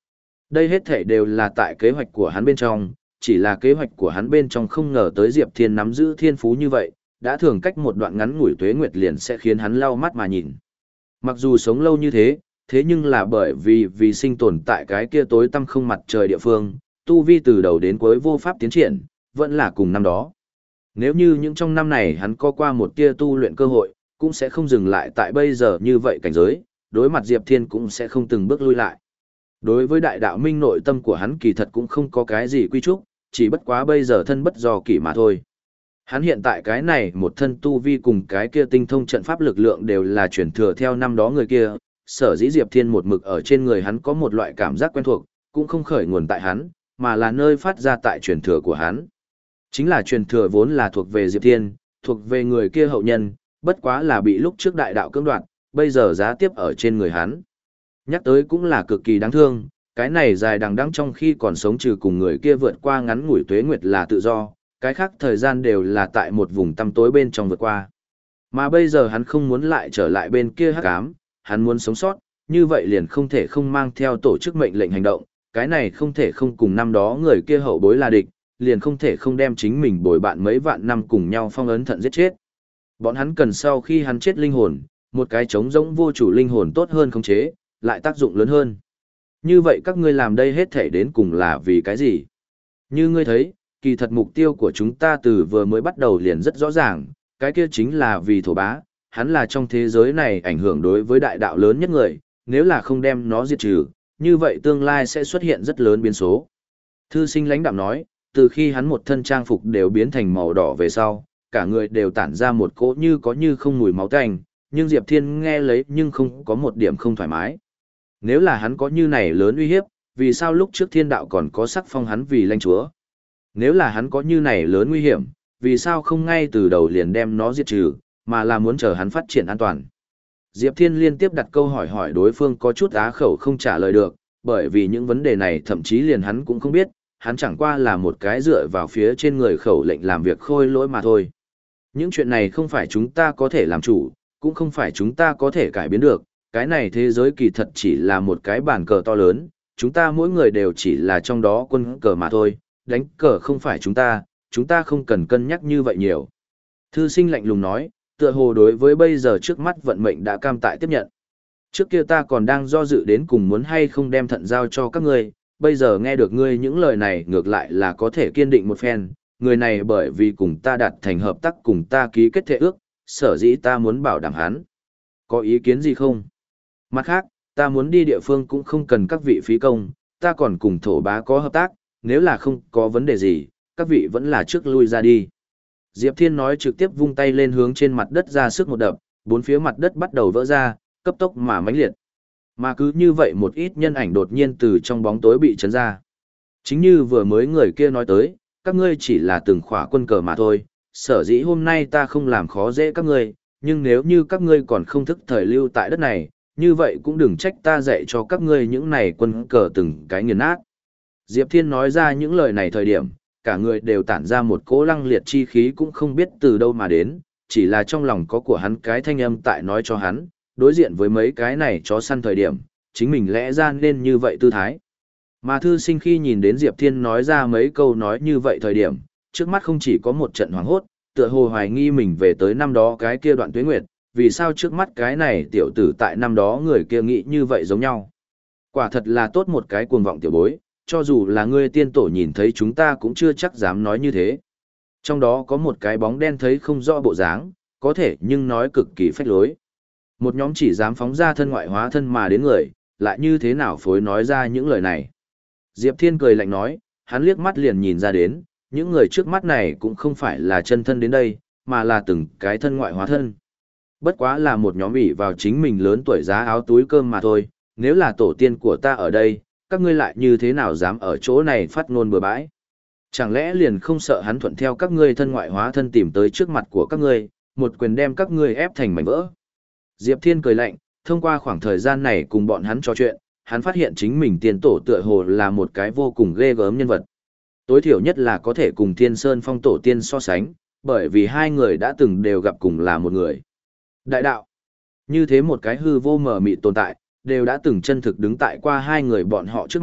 Đây hết thể đều là tại kế hoạch của hắn bên trong, chỉ là kế hoạch của hắn bên trong không ngờ tới Diệp Thiên nắm giữ thiên phú như vậy, đã thường cách một đoạn ngắn ngủi tuế nguyệt liền sẽ khiến hắn lau mắt mà nhìn. Mặc dù sống lâu như thế, thế nhưng là bởi vì vì sinh tồn tại cái kia tối tăm không mặt trời địa phương, tu vi từ đầu đến cuối vô pháp tiến triển, vẫn là cùng năm đó. Nếu như những trong năm này hắn có qua một tia tu luyện cơ hội, cũng sẽ không dừng lại tại bây giờ như vậy cảnh giới, đối mặt Diệp Thiên cũng sẽ không từng bước lui lại. Đối với đại đạo minh nội tâm của hắn kỳ thật cũng không có cái gì quy trúc, chỉ bất quá bây giờ thân bất do kỷ mà thôi. Hắn hiện tại cái này một thân tu vi cùng cái kia tinh thông trận pháp lực lượng đều là chuyển thừa theo năm đó người kia, sở dĩ Diệp Thiên một mực ở trên người hắn có một loại cảm giác quen thuộc, cũng không khởi nguồn tại hắn, mà là nơi phát ra tại truyền thừa của hắn. Chính là truyền thừa vốn là thuộc về Diệp Thiên, thuộc về người kia hậu nhân, bất quá là bị lúc trước đại đạo cưỡng đoạt, bây giờ giá tiếp ở trên người hắn. Nhắc tới cũng là cực kỳ đáng thương, cái này dài đằng đẵng trong khi còn sống trừ cùng người kia vượt qua ngắn ngủi tuế nguyệt là tự do, cái khác thời gian đều là tại một vùng tăm tối bên trong vượt qua. Mà bây giờ hắn không muốn lại trở lại bên kia hắc ám, hắn muốn sống sót, như vậy liền không thể không mang theo tổ chức mệnh lệnh hành động, cái này không thể không cùng năm đó người kia hậu bối là địch, liền không thể không đem chính mình bồi bạn mấy vạn năm cùng nhau phong ấn thận giết chết. Bọn hắn cần sau khi hắn chết linh hồn, một cái trống rỗng vô chủ linh hồn tốt hơn khống chế, lại tác dụng lớn hơn. Như vậy các ngươi làm đây hết thể đến cùng là vì cái gì? Như ngươi thấy, kỳ thật mục tiêu của chúng ta từ vừa mới bắt đầu liền rất rõ ràng, cái kia chính là vì thổ bá, hắn là trong thế giới này ảnh hưởng đối với đại đạo lớn nhất người, nếu là không đem nó diệt trừ, như vậy tương lai sẽ xuất hiện rất lớn biến số. Thư sinh lãnh đạm nói, từ khi hắn một thân trang phục đều biến thành màu đỏ về sau, cả người đều tản ra một cỗ như có như không mùi máu tanh, nhưng Diệp Thiên nghe lấy nhưng không có một điểm không thoải mái. Nếu là hắn có như này lớn uy hiếp, vì sao lúc trước thiên đạo còn có sắc phong hắn vì lãnh chúa? Nếu là hắn có như này lớn nguy hiểm, vì sao không ngay từ đầu liền đem nó diệt trừ, mà là muốn chờ hắn phát triển an toàn? Diệp Thiên liên tiếp đặt câu hỏi hỏi đối phương có chút á khẩu không trả lời được, bởi vì những vấn đề này thậm chí liền hắn cũng không biết, hắn chẳng qua là một cái dựa vào phía trên người khẩu lệnh làm việc khôi lỗi mà thôi. Những chuyện này không phải chúng ta có thể làm chủ, cũng không phải chúng ta có thể cải biến được, cái này thế giới kỳ thật chỉ là một cái bàn cờ to lớn, chúng ta mỗi người đều chỉ là trong đó quân cờ mà thôi, đánh cờ không phải chúng ta, chúng ta không cần cân nhắc như vậy nhiều. Thư sinh lạnh lùng nói, tựa hồ đối với bây giờ trước mắt vận mệnh đã cam tại tiếp nhận. Trước kia ta còn đang do dự đến cùng muốn hay không đem thận giao cho các ngươi, bây giờ nghe được ngươi những lời này ngược lại là có thể kiên định một phen, người này bởi vì cùng ta đạt thành hợp tác cùng ta ký kết thệ ước, sở dĩ ta muốn bảo đảm hắn. Có ý kiến gì không? Mặt khác, ta muốn đi địa phương cũng không cần các vị phí công, ta còn cùng thổ bá có hợp tác, nếu là không có vấn đề gì, các vị vẫn là trước lui ra đi. Diệp Thiên nói trực tiếp vung tay lên hướng trên mặt đất ra sức một đập, bốn phía mặt đất bắt đầu vỡ ra, cấp tốc mà mãnh liệt. Mà cứ như vậy một ít nhân ảnh đột nhiên từ trong bóng tối bị chấn ra. Chính như vừa mới người kia nói tới, các ngươi chỉ là từng khỏa quân cờ mà thôi, sở dĩ hôm nay ta không làm khó dễ các ngươi, nhưng nếu như các ngươi còn không thức thời lưu tại đất này, như vậy cũng đừng trách ta dạy cho các ngươi những này quân cờ từng cái nghiền nát. Diệp Thiên nói ra những lời này thời điểm, cả người đều tản ra một cỗ lăng liệt chi khí cũng không biết từ đâu mà đến, chỉ là trong lòng có của hắn cái thanh âm tại nói cho hắn, đối diện với mấy cái này chó săn thời điểm, chính mình lẽ ra nên như vậy tư thái. Mà thư sinh khi nhìn đến Diệp Thiên nói ra mấy câu nói như vậy thời điểm, trước mắt không chỉ có một trận hoảng hốt, tựa hồ hoài nghi mình về tới năm đó cái kia đoạn tuế nguyệt, vì sao trước mắt cái này tiểu tử tại năm đó người kia nghĩ như vậy giống nhau. Quả thật là tốt một cái cuồng vọng tiểu bối, cho dù là ngươi tiên tổ nhìn thấy chúng ta cũng chưa chắc dám nói như thế. Trong đó có một cái bóng đen thấy không rõ bộ dáng, có thể nhưng nói cực kỳ phách lối. Một nhóm chỉ dám phóng ra thân ngoại hóa thân mà đến người, lại như thế nào phối nói ra những lời này. Diệp Thiên cười lạnh nói, hắn liếc mắt liền nhìn ra đến, những người trước mắt này cũng không phải là chân thân đến đây, mà là từng cái thân ngoại hóa thân. Bất quá là một nhóm ỷ vào chính mình lớn tuổi giá áo túi cơm mà thôi, nếu là tổ tiên của ta ở đây, các ngươi lại như thế nào dám ở chỗ này phát ngôn bừa bãi. Chẳng lẽ liền không sợ hắn thuận theo các ngươi thân ngoại hóa thân tìm tới trước mặt của các ngươi, một quyền đem các ngươi ép thành mảnh vỡ. Diệp Thiên cười lạnh, thông qua khoảng thời gian này cùng bọn hắn trò chuyện, hắn phát hiện chính mình tiên tổ tựa hồ là một cái vô cùng ghê gớm nhân vật. Tối thiểu nhất là có thể cùng Thiên Sơn Phong tổ tiên so sánh, bởi vì hai người đã từng đều gặp cùng là một người. Đại đạo, như thế một cái hư vô mờ mịt tồn tại, đều đã từng chân thực đứng tại qua hai người bọn họ trước mặt,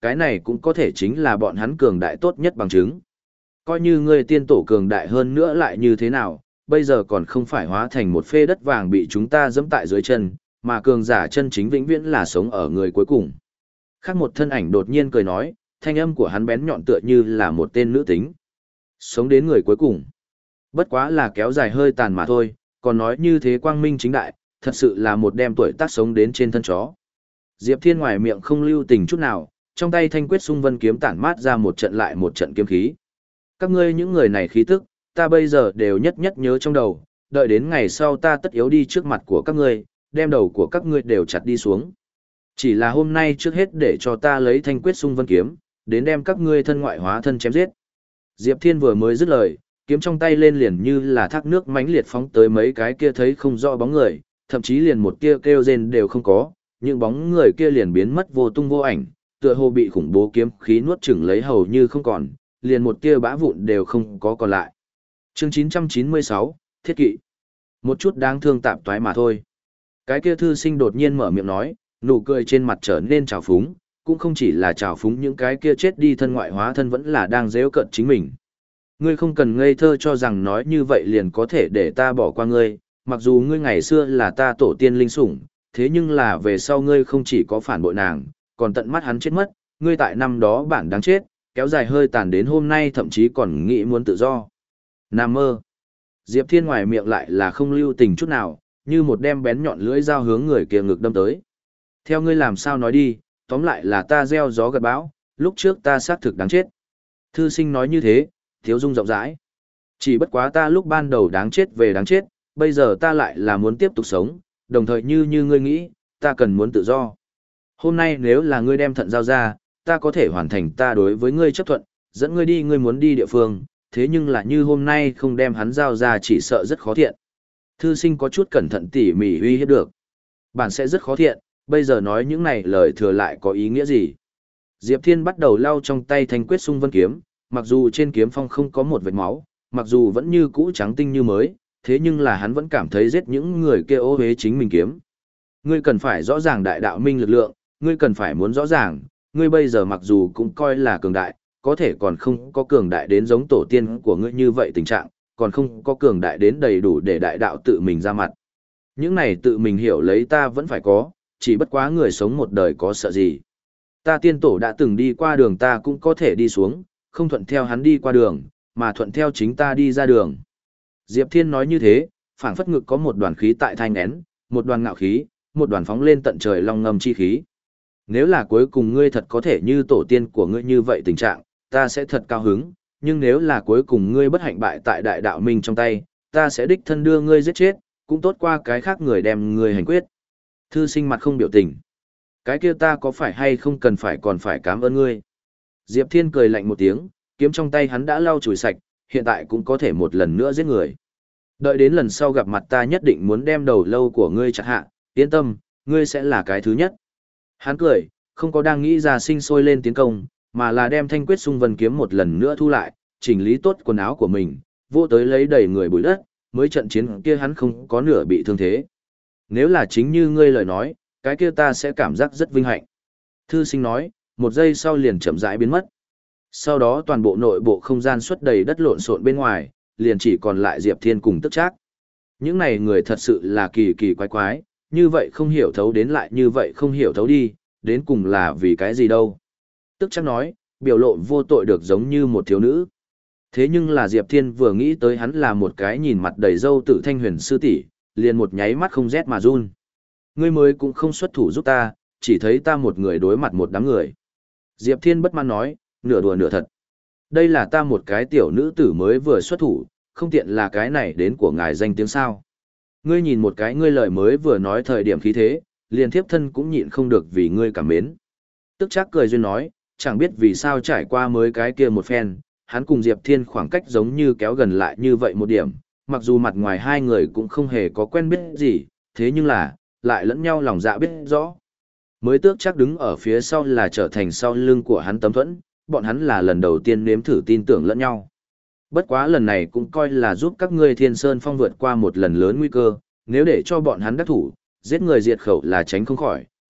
cái này cũng có thể chính là bọn hắn cường đại tốt nhất bằng chứng. Coi như ngươi tiên tổ cường đại hơn nữa lại như thế nào, bây giờ còn không phải hóa thành một phê đất vàng bị chúng ta dẫm tại dưới chân, mà cường giả chân chính vĩnh viễn là sống ở người cuối cùng. Khác một thân ảnh đột nhiên cười nói, thanh âm của hắn bén nhọn tựa như là một tên nữ tính. Sống đến người cuối cùng. Bất quá là kéo dài hơi tàn mà thôi, còn nói như thế quang minh chính đại, thật sự là một đem tuổi tác sống đến trên thân chó. Diệp Thiên ngoài miệng không lưu tình chút nào, trong tay thanh quyết xung vân kiếm tản mát ra một trận lại một trận kiếm khí. Các ngươi những người này khí tức, ta bây giờ đều nhất nhất nhớ trong đầu, đợi đến ngày sau ta tất yếu đi trước mặt của các ngươi, đem đầu của các ngươi đều chặt đi xuống. Chỉ là hôm nay trước hết để cho ta lấy thanh quyết xung vân kiếm, đến đem các ngươi thân ngoại hóa thân chém giết. Diệp Thiên vừa mới dứt lời, kiếm trong tay lên liền như là thác nước mãnh liệt phóng tới mấy cái kia thấy không rõ bóng người, thậm chí liền một tia kêu rên đều không có, những bóng người kia liền biến mất vô tung vô ảnh, tựa hồ bị khủng bố kiếm khí nuốt chửng lấy hầu như không còn, liền một tia bã vụn đều không có còn lại. Chương chín trăm chín mươi sáu, Thiết kỵ. Một chút đáng thương tạm toái mà thôi. Cái kia thư sinh đột nhiên mở miệng nói, nụ cười trên mặt trở nên trào phúng, cũng không chỉ là trào phúng những cái kia chết đi thân ngoại hóa thân vẫn là đang giễu cợt chính mình. Ngươi không cần ngây thơ cho rằng nói như vậy liền có thể để ta bỏ qua ngươi, mặc dù ngươi ngày xưa là ta tổ tiên linh sủng, thế nhưng là về sau ngươi không chỉ có phản bội nàng, còn tận mắt hắn chết mất, ngươi tại năm đó bản đáng chết, kéo dài hơi tàn đến hôm nay thậm chí còn nghĩ muốn tự do. Nam mơ. Diệp Thiên ngoài miệng lại là không lưu tình chút nào, như một đem bén nhọn lưỡi dao hướng người kia ngực đâm tới. Theo ngươi làm sao nói đi, tóm lại là ta gieo gió gặt bão, lúc trước ta xác thực đáng chết. Thư sinh nói như thế, thiếu dung rộng rãi. Chỉ bất quá ta lúc ban đầu đáng chết về đáng chết, bây giờ ta lại là muốn tiếp tục sống, đồng thời như như ngươi nghĩ, ta cần muốn tự do. Hôm nay nếu là ngươi đem thận giao ra, ta có thể hoàn thành ta đối với ngươi chấp thuận, dẫn ngươi đi ngươi muốn đi địa phương, thế nhưng là như hôm nay không đem hắn giao ra chỉ sợ rất khó thiện. Thư sinh có chút cẩn thận tỉ mỉ uy hiếp được. Bạn sẽ rất khó thiện, bây giờ nói những này lời thừa lại có ý nghĩa gì? Diệp Thiên bắt đầu lau trong tay thanh quyết xung vân kiếm, mặc dù trên kiếm phong không có một vệt máu, mặc dù vẫn như cũ trắng tinh như mới, thế nhưng là hắn vẫn cảm thấy giết những người kia ô hế chính mình kiếm. Ngươi cần phải rõ ràng đại đạo minh lực lượng, ngươi cần phải muốn rõ ràng, ngươi bây giờ mặc dù cũng coi là cường đại, có thể còn không có cường đại đến giống tổ tiên của ngươi như vậy tình trạng, còn không có cường đại đến đầy đủ để đại đạo tự mình ra mặt. Những này tự mình hiểu lấy ta vẫn phải có, chỉ bất quá người sống một đời có sợ gì. Ta tiên tổ đã từng đi qua đường ta cũng có thể đi xuống, không thuận theo hắn đi qua đường, mà thuận theo chính ta đi ra đường. Diệp Thiên nói như thế, phảng phất ngực có một đoàn khí tại thanh én, một đoàn ngạo khí, một đoàn phóng lên tận trời long ngâm chi khí. Nếu là cuối cùng ngươi thật có thể như tổ tiên của ngươi như vậy tình trạng, ta sẽ thật cao hứng, nhưng nếu là cuối cùng ngươi bất hạnh bại tại đại đạo minh trong tay, ta sẽ đích thân đưa ngươi giết chết, cũng tốt qua cái khác người đem ngươi hành quyết. Thư sinh mặt không biểu tình. Cái kia ta có phải hay không cần phải còn phải cảm ơn ngươi. Diệp Thiên cười lạnh một tiếng, kiếm trong tay hắn đã lau chùi sạch, hiện tại cũng có thể một lần nữa giết người. Đợi đến lần sau gặp mặt ta nhất định muốn đem đầu lâu của ngươi chặt hạ, yên tâm, ngươi sẽ là cái thứ nhất. Hắn cười, không có đang nghĩ ra sinh sôi lên tiến công, mà là đem thanh quyết xung vân kiếm một lần nữa thu lại, chỉnh lý tốt quần áo của mình, vô tới lấy đầy người bụi đất, mới trận chiến kia hắn không có nửa bị thương thế. Nếu là chính như ngươi lời nói, cái kia ta sẽ cảm giác rất vinh hạnh. Thư sinh nói, một giây sau liền chậm rãi biến mất. Sau đó toàn bộ nội bộ không gian xuất đầy đất lộn xộn bên ngoài, liền chỉ còn lại Diệp Thiên cùng Tức Trác. Những này người thật sự là kỳ kỳ quái quái, như vậy không hiểu thấu đến lại như vậy không hiểu thấu đi, đến cùng là vì cái gì đâu. Tức Trác nói, biểu lộ vô tội được giống như một thiếu nữ. Thế nhưng là Diệp Thiên vừa nghĩ tới hắn là một cái nhìn mặt đầy râu tử thanh huyền sư tỷ, liền một nháy mắt không rét mà run. Ngươi mới cũng không xuất thủ giúp ta, chỉ thấy ta một người đối mặt một đám người. Diệp Thiên bất mãn nói, nửa đùa nửa thật. Đây là ta một cái tiểu nữ tử mới vừa xuất thủ, không tiện là cái này đến của ngài danh tiếng sao. Ngươi nhìn một cái ngươi lời mới vừa nói thời điểm khí thế, liền thiếp thân cũng nhịn không được vì ngươi cảm mến. Tức Trác cười duyên nói, chẳng biết vì sao trải qua mới cái kia một phen, hắn cùng Diệp Thiên khoảng cách giống như kéo gần lại như vậy một điểm, mặc dù mặt ngoài hai người cũng không hề có quen biết gì, thế nhưng là, lại lẫn nhau lòng dạ biết rõ. Mới Tước Trác đứng ở phía sau là trở thành sau lưng của hắn tấm thuẫn, bọn hắn là lần đầu tiên nếm thử tin tưởng lẫn nhau. Bất quá lần này cũng coi là giúp các ngươi Thiên Sơn Phong vượt qua một lần lớn nguy cơ, nếu để cho bọn hắn đắc thủ, giết người diệt khẩu là tránh không khỏi,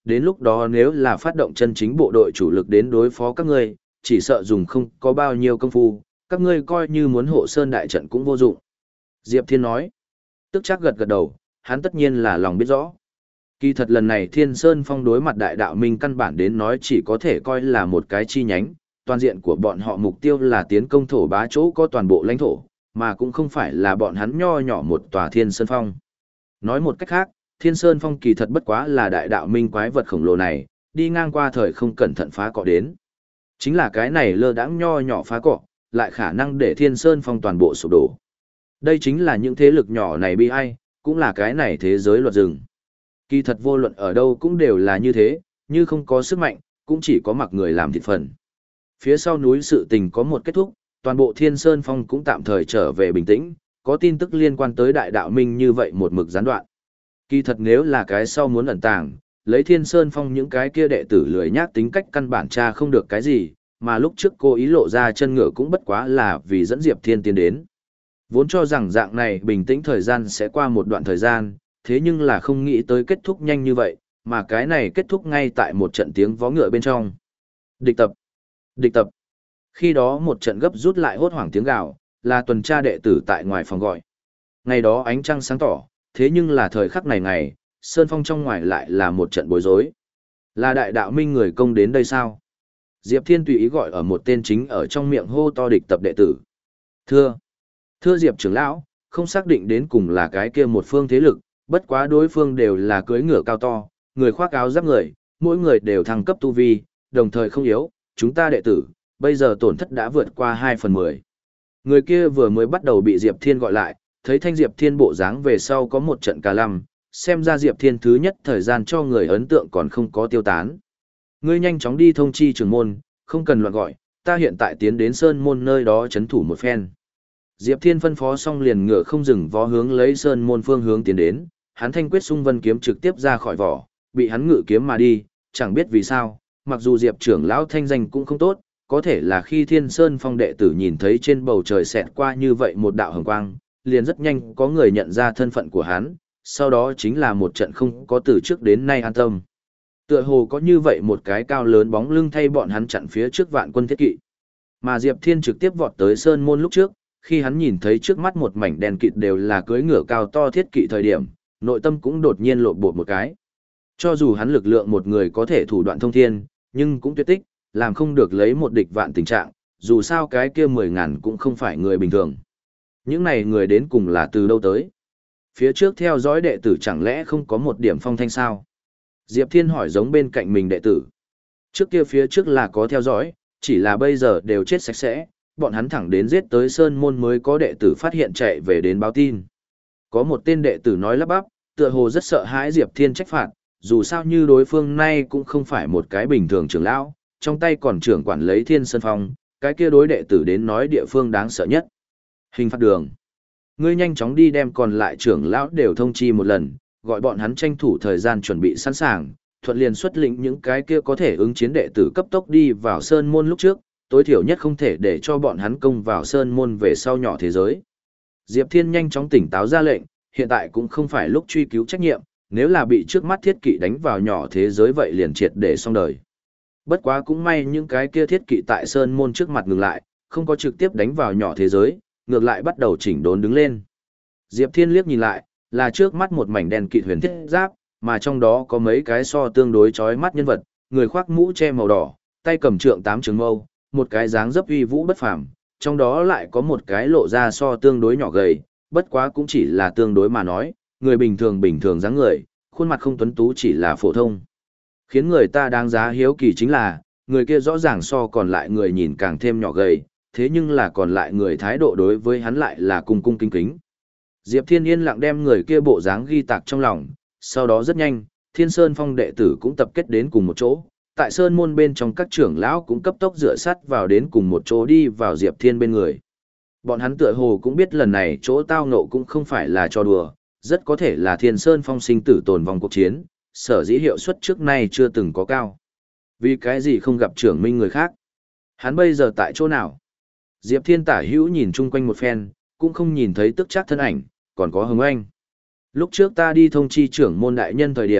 đến lúc đó nếu là phát động chân chính bộ đội chủ lực đến đối phó các ngươi, chỉ sợ dùng không có bao nhiêu công phu, các ngươi coi như muốn hộ sơn đại trận cũng vô dụng. Diệp Thiên nói, tức chắc gật gật đầu, hắn tất nhiên là lòng biết rõ. Kỳ thật lần này Thiên Sơn Phong đối mặt đại đạo minh căn bản đến nói chỉ có thể coi là một cái chi nhánh, toàn diện của bọn họ mục tiêu là tiến công thổ bá chỗ có toàn bộ lãnh thổ, mà cũng không phải là bọn hắn nho nhỏ một tòa Thiên Sơn Phong. Nói một cách khác, Thiên Sơn Phong kỳ thật bất quá là đại đạo minh quái vật khổng lồ này, đi ngang qua thời không cẩn thận phá cọ đến. Chính là cái này lơ đãng nho nhỏ phá cọ, lại khả năng để Thiên Sơn Phong toàn bộ sụp đổ. Đây chính là những thế lực nhỏ này bi ai, cũng là cái này thế giới luật rừng. Kỳ thật vô luận ở đâu cũng đều là như thế, như không có sức mạnh, cũng chỉ có mặc người làm thịt phần. Phía sau núi sự tình có một kết thúc, toàn bộ Thiên Sơn Phong cũng tạm thời trở về bình tĩnh, có tin tức liên quan tới đại đạo minh như vậy một mực gián đoạn. Kỳ thật nếu là cái sau muốn ẩn tàng, lấy Thiên Sơn Phong những cái kia đệ tử lười nhác tính cách căn bản tra không được cái gì, mà lúc trước cô ý lộ ra chân ngựa cũng bất quá là vì dẫn Diệp Thiên tiến đến. Vốn cho rằng dạng này bình tĩnh thời gian sẽ qua một đoạn thời gian, thế nhưng là không nghĩ tới kết thúc nhanh như vậy, mà cái này kết thúc ngay tại một trận tiếng vó ngựa bên trong. Địch tập! Địch tập! Khi đó một trận gấp rút lại hốt hoảng tiếng gào, là tuần tra đệ tử tại ngoài phòng gọi. Ngày đó ánh trăng sáng tỏ, thế nhưng là thời khắc này ngày, Sơn Phong trong ngoài lại là một trận bối rối. Là đại đạo minh người công đến đây sao? Diệp Thiên tùy ý gọi ở một tên chính ở trong miệng hô to địch tập đệ tử. Thưa! Thưa Diệp trưởng lão, không xác định đến cùng là cái kia một phương thế lực, bất quá đối phương đều là cưỡi ngựa cao to, người khoác áo giáp người, mỗi người đều thăng cấp tu vi, đồng thời không yếu, chúng ta đệ tử, bây giờ tổn thất đã vượt qua hai phần mười. Người kia vừa mới bắt đầu bị Diệp Thiên gọi lại, thấy thanh Diệp Thiên bộ dáng về sau có một trận cà lăm, xem ra Diệp Thiên thứ nhất thời gian cho người ấn tượng còn không có tiêu tán. Ngươi nhanh chóng đi thông chi trưởng môn, không cần loạn gọi, ta hiện tại tiến đến sơn môn nơi đó chấn thủ một phen. Diệp Thiên phân phó xong liền ngựa không dừng vó hướng lấy sơn môn phương hướng tiến đến, hắn thanh quyết xung vân kiếm trực tiếp ra khỏi vỏ, bị hắn ngự kiếm mà đi, chẳng biết vì sao, mặc dù Diệp trưởng lão thanh danh cũng không tốt, có thể là khi Thiên Sơn Phong đệ tử nhìn thấy trên bầu trời xẹt qua như vậy một đạo hồng quang, liền rất nhanh có người nhận ra thân phận của hắn, sau đó chính là một trận không có từ trước đến nay an tâm. Tựa hồ có như vậy một cái cao lớn bóng lưng thay bọn hắn chặn phía trước vạn quân thiết kỵ. Mà Diệp Thiên trực tiếp vọt tới sơn môn lúc trước, khi hắn nhìn thấy trước mắt một mảnh đèn kịt đều là cưỡi ngựa cao to thiết kỵ thời điểm, nội tâm cũng đột nhiên lộn bột một cái. Cho dù hắn lực lượng một người có thể thủ đoạn thông thiên, nhưng cũng tuyệt tích, làm không được lấy một địch vạn tình trạng, dù sao cái kia mười ngàn cũng không phải người bình thường. Những này người đến cùng là từ đâu tới? Phía trước theo dõi đệ tử chẳng lẽ không có một điểm phong thanh sao? Diệp Thiên hỏi giống bên cạnh mình đệ tử. Trước kia phía trước là có theo dõi, chỉ là bây giờ đều chết sạch sẽ, bọn hắn thẳng đến giết tới sơn môn mới có đệ tử phát hiện chạy về đến báo tin. Có một tên đệ tử nói lắp bắp, tựa hồ rất sợ hãi Diệp Thiên trách phạt, dù sao như đối phương nay cũng không phải một cái bình thường trưởng lão, trong tay còn trưởng quản lấy Thiên Sơn Phong, cái kia đối đệ tử đến nói địa phương đáng sợ nhất. Hình phạt đường. Ngươi nhanh chóng đi đem còn lại trưởng lão đều thông chi một lần, gọi bọn hắn tranh thủ thời gian chuẩn bị sẵn sàng, thuận liền xuất lĩnh những cái kia có thể ứng chiến đệ tử cấp tốc đi vào sơn môn lúc trước, tối thiểu nhất không thể để cho bọn hắn công vào sơn môn về sau nhỏ thế giới. Diệp Thiên nhanh chóng tỉnh táo ra lệnh, hiện tại cũng không phải lúc truy cứu trách nhiệm, nếu là bị trước mắt thiết kỵ đánh vào nhỏ thế giới vậy liền triệt để xong đời. Bất quá cũng may những cái kia thiết kỵ tại sơn môn trước mặt ngừng lại, không có trực tiếp đánh vào nhỏ thế giới, ngược lại bắt đầu chỉnh đốn đứng lên. Diệp Thiên liếc nhìn lại, là trước mắt một mảnh đèn kịt huyền thiết giáp, mà trong đó có mấy cái so tương đối chói mắt nhân vật, người khoác mũ che màu đỏ, tay cầm trượng tám trường mâu, một cái dáng dấp uy vũ bất phàm, trong đó lại có một cái lộ ra so tương đối nhỏ gầy, bất quá cũng chỉ là tương đối mà nói, người bình thường bình thường dáng người, khuôn mặt không tuấn tú chỉ là phổ thông. Khiến người ta đáng giá hiếu kỳ chính là, người kia rõ ràng so còn lại người nhìn càng thêm nhỏ gầy, thế nhưng là còn lại người thái độ đối với hắn lại là cung cung kính kính. Diệp Thiên yên lặng đem người kia bộ dáng ghi tạc trong lòng, sau đó rất nhanh, Thiên Sơn Phong đệ tử cũng tập kết đến cùng một chỗ, tại Sơn môn bên trong các trưởng lão cũng cấp tốc dựa sát vào đến cùng một chỗ đi vào Diệp Thiên bên người. Bọn hắn tựa hồ cũng biết lần này chỗ tao ngộ cũng không phải là trò đùa, rất có thể là Thiên Sơn Phong sinh tử tồn vong cuộc chiến, sở dĩ hiệu suất trước nay chưa từng có cao. Vì cái gì không gặp trưởng minh người khác? Hắn bây giờ tại chỗ nào? Diệp Thiên tả hữu nhìn chung quanh một phen, cũng không nhìn thấy tức chắc thân ảnh, còn có Hồng Anh. Lúc trước ta đi thông chi trưởng môn đại nhân thời điểm,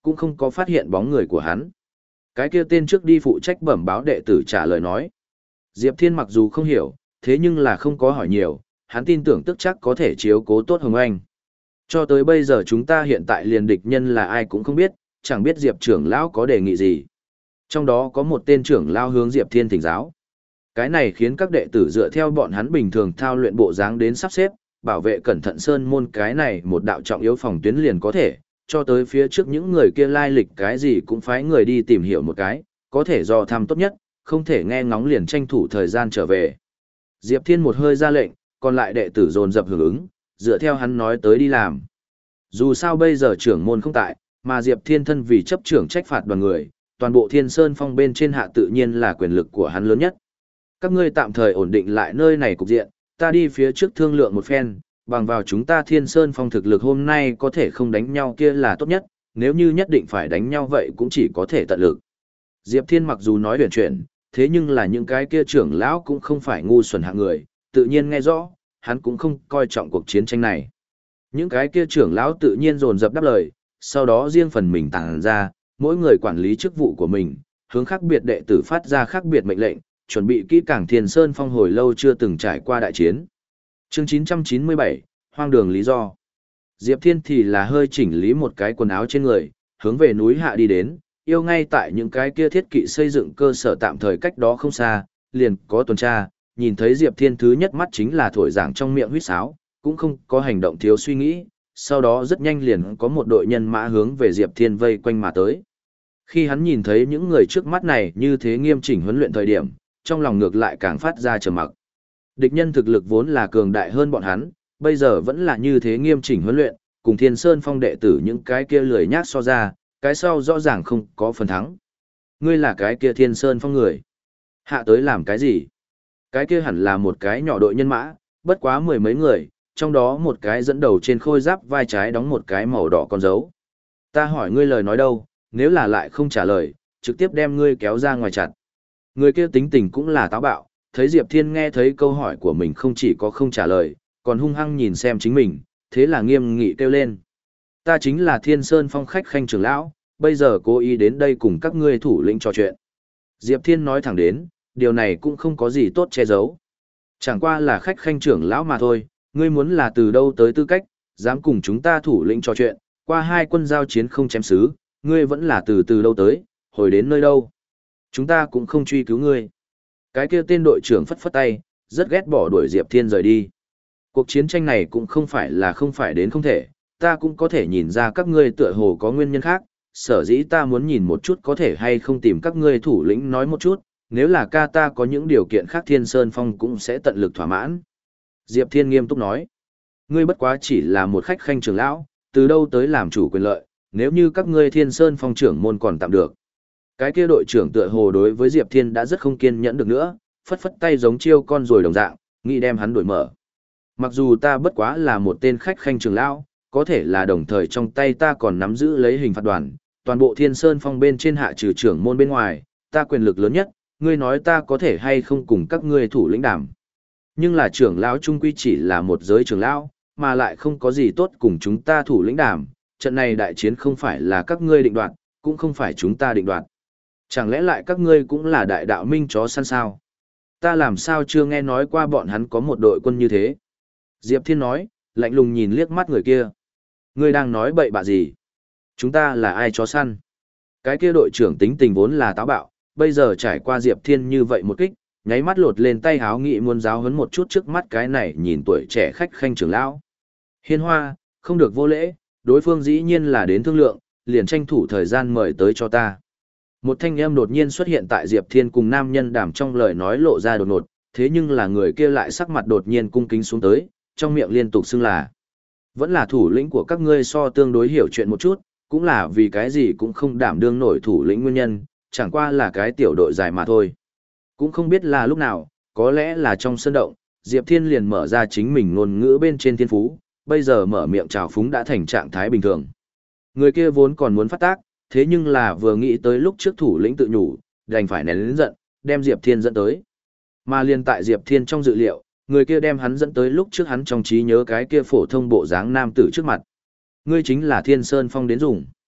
cũng không có phát hiện bóng người của hắn. Cái kia tên trước đi phụ trách bẩm báo đệ tử trả lời nói. Diệp Thiên mặc dù không hiểu, thế nhưng là không có hỏi nhiều, hắn tin tưởng tức chắc có thể chiếu cố tốt Hồng Anh. Cho tới bây giờ chúng ta hiện tại liền địch nhân là ai cũng không biết, chẳng biết Diệp trưởng lão có đề nghị gì. Trong đó có một tên trưởng lão hướng Diệp Thiên thỉnh giáo. Cái này khiến các đệ tử dựa theo bọn hắn bình thường thao luyện bộ dáng đến sắp xếp, bảo vệ cẩn thận sơn môn cái này một đạo trọng yếu phòng tuyến liền có thể, cho tới phía trước những người kia lai lịch cái gì cũng phái người đi tìm hiểu một cái, có thể do thăm tốt nhất, không thể nghe ngóng liền tranh thủ thời gian trở về. Diệp Thiên một hơi ra lệnh, còn lại đệ tử dồn dập hưởng ứng, dựa theo hắn nói tới đi làm. Dù sao bây giờ trưởng môn không tại, mà Diệp Thiên thân vì chấp trưởng trách phạt đoàn người, toàn bộ Thiên Sơn Phong bên trên hạ tự nhiên là quyền lực của hắn lớn nhất. Các ngươi tạm thời ổn định lại nơi này cục diện, ta đi phía trước thương lượng một phen, bằng vào chúng ta Thiên Sơn Phong thực lực hôm nay có thể không đánh nhau kia là tốt nhất, nếu như nhất định phải đánh nhau vậy cũng chỉ có thể tận lực. Diệp Thiên mặc dù nói huyền chuyển, thế nhưng là những cái kia trưởng lão cũng không phải ngu xuẩn hạng người, tự nhiên nghe rõ, hắn cũng không coi trọng cuộc chiến tranh này. Những cái kia trưởng lão tự nhiên dồn dập đáp lời, sau đó riêng phần mình tàng ra, mỗi người quản lý chức vụ của mình, hướng khác biệt đệ tử phát ra khác biệt mệnh lệnh, chuẩn bị kỹ càng Thiên Sơn Phong hồi lâu chưa từng trải qua đại chiến. Chương chín trăm chín mươi bảy, hoang đường lý do. Diệp Thiên thì là hơi chỉnh lý một cái quần áo trên người, hướng về núi hạ đi đến, yêu ngay tại những cái kia thiết kỵ xây dựng cơ sở tạm thời cách đó không xa, liền có tuần tra, nhìn thấy Diệp Thiên thứ nhất mắt chính là thổi giảng trong miệng huýt sáo, cũng không có hành động thiếu suy nghĩ, sau đó rất nhanh liền có một đội nhân mã hướng về Diệp Thiên vây quanh mà tới. Khi hắn nhìn thấy những người trước mắt này như thế nghiêm chỉnh huấn luyện thời điểm, trong lòng ngược lại càng phát ra trầm mặc. Địch nhân thực lực vốn là cường đại hơn bọn hắn, bây giờ vẫn là như thế nghiêm chỉnh huấn luyện, cùng Thiên Sơn Phong đệ tử những cái kia lười nhác so ra, cái sau rõ ràng không có phần thắng. Ngươi là cái kia Thiên Sơn Phong người. Hạ tới làm cái gì? Cái kia hẳn là một cái nhỏ đội nhân mã, bất quá mười mấy người, trong đó một cái dẫn đầu trên khôi giáp vai trái đóng một cái màu đỏ con dấu. Ta hỏi ngươi lời nói đâu, nếu là lại không trả lời, trực tiếp đem ngươi kéo ra ngoài chặt. Người kia tính tình cũng là táo bạo, thấy Diệp Thiên nghe thấy câu hỏi của mình không chỉ có không trả lời, còn hung hăng nhìn xem chính mình, thế là nghiêm nghị kêu lên. Ta chính là Thiên Sơn Phong khách khanh trưởng lão, bây giờ cố ý đến đây cùng các ngươi thủ lĩnh trò chuyện. Diệp Thiên nói thẳng đến, điều này cũng không có gì tốt che giấu. Chẳng qua là khách khanh trưởng lão mà thôi, ngươi muốn là từ đâu tới tư cách, dám cùng chúng ta thủ lĩnh trò chuyện, qua hai quân giao chiến không chém xứ, ngươi vẫn là từ từ đâu tới, hồi đến nơi đâu. Chúng ta cũng không truy cứu ngươi. Cái kia tên đội trưởng phất phất tay, rất ghét bỏ đuổi Diệp Thiên rời đi. Cuộc chiến tranh này cũng không phải là không phải đến không thể, ta cũng có thể nhìn ra các ngươi tựa hồ có nguyên nhân khác, sở dĩ ta muốn nhìn một chút có thể hay không tìm các ngươi thủ lĩnh nói một chút, nếu là ca ta có những điều kiện khác Thiên Sơn Phong cũng sẽ tận lực thỏa mãn. Diệp Thiên nghiêm túc nói, ngươi bất quá chỉ là một khách khanh trưởng lão, từ đâu tới làm chủ quyền lợi, nếu như các ngươi Thiên Sơn Phong trưởng môn còn tạm được. Cái kia đội trưởng tựa hồ đối với Diệp Thiên đã rất không kiên nhẫn được nữa, phất phất tay giống chiêu con rồi đồng dạng, nghĩ đem hắn đuổi mở. Mặc dù ta bất quá là một tên khách khanh trưởng lão, có thể là đồng thời trong tay ta còn nắm giữ lấy hình phạt đoàn, toàn bộ Thiên Sơn Phong bên trên hạ trừ trưởng môn bên ngoài, ta quyền lực lớn nhất, ngươi nói ta có thể hay không cùng các ngươi thủ lĩnh đàm. Nhưng là trưởng lão trung quy chỉ là một giới trưởng lão, mà lại không có gì tốt cùng chúng ta thủ lĩnh đàm, trận này đại chiến không phải là các ngươi định đoạt, cũng không phải chúng ta định đoạt. Chẳng lẽ lại các ngươi cũng là đại đạo minh chó săn sao? Ta làm sao chưa nghe nói qua bọn hắn có một đội quân như thế? Diệp Thiên nói, lạnh lùng nhìn liếc mắt người kia. Ngươi đang nói bậy bạ gì? Chúng ta là ai chó săn? Cái kia đội trưởng tính tình vốn là táo bạo, bây giờ trải qua Diệp Thiên như vậy một kích, nháy mắt lột lên tay háo nghị muốn giáo huấn một chút trước mắt cái này nhìn tuổi trẻ khách khanh trưởng lão. Hiên Hoa, không được vô lễ, đối phương dĩ nhiên là đến thương lượng, liền tranh thủ thời gian mời tới cho ta. Một thanh âm đột nhiên xuất hiện tại Diệp Thiên cùng nam nhân đảm trong lời nói lộ ra đột ngột, thế nhưng là người kia lại sắc mặt đột nhiên cung kính xuống tới, trong miệng liên tục xưng là. Vẫn là thủ lĩnh của các ngươi so tương đối hiểu chuyện một chút, cũng là vì cái gì cũng không đảm đương nổi thủ lĩnh nguyên nhân, chẳng qua là cái tiểu đội dài mà thôi. Cũng không biết là lúc nào, có lẽ là trong sân động, Diệp Thiên liền mở ra chính mình ngôn ngữ bên trên thiên phú, bây giờ mở miệng chào phúng đã thành trạng thái bình thường. Người kia vốn còn muốn phát tác, thế nhưng là vừa nghĩ tới lúc trước thủ lĩnh tự nhủ, đành phải nén lớn giận, đem Diệp Thiên dẫn tới. Mà liền tại Diệp Thiên trong dự liệu, người kia đem hắn dẫn tới lúc trước hắn trong trí nhớ cái kia phổ thông bộ dáng nam tử trước mặt. Ngươi chính là Thiên Sơn Phong đến dùng.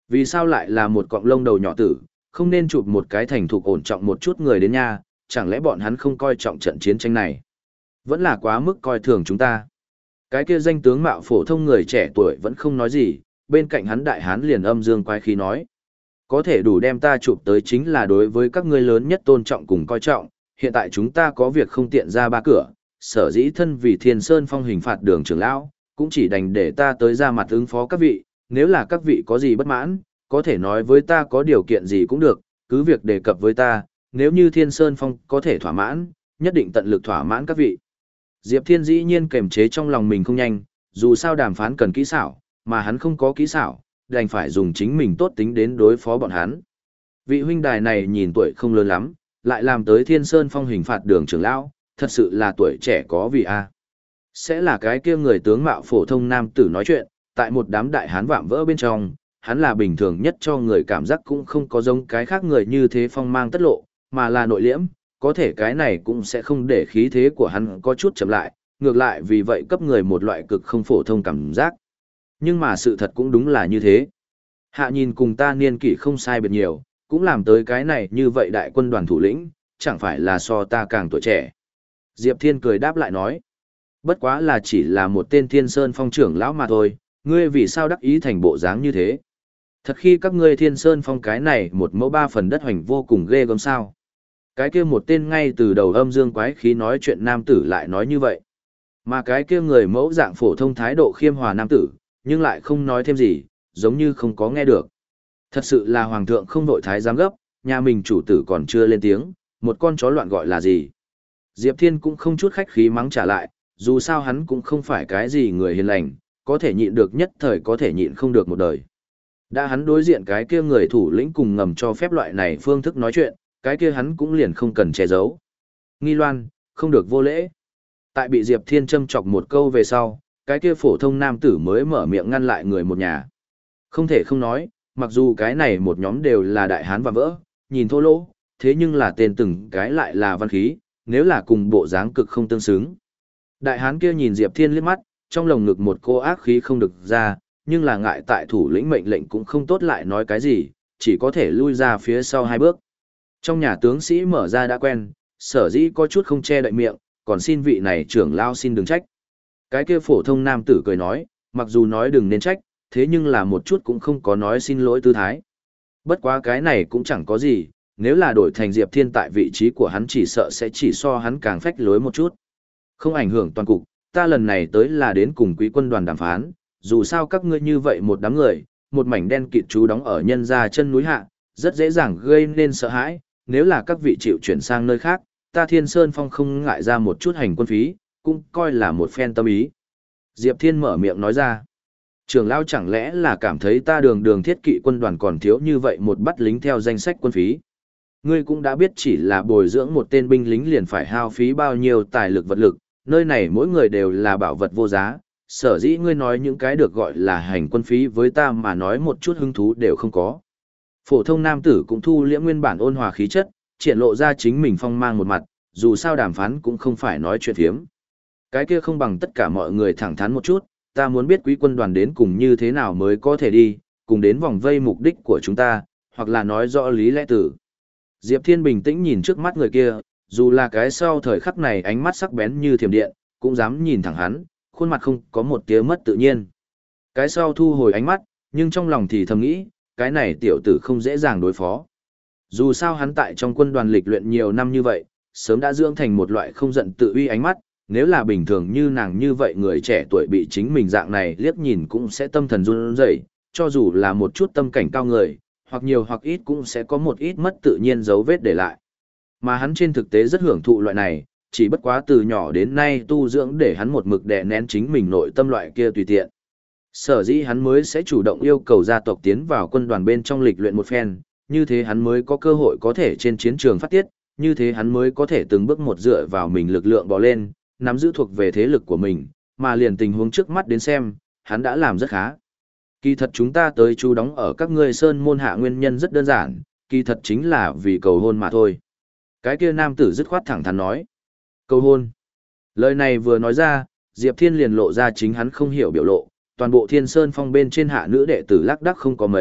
Vì sao lại là một cọng lông đầu nhỏ tử, không nên chụp một cái thành thục ổn trọng một chút người đến nha, chẳng lẽ bọn hắn không coi trọng trận chiến tranh này? Vẫn là quá mức coi thường chúng ta. Cái kia danh tướng mạo phổ thông người trẻ tuổi vẫn không nói gì, bên cạnh hắn đại hán liền âm dương quái khí nói. Có thể đủ đem ta chụp tới chính là đối với các ngươi lớn nhất tôn trọng cùng coi trọng, hiện tại chúng ta có việc không tiện ra ba cửa, sở dĩ thân vì Thiên Sơn Phong hình phạt đường trưởng lão, cũng chỉ đành để ta tới ra mặt ứng phó các vị, nếu là các vị có gì bất mãn, có thể nói với ta có điều kiện gì cũng được, cứ việc đề cập với ta, nếu như Thiên Sơn Phong có thể thỏa mãn, nhất định tận lực thỏa mãn các vị. Diệp Thiên dĩ nhiên kềm chế trong lòng mình không nhanh, dù sao đàm phán cần kỹ xảo, mà hắn không có kỹ xảo, đành phải dùng chính mình tốt tính đến đối phó bọn hắn. Vị huynh đài này nhìn tuổi không lớn lắm, lại làm tới Thiên Sơn Phong hình phạt đường trưởng lão, thật sự là tuổi trẻ có vì a. Sẽ là cái kia người tướng mạo phổ thông nam tử nói chuyện, tại một đám đại hán vạm vỡ bên trong, hắn là bình thường nhất cho người cảm giác cũng không có giống cái khác người như thế phong mang tất lộ, mà là nội liễm, có thể cái này cũng sẽ không để khí thế của hắn có chút chậm lại, ngược lại vì vậy cấp người một loại cực không phổ thông cảm giác. Nhưng mà sự thật cũng đúng là như thế. Hạ nhìn cùng ta niên kỷ không sai biệt nhiều, cũng làm tới cái này như vậy đại quân đoàn thủ lĩnh, chẳng phải là so ta càng tuổi trẻ. Diệp Thiên cười đáp lại nói, bất quá là chỉ là một tên Thiên Sơn Phong trưởng lão mà thôi, ngươi vì sao đắc ý thành bộ dáng như thế? Thật khi các ngươi Thiên Sơn Phong cái này một mẫu ba phần đất hoành vô cùng ghê gớm sao? Cái kia một tên ngay từ đầu âm dương quái khí nói chuyện nam tử lại nói như vậy. Mà cái kia người mẫu dạng phổ thông thái độ khiêm hòa nam tử, nhưng lại không nói thêm gì, giống như không có nghe được. Thật sự là hoàng thượng không đội thái giám gấp, nhà mình chủ tử còn chưa lên tiếng, một con chó loạn gọi là gì? Diệp Thiên cũng không chút khách khí mắng trả lại, dù sao hắn cũng không phải cái gì người hiền lành, có thể nhịn được nhất thời có thể nhịn không được một đời. Đã hắn đối diện cái kia người thủ lĩnh cùng ngầm cho phép loại này phương thức nói chuyện, cái kia hắn cũng liền không cần che giấu. Nghi Loan, không được vô lễ. Tại bị Diệp Thiên châm chọc một câu về sau, cái kia phổ thông nam tử mới mở miệng ngăn lại người một nhà. Không thể không nói, mặc dù cái này một nhóm đều là đại hán và vỡ, nhìn thô lỗ, thế nhưng là tên từng cái lại là văn khí, nếu là cùng bộ dáng cực không tương xứng. Đại hán kia nhìn Diệp Thiên liếc mắt, trong lồng ngực một cô ác khí không được ra, nhưng là ngại tại thủ lĩnh mệnh lệnh cũng không tốt lại nói cái gì, chỉ có thể lui ra phía sau hai bước. Trong nhà tướng sĩ mở ra đã quen, sở dĩ có chút không che đậy miệng, còn xin vị này trưởng lao xin đừng trách. Cái kia phổ thông nam tử cười nói, mặc dù nói đừng nên trách, thế nhưng là một chút cũng không có nói xin lỗi tư thái. Bất quá cái này cũng chẳng có gì, nếu là đổi thành Diệp Thiên tại vị trí của hắn chỉ sợ sẽ chỉ so hắn càng phách lối một chút. Không ảnh hưởng toàn cục, ta lần này tới là đến cùng quý quân đoàn đàm phán, dù sao các ngươi như vậy một đám người, một mảnh đen kịt chú đóng ở nhân gia chân núi hạ, rất dễ dàng gây nên sợ hãi, nếu là các vị chịu chuyển sang nơi khác, ta Thiên Sơn Phong không ngại ra một chút hành quân phí, cũng coi là một phen tâm ý. Diệp Thiên mở miệng nói ra, trưởng lão chẳng lẽ là cảm thấy ta đường đường thiết kỵ quân đoàn còn thiếu như vậy một bắt lính theo danh sách quân phí. Ngươi cũng đã biết chỉ là bồi dưỡng một tên binh lính liền phải hao phí bao nhiêu tài lực vật lực, nơi này mỗi người đều là bảo vật vô giá, sở dĩ ngươi nói những cái được gọi là hành quân phí với ta mà nói một chút hứng thú đều không có. Phổ thông nam tử cũng thu liễm nguyên bản ôn hòa khí chất, triển lộ ra chính mình phong mang một mặt, dù sao đàm phán cũng không phải nói chuyện phiếm. Cái kia không bằng tất cả mọi người thẳng thắn một chút, ta muốn biết quý quân đoàn đến cùng như thế nào mới có thể đi, cùng đến vòng vây mục đích của chúng ta, hoặc là nói rõ lý lẽ tử. Diệp Thiên bình tĩnh nhìn trước mắt người kia, dù là cái sau thời khắc này ánh mắt sắc bén như thiểm điện, cũng dám nhìn thẳng hắn, khuôn mặt không có một tia mất tự nhiên. Cái sau thu hồi ánh mắt, nhưng trong lòng thì thầm nghĩ, cái này tiểu tử không dễ dàng đối phó. Dù sao hắn tại trong quân đoàn lịch luyện nhiều năm như vậy, sớm đã dưỡng thành một loại không giận tự uy ánh mắt, nếu là bình thường như nàng như vậy người trẻ tuổi bị chính mình dạng này liếc nhìn cũng sẽ tâm thần run rẩy, cho dù là một chút tâm cảnh cao người, hoặc nhiều hoặc ít cũng sẽ có một ít mất tự nhiên dấu vết để lại. Mà hắn trên thực tế rất hưởng thụ loại này, chỉ bất quá từ nhỏ đến nay tu dưỡng để hắn một mực đè nén chính mình nội tâm loại kia tùy tiện. Sở dĩ hắn mới sẽ chủ động yêu cầu gia tộc tiến vào quân đoàn bên trong lịch luyện một phen, như thế hắn mới có cơ hội có thể trên chiến trường phát tiết, như thế hắn mới có thể từng bước một dựa vào mình lực lượng bò lên, nắm giữ thuộc về thế lực của mình, mà liền tình huống trước mắt đến xem, hắn đã làm rất khá. Kỳ thật chúng ta tới chú đóng ở các ngươi sơn môn hạ nguyên nhân rất đơn giản, kỳ thật chính là vì cầu hôn mà thôi. Cái kia nam tử dứt khoát thẳng thắn nói. Cầu hôn. Lời này vừa nói ra, Diệp Thiên liền lộ ra chính hắn không hiểu biểu lộ, toàn bộ Thiên Sơn Phong bên trên hạ nữ đệ tử lác đác không có mấy,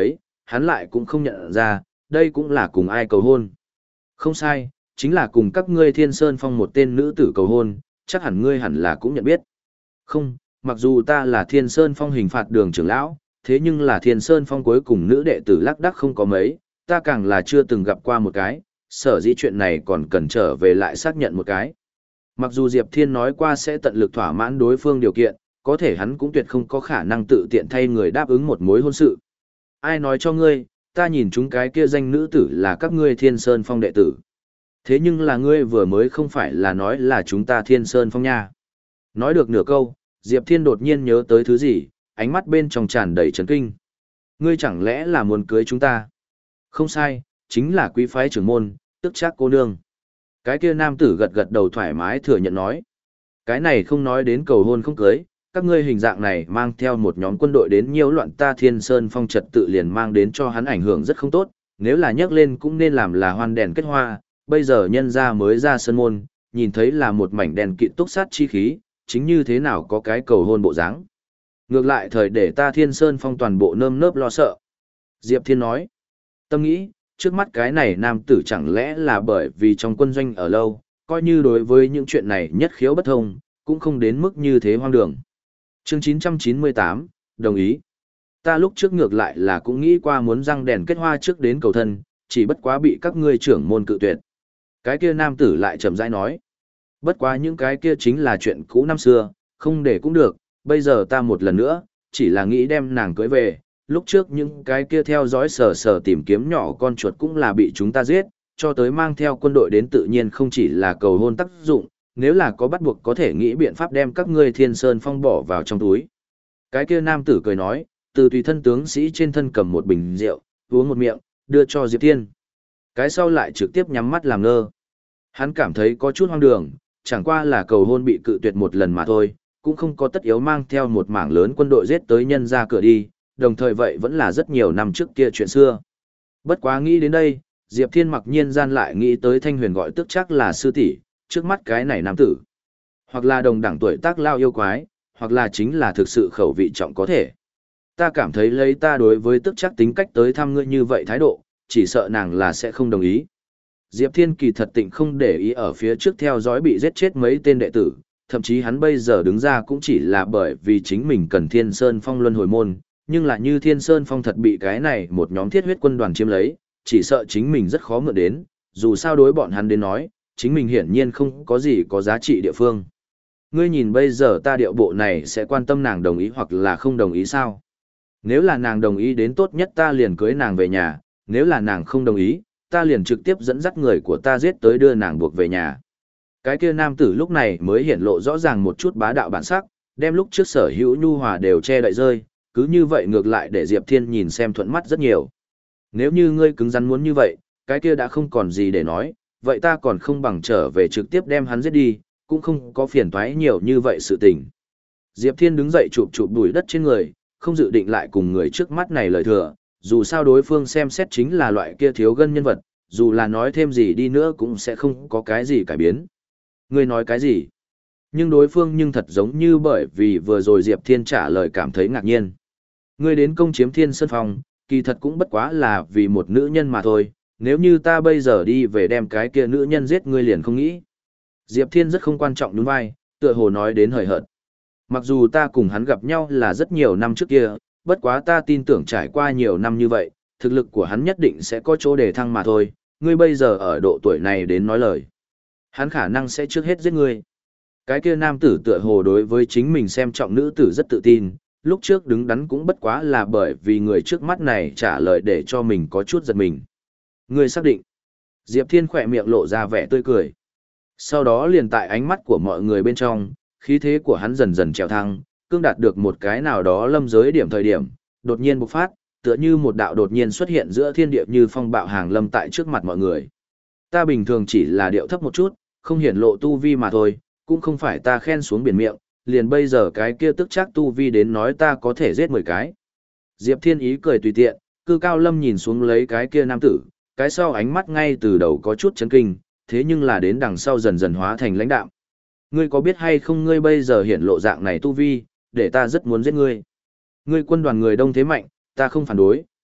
hắn lại cũng không nhận ra, đây cũng là cùng ai cầu hôn. Không sai, chính là cùng các ngươi Thiên Sơn Phong một tên nữ tử cầu hôn, chắc hẳn ngươi hẳn là cũng nhận biết. Không, mặc dù ta là Thiên Sơn Phong hình phạt đường trưởng lão, thế nhưng là Thiên Sơn Phong cuối cùng nữ đệ tử lác đác không có mấy, ta càng là chưa từng gặp qua một cái, sở dĩ chuyện này còn cần trở về lại xác nhận một cái. Mặc dù Diệp Thiên nói qua sẽ tận lực thỏa mãn đối phương điều kiện, có thể hắn cũng tuyệt không có khả năng tự tiện thay người đáp ứng một mối hôn sự. Ai nói cho ngươi, ta nhìn chúng cái kia danh nữ tử là các ngươi Thiên Sơn Phong đệ tử. Thế nhưng là ngươi vừa mới không phải là nói là chúng ta Thiên Sơn Phong nha. Nói được nửa câu, Diệp Thiên đột nhiên nhớ tới thứ gì, ánh mắt bên trong tràn đầy chấn kinh. Ngươi chẳng lẽ là muốn cưới chúng ta? Không sai, chính là quý phái trưởng môn, tức chắc cô nương. Cái kia nam tử gật gật đầu thoải mái thừa nhận nói. Cái này không nói đến cầu hôn không cưới, các ngươi hình dạng này mang theo một nhóm quân đội đến nhiễu loạn ta Thiên Sơn Phong trật tự liền mang đến cho hắn ảnh hưởng rất không tốt, nếu là nhắc lên cũng nên làm là hoan đèn kết hoa, bây giờ nhân ra mới ra sân môn, nhìn thấy là một mảnh đèn kịt túc sát chi khí, chính như thế nào có cái cầu hôn bộ dáng. Ngược lại thời để ta Thiên Sơn Phong toàn bộ nơm nớp lo sợ. Diệp Thiên nói, tâm nghĩ, trước mắt cái này nam tử chẳng lẽ là bởi vì trong quân doanh ở lâu, coi như đối với những chuyện này nhất khiếu bất thông, cũng không đến mức như thế hoang đường. Chương chín trăm chín mươi tám, đồng ý. Ta lúc trước ngược lại là cũng nghĩ qua muốn răng đèn kết hoa trước đến cầu thân, chỉ bất quá bị các ngươi trưởng môn cự tuyệt. Cái kia nam tử lại chậm rãi nói. Bất quá những cái kia chính là chuyện cũ năm xưa, không để cũng được, bây giờ ta một lần nữa, chỉ là nghĩ đem nàng cưới về. Lúc trước những cái kia theo dõi sờ sờ tìm kiếm nhỏ con chuột cũng là bị chúng ta giết, cho tới mang theo quân đội đến tự nhiên không chỉ là cầu hôn tác dụng, nếu là có bắt buộc có thể nghĩ biện pháp đem các ngươi Thiên Sơn Phong bỏ vào trong túi. Cái kia nam tử cười nói, từ tùy thân tướng sĩ trên thân cầm một bình rượu, uống một miệng, đưa cho Diệp Thiên. Cái sau lại trực tiếp nhắm mắt làm ngơ. Hắn cảm thấy có chút hoang đường, chẳng qua là cầu hôn bị cự tuyệt một lần mà thôi, cũng không có tất yếu mang theo một mảng lớn quân đội giết tới nhân ra cửa đi, đồng thời vậy vẫn là rất nhiều năm trước kia chuyện xưa. Bất quá nghĩ đến đây, Diệp Thiên mặc nhiên gian lại nghĩ tới Thanh Huyền gọi tức chắc là sư tỷ, trước mắt cái này nam tử. Hoặc là đồng đẳng tuổi tác lao yêu quái, hoặc là chính là thực sự khẩu vị trọng có thể. Ta cảm thấy lấy ta đối với tức chắc tính cách tới thăm ngươi như vậy thái độ, chỉ sợ nàng là sẽ không đồng ý. Diệp Thiên kỳ thật tịnh không để ý ở phía trước theo dõi bị giết chết mấy tên đệ tử, thậm chí hắn bây giờ đứng ra cũng chỉ là bởi vì chính mình cần Thiên Sơn Phong luân hồi môn, nhưng là như Thiên Sơn Phong thật bị cái này một nhóm thiết huyết quân đoàn chiếm lấy, chỉ sợ chính mình rất khó mượn đến, dù sao đối bọn hắn đến nói, chính mình hiển nhiên không có gì có giá trị địa phương. Ngươi nhìn bây giờ ta điệu bộ này sẽ quan tâm nàng đồng ý hoặc là không đồng ý sao? Nếu là nàng đồng ý đến tốt nhất ta liền cưới nàng về nhà, nếu là nàng không đồng ý, ta liền trực tiếp dẫn dắt người của ta giết tới đưa nàng buộc về nhà. Cái kia nam tử lúc này mới hiển lộ rõ ràng một chút bá đạo bản sắc, đem lúc trước sở hữu nhu hòa đều che đậy rơi, cứ như vậy ngược lại để Diệp Thiên nhìn xem thuận mắt rất nhiều. Nếu như ngươi cứng rắn muốn như vậy, cái kia đã không còn gì để nói, vậy ta còn không bằng trở về trực tiếp đem hắn giết đi, cũng không có phiền toái nhiều như vậy sự tình. Diệp Thiên đứng dậy chụp chụp bụi đất trên người, không dự định lại cùng người trước mắt này lời thừa, dù sao đối phương xem xét chính là loại kia thiếu gân nhân vật, dù là nói thêm gì đi nữa cũng sẽ không có cái gì cải biến. Ngươi nói cái gì? Nhưng đối phương nhưng thật giống như bởi vì vừa rồi Diệp Thiên trả lời cảm thấy ngạc nhiên. Ngươi đến công chiếm Thiên Sơn Phong, kỳ thật cũng bất quá là vì một nữ nhân mà thôi, nếu như ta bây giờ đi về đem cái kia nữ nhân giết ngươi liền không nghĩ. Diệp Thiên rất không quan trọng nhún vai, tựa hồ nói đến hời hợt. Mặc dù ta cùng hắn gặp nhau là rất nhiều năm trước kia, bất quá ta tin tưởng trải qua nhiều năm như vậy, thực lực của hắn nhất định sẽ có chỗ để thăng mà thôi, ngươi bây giờ ở độ tuổi này đến nói lời. Hắn khả năng sẽ trước hết giết ngươi. Cái kia nam tử tựa hồ đối với chính mình xem trọng nữ tử rất tự tin, lúc trước đứng đắn cũng bất quá là bởi vì người trước mắt này trả lời để cho mình có chút giật mình. Ngươi xác định. Diệp Thiên khỏe miệng lộ ra vẻ tươi cười. Sau đó liền tại ánh mắt của mọi người bên trong, khí thế của hắn dần dần trèo thăng, cương đạt được một cái nào đó lâm giới điểm thời điểm, đột nhiên bộc phát, tựa như một đạo đột nhiên xuất hiện giữa thiên địa như phong bạo hàng lâm tại trước mặt mọi người. Ta bình thường chỉ là điệu thấp một chút, không hiển lộ tu vi mà thôi, cũng không phải ta khen xuống biển miệng, liền bây giờ cái kia tức chắc tu vi đến nói ta có thể giết mười cái. Diệp Thiên ý cười tùy tiện, cư cao lâm nhìn xuống lấy cái kia nam tử, cái sau ánh mắt ngay từ đầu có chút chấn kinh, thế nhưng là đến đằng sau dần dần hóa thành lãnh đạm. Ngươi có biết hay không ngươi bây giờ hiển lộ dạng này tu vi, để ta rất muốn giết ngươi. Ngươi quân đoàn người đông thế mạnh, ta không phản đối,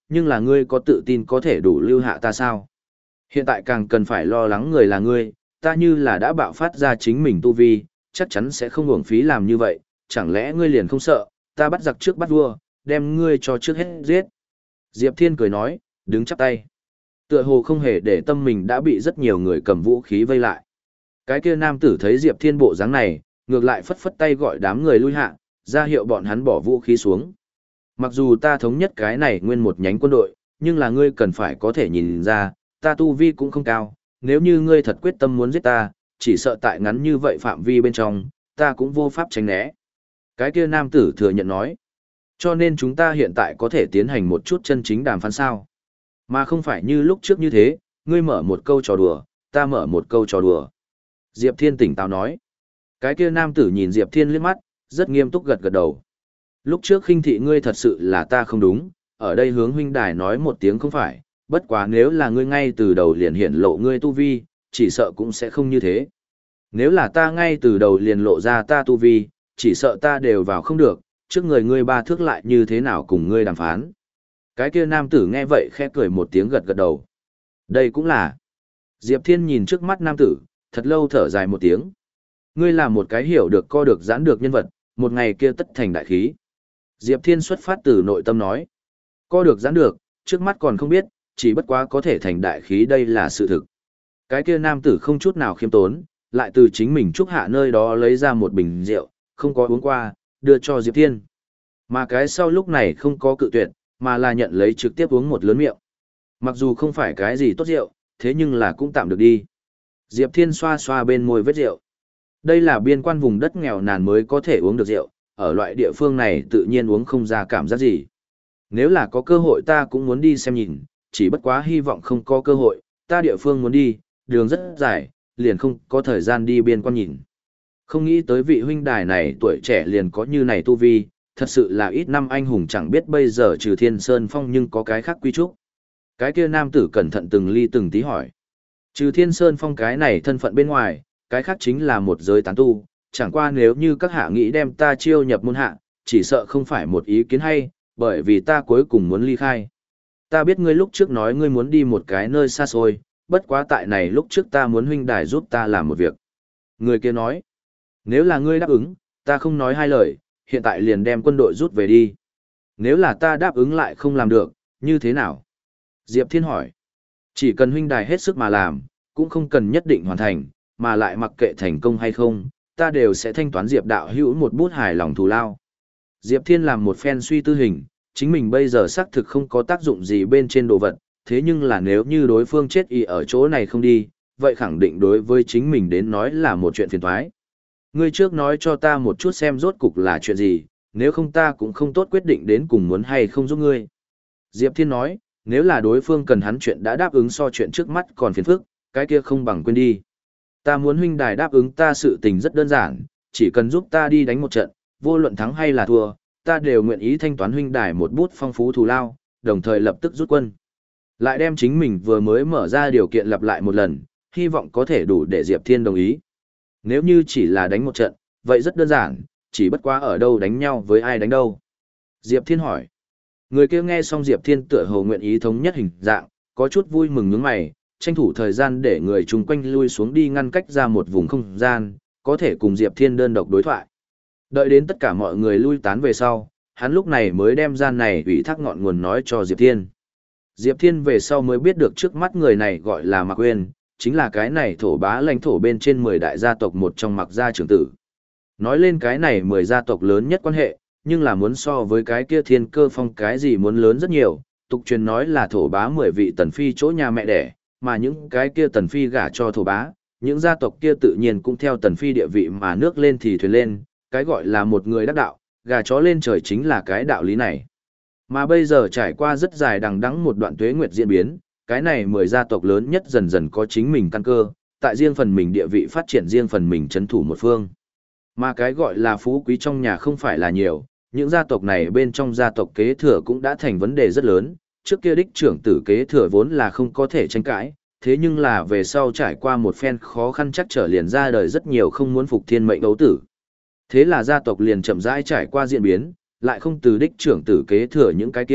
nhưng là ngươi có tự tin có thể đủ lưu hạ ta sao? Hiện tại càng cần phải lo lắng người là ngươi, ta như là đã bạo phát ra chính mình tu vi, chắc chắn sẽ không uổng phí làm như vậy, chẳng lẽ ngươi liền không sợ, ta bắt giặc trước bắt vua, đem ngươi cho trước hết giết. Diệp Thiên cười nói, đứng chắp tay. Tựa hồ không hề để tâm mình đã bị rất nhiều người cầm vũ khí vây lại. Cái kia nam tử thấy Diệp Thiên bộ dáng này, ngược lại phất phất tay gọi đám người lui hạ, ra hiệu bọn hắn bỏ vũ khí xuống. Mặc dù ta thống nhất cái này nguyên một nhánh quân đội, nhưng là ngươi cần phải có thể nhìn ra, ta tu vi cũng không cao, nếu như ngươi thật quyết tâm muốn giết ta, chỉ sợ tại ngắn như vậy phạm vi bên trong, ta cũng vô pháp tránh né. Cái kia nam tử thừa nhận nói, cho nên chúng ta hiện tại có thể tiến hành một chút chân chính đàm phán sao. Mà không phải như lúc trước như thế, ngươi mở một câu trò đùa, ta mở một câu trò đùa. Diệp Thiên tỉnh táo nói. Cái kia nam tử nhìn Diệp Thiên liếc mắt, rất nghiêm túc gật gật đầu. Lúc trước khinh thị ngươi thật sự là ta không đúng, ở đây hướng huynh đài nói một tiếng không phải, bất quá nếu là ngươi ngay từ đầu liền hiển lộ ngươi tu vi, chỉ sợ cũng sẽ không như thế. Nếu là ta ngay từ đầu liền lộ ra ta tu vi, chỉ sợ ta đều vào không được, trước người ngươi ba thước lại như thế nào cùng ngươi đàm phán. Cái kia nam tử nghe vậy khẽ cười một tiếng gật gật đầu. Đây cũng là. Diệp Thiên nhìn trước mắt nam tử, thật lâu thở dài một tiếng. Ngươi là một cái hiểu được co được giãn được nhân vật, một ngày kia tất thành đại khí. Diệp Thiên xuất phát từ nội tâm nói. Co được giãn được, trước mắt còn không biết, chỉ bất quá có thể thành đại khí đây là sự thực. Cái kia nam tử không chút nào khiêm tốn, lại từ chính mình trúc hạ nơi đó lấy ra một bình rượu, không có uống qua, đưa cho Diệp Thiên. Mà cái sau lúc này không có cự tuyệt, mà là nhận lấy trực tiếp uống một lớn miệng. Mặc dù không phải cái gì tốt rượu, thế nhưng là cũng tạm được đi. Diệp Thiên xoa xoa bên môi vết rượu. Đây là biên quan vùng đất nghèo nàn mới có thể uống được rượu, ở loại địa phương này tự nhiên uống không ra cảm giác gì. Nếu là có cơ hội ta cũng muốn đi xem nhìn, chỉ bất quá hy vọng không có cơ hội, ta địa phương muốn đi, đường rất dài, liền không có thời gian đi biên quan nhìn. Không nghĩ tới vị huynh đài này tuổi trẻ liền có như này tu vi, thật sự là ít năm anh hùng chẳng biết bây giờ trừ Thiên Sơn Phong nhưng có cái khác quy trúc. Cái kia nam tử cẩn thận từng ly từng tí hỏi. Trừ Thiên Sơn Phong cái này thân phận bên ngoài, cái khác chính là một giới tán tu, chẳng qua nếu như các hạ nghĩ đem ta chiêu nhập môn hạ, chỉ sợ không phải một ý kiến hay, bởi vì ta cuối cùng muốn ly khai. Ta biết ngươi lúc trước nói ngươi muốn đi một cái nơi xa xôi, bất quá tại này lúc trước ta muốn huynh đài giúp ta làm một việc. Người kia nói, nếu là ngươi đáp ứng, ta không nói hai lời, hiện tại liền đem quân đội rút về đi. Nếu là ta đáp ứng lại không làm được, như thế nào? Diệp Thiên hỏi, chỉ cần huynh đài hết sức mà làm, cũng không cần nhất định hoàn thành, mà lại mặc kệ thành công hay không, ta đều sẽ thanh toán Diệp đạo hữu một bút hài lòng thù lao. Diệp Thiên làm một phen suy tư hình, chính mình bây giờ xác thực không có tác dụng gì bên trên đồ vật, thế nhưng là nếu như đối phương chết y ở chỗ này không đi, vậy khẳng định đối với chính mình đến nói là một chuyện phiền toái. Ngươi trước nói cho ta một chút xem rốt cục là chuyện gì, nếu không ta cũng không tốt quyết định đến cùng muốn hay không giúp ngươi. Diệp Thiên nói, nếu là đối phương cần hắn chuyện đã đáp ứng so chuyện trước mắt còn phiền phức, cái kia không bằng quên đi. Ta muốn huynh đài đáp ứng ta sự tình rất đơn giản, chỉ cần giúp ta đi đánh một trận, vô luận thắng hay là thua, ta đều nguyện ý thanh toán huynh đài một bút phong phú thù lao, đồng thời lập tức rút quân. Lại đem chính mình vừa mới mở ra điều kiện lặp lại một lần, hy vọng có thể đủ để Diệp Thiên đồng ý. Nếu như chỉ là đánh một trận, vậy rất đơn giản, chỉ bất quá ở đâu đánh nhau với ai đánh đâu. Diệp Thiên hỏi. Người kia nghe xong Diệp Thiên tựa hồ nguyện ý thống nhất hình dạng, có chút vui mừng nhướng mày, tranh thủ thời gian để người chung quanh lui xuống đi ngăn cách ra một vùng không gian, có thể cùng Diệp Thiên đơn độc đối thoại. Đợi đến tất cả mọi người lui tán về sau, hắn lúc này mới đem gian này ủy thác ngọn nguồn nói cho Diệp Thiên. Diệp Thiên về sau mới biết được trước mắt người này gọi là Mạc Uyên, chính là cái này thổ bá lãnh thổ bên trên mười đại gia tộc một trong Mạc gia trưởng tử. Nói lên cái này mười gia tộc lớn nhất quan hệ, nhưng là muốn so với cái kia Thiên Cơ Phong cái gì muốn lớn rất nhiều, tục truyền nói là thổ bá mười vị tần phi chỗ nhà mẹ đẻ, mà những cái kia tần phi gả cho thổ bá, những gia tộc kia tự nhiên cũng theo tần phi địa vị mà nước lên thì thuyền lên, cái gọi là một người đắc đạo, gà chó lên trời chính là cái đạo lý này. Mà bây giờ trải qua rất dài đằng đẵng một đoạn tuế nguyệt diễn biến, cái này mười gia tộc lớn nhất dần dần có chính mình căn cơ, tại riêng phần mình địa vị phát triển riêng phần mình trấn thủ một phương. Mà cái gọi là phú quý trong nhà không phải là nhiều, những gia tộc này bên trong gia tộc kế thừa cũng đã thành vấn đề rất lớn, trước kia đích trưởng tử kế thừa vốn là không có thể tranh cãi, thế nhưng là về sau trải qua một phen khó khăn chắc trở liền ra đời rất nhiều không muốn phục thiên mệnh ấu tử. Thế là gia tộc liền chậm rãi trải qua diễn biến, lại không từ đích trưởng tử kế thừa những cái kia,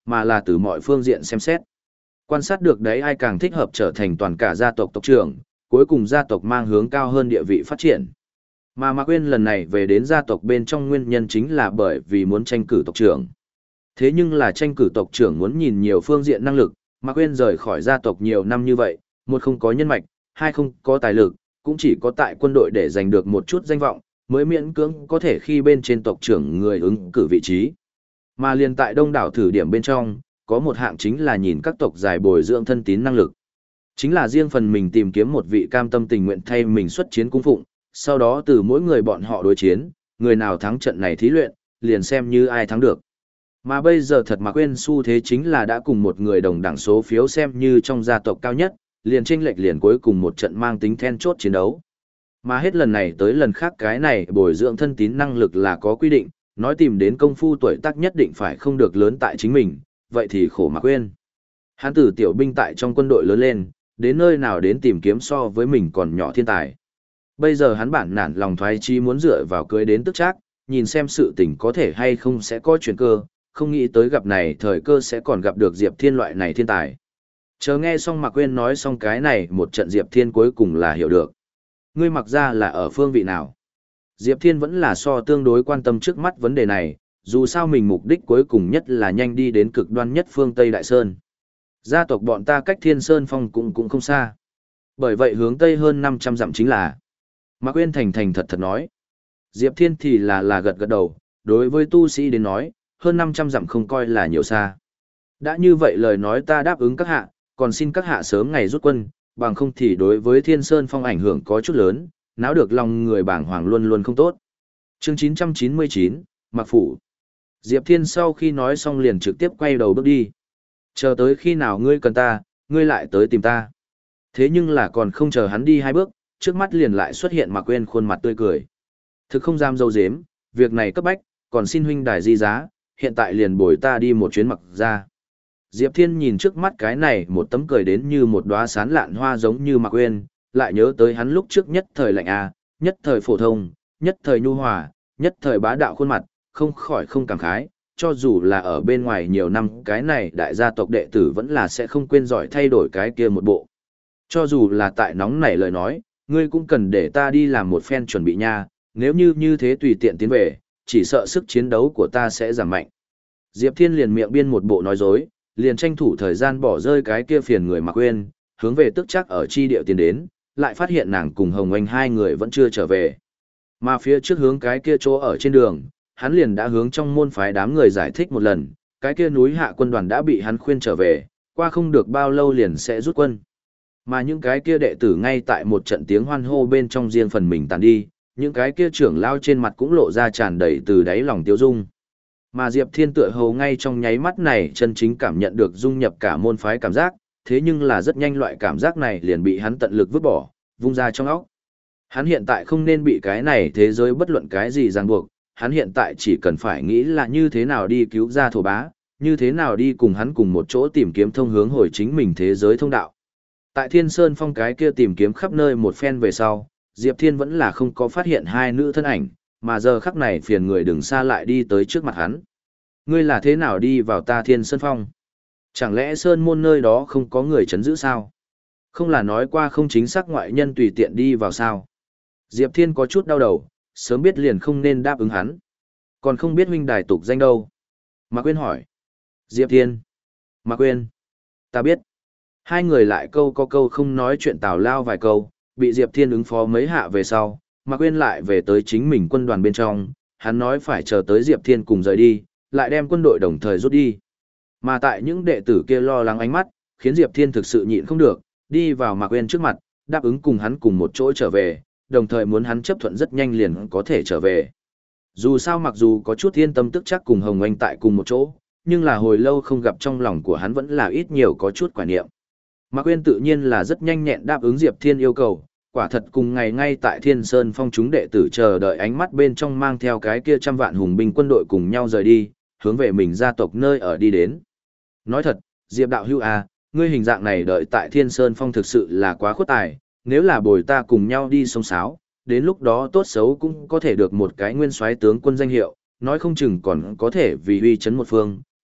mà là từ mọi phương diện xem xét. Quan sát được đấy ai càng thích hợp trở thành toàn cả gia tộc tộc trưởng, cuối cùng gia tộc mang hướng cao hơn địa vị phát triển. Mà Mạc Uyên lần này về đến gia tộc bên trong nguyên nhân chính là bởi vì muốn tranh cử tộc trưởng. Thế nhưng là tranh cử tộc trưởng muốn nhìn nhiều phương diện năng lực, Mạc Uyên rời khỏi gia tộc nhiều năm như vậy, một không có nhân mạch, hai không có tài lực, cũng chỉ có tại quân đội để giành được một chút danh vọng, mới miễn cưỡng có thể khi bên trên tộc trưởng người ứng cử vị trí. Mà liền tại đông đảo thử điểm bên trong, có một hạng chính là nhìn các tộc giải bồi dưỡng thân tín năng lực. Chính là riêng phần mình tìm kiếm một vị cam tâm tình nguyện thay mình xuất chiến cung phụng, sau đó từ mỗi người bọn họ đối chiến, người nào thắng trận này thí luyện, liền xem như ai thắng được. Mà bây giờ thật Mạc Uyên xu thế chính là đã cùng một người đồng đẳng số phiếu xem như trong gia tộc cao nhất, liền chênh lệch liền cuối cùng một trận mang tính then chốt chiến đấu. Mà hết lần này tới lần khác cái này bồi dưỡng thân tín năng lực là có quy định, nói tìm đến công phu tuổi tác nhất định phải không được lớn tại chính mình, vậy thì khổ Mạc Uyên. Hắn từ tiểu binh tại trong quân đội lớn lên, đến nơi nào đến tìm kiếm so với mình còn nhỏ thiên tài. Bây giờ hắn bản nản lòng thoái chí muốn dựa vào cưới đến tức chắc, nhìn xem sự tình có thể hay không sẽ có chuyển cơ, không nghĩ tới gặp này thời cơ sẽ còn gặp được Diệp Thiên loại này thiên tài. Chờ nghe xong Mạc Uyên nói xong cái này một trận Diệp Thiên cuối cùng là hiểu được. Ngươi mặc ra là ở phương vị nào? Diệp Thiên vẫn là so tương đối quan tâm trước mắt vấn đề này, dù sao mình mục đích cuối cùng nhất là nhanh đi đến cực đoan nhất phương Tây Đại Sơn. Gia tộc bọn ta cách Thiên Sơn Phong cũng cũng không xa. Bởi vậy hướng Tây hơn năm trăm dặm chính là. Mạc Uyên thành thành thật thật nói. Diệp Thiên thì là là gật gật đầu, đối với tu sĩ đến nói, hơn năm trăm dặm không coi là nhiều xa. Đã như vậy lời nói ta đáp ứng các hạ, còn xin các hạ sớm ngày rút quân, bằng không thì đối với Thiên Sơn Phong ảnh hưởng có chút lớn, náo được lòng người bảng hoàng luôn luôn không tốt. Chương chín trăm chín mươi chín, Mạc Phủ. Diệp Thiên sau khi nói xong liền trực tiếp quay đầu bước đi. Chờ tới khi nào ngươi cần ta, ngươi lại tới tìm ta. Thế nhưng là còn không chờ hắn đi hai bước, trước mắt liền lại xuất hiện Mạc Uyên khuôn mặt tươi cười. Thực không dám dâu dếm, việc này cấp bách, còn xin huynh đài di giá, hiện tại liền bồi ta đi một chuyến Mặc ra. Diệp Thiên nhìn trước mắt cái này một tấm cười đến như một đóa sán lạn hoa giống như Mạc Uyên, lại nhớ tới hắn lúc trước nhất thời lạnh a, nhất thời phổ thông, nhất thời nhu hòa, nhất thời bá đạo khuôn mặt, không khỏi không cảm khái, cho dù là ở bên ngoài nhiều năm cái này đại gia tộc đệ tử vẫn là sẽ không quên giỏi thay đổi cái kia một bộ. Cho dù là tại nóng nảy lời nói, ngươi cũng cần để ta đi làm một phen chuẩn bị nha, nếu như như thế tùy tiện tiến về, chỉ sợ sức chiến đấu của ta sẽ giảm mạnh. Diệp Thiên liền miệng biên một bộ nói dối, liền tranh thủ thời gian bỏ rơi cái kia phiền người Mạc Uyên, hướng về tức chắc ở chi điệu tiến đến, lại phát hiện nàng cùng Hồng Anh hai người vẫn chưa trở về. Mà phía trước hướng cái kia chỗ ở trên đường, hắn liền đã hướng trong môn phái đám người giải thích một lần, cái kia núi hạ quân đoàn đã bị hắn khuyên trở về, qua không được bao lâu liền sẽ rút quân. Mà những cái kia đệ tử ngay tại một trận tiếng hoan hô bên trong riêng phần mình tàn đi, những cái kia trưởng lao trên mặt cũng lộ ra tràn đầy từ đáy lòng tiêu dung. Mà Diệp Thiên tựa hồ ngay trong nháy mắt này chân chính cảm nhận được dung nhập cả môn phái cảm giác, thế nhưng là rất nhanh loại cảm giác này liền bị hắn tận lực vứt bỏ, vung ra trong óc. Hắn hiện tại không nên bị cái này thế giới bất luận cái gì ràng buộc, hắn hiện tại chỉ cần phải nghĩ là như thế nào đi cứu ra thổ bá, như thế nào đi cùng hắn cùng một chỗ tìm kiếm thông hướng hồi chính mình thế giới thông đạo. Tại Thiên Sơn Phong cái kia tìm kiếm khắp nơi một phen về sau, Diệp Thiên vẫn là không có phát hiện hai nữ thân ảnh, mà giờ khắc này phiền người đừng xa lại đi tới trước mặt hắn. Ngươi là thế nào đi vào ta Thiên Sơn Phong? Chẳng lẽ Sơn Môn nơi đó không có người chấn giữ sao? Không là nói qua không chính xác ngoại nhân tùy tiện đi vào sao? Diệp Thiên có chút đau đầu, sớm biết liền không nên đáp ứng hắn. Còn không biết huynh đài tục danh đâu? Mạc Uyên hỏi. Diệp Thiên. Mạc Uyên. Ta biết. Hai người lại câu có câu không nói chuyện tào lao vài câu, bị Diệp Thiên ứng phó mấy hạ về sau, Mạc Uyên lại về tới chính mình quân đoàn bên trong, hắn nói phải chờ tới Diệp Thiên cùng rời đi, lại đem quân đội đồng thời rút đi. Mà tại những đệ tử kia lo lắng ánh mắt, khiến Diệp Thiên thực sự nhịn không được, đi vào Mạc Uyên trước mặt, đáp ứng cùng hắn cùng một chỗ trở về, đồng thời muốn hắn chấp thuận rất nhanh liền có thể trở về. Dù sao mặc dù có chút yên tâm tức chắc cùng Hồng Anh tại cùng một chỗ, nhưng là hồi lâu không gặp trong lòng của hắn vẫn là ít nhiều có chút quả niệm. Mạc Uyên tự nhiên là rất nhanh nhẹn đáp ứng Diệp Thiên yêu cầu, quả thật cùng ngày ngay tại Thiên Sơn Phong chúng đệ tử chờ đợi ánh mắt bên trong mang theo cái kia trăm vạn hùng binh quân đội cùng nhau rời đi, hướng về mình gia tộc nơi ở đi đến. Nói thật, Diệp đạo hữu à, ngươi hình dạng này đợi tại Thiên Sơn Phong thực sự là quá khuất tài, nếu là bồi ta cùng nhau đi sông sáo, đến lúc đó tốt xấu cũng có thể được một cái nguyên soái tướng quân danh hiệu, nói không chừng còn có thể vì uy chấn một phương,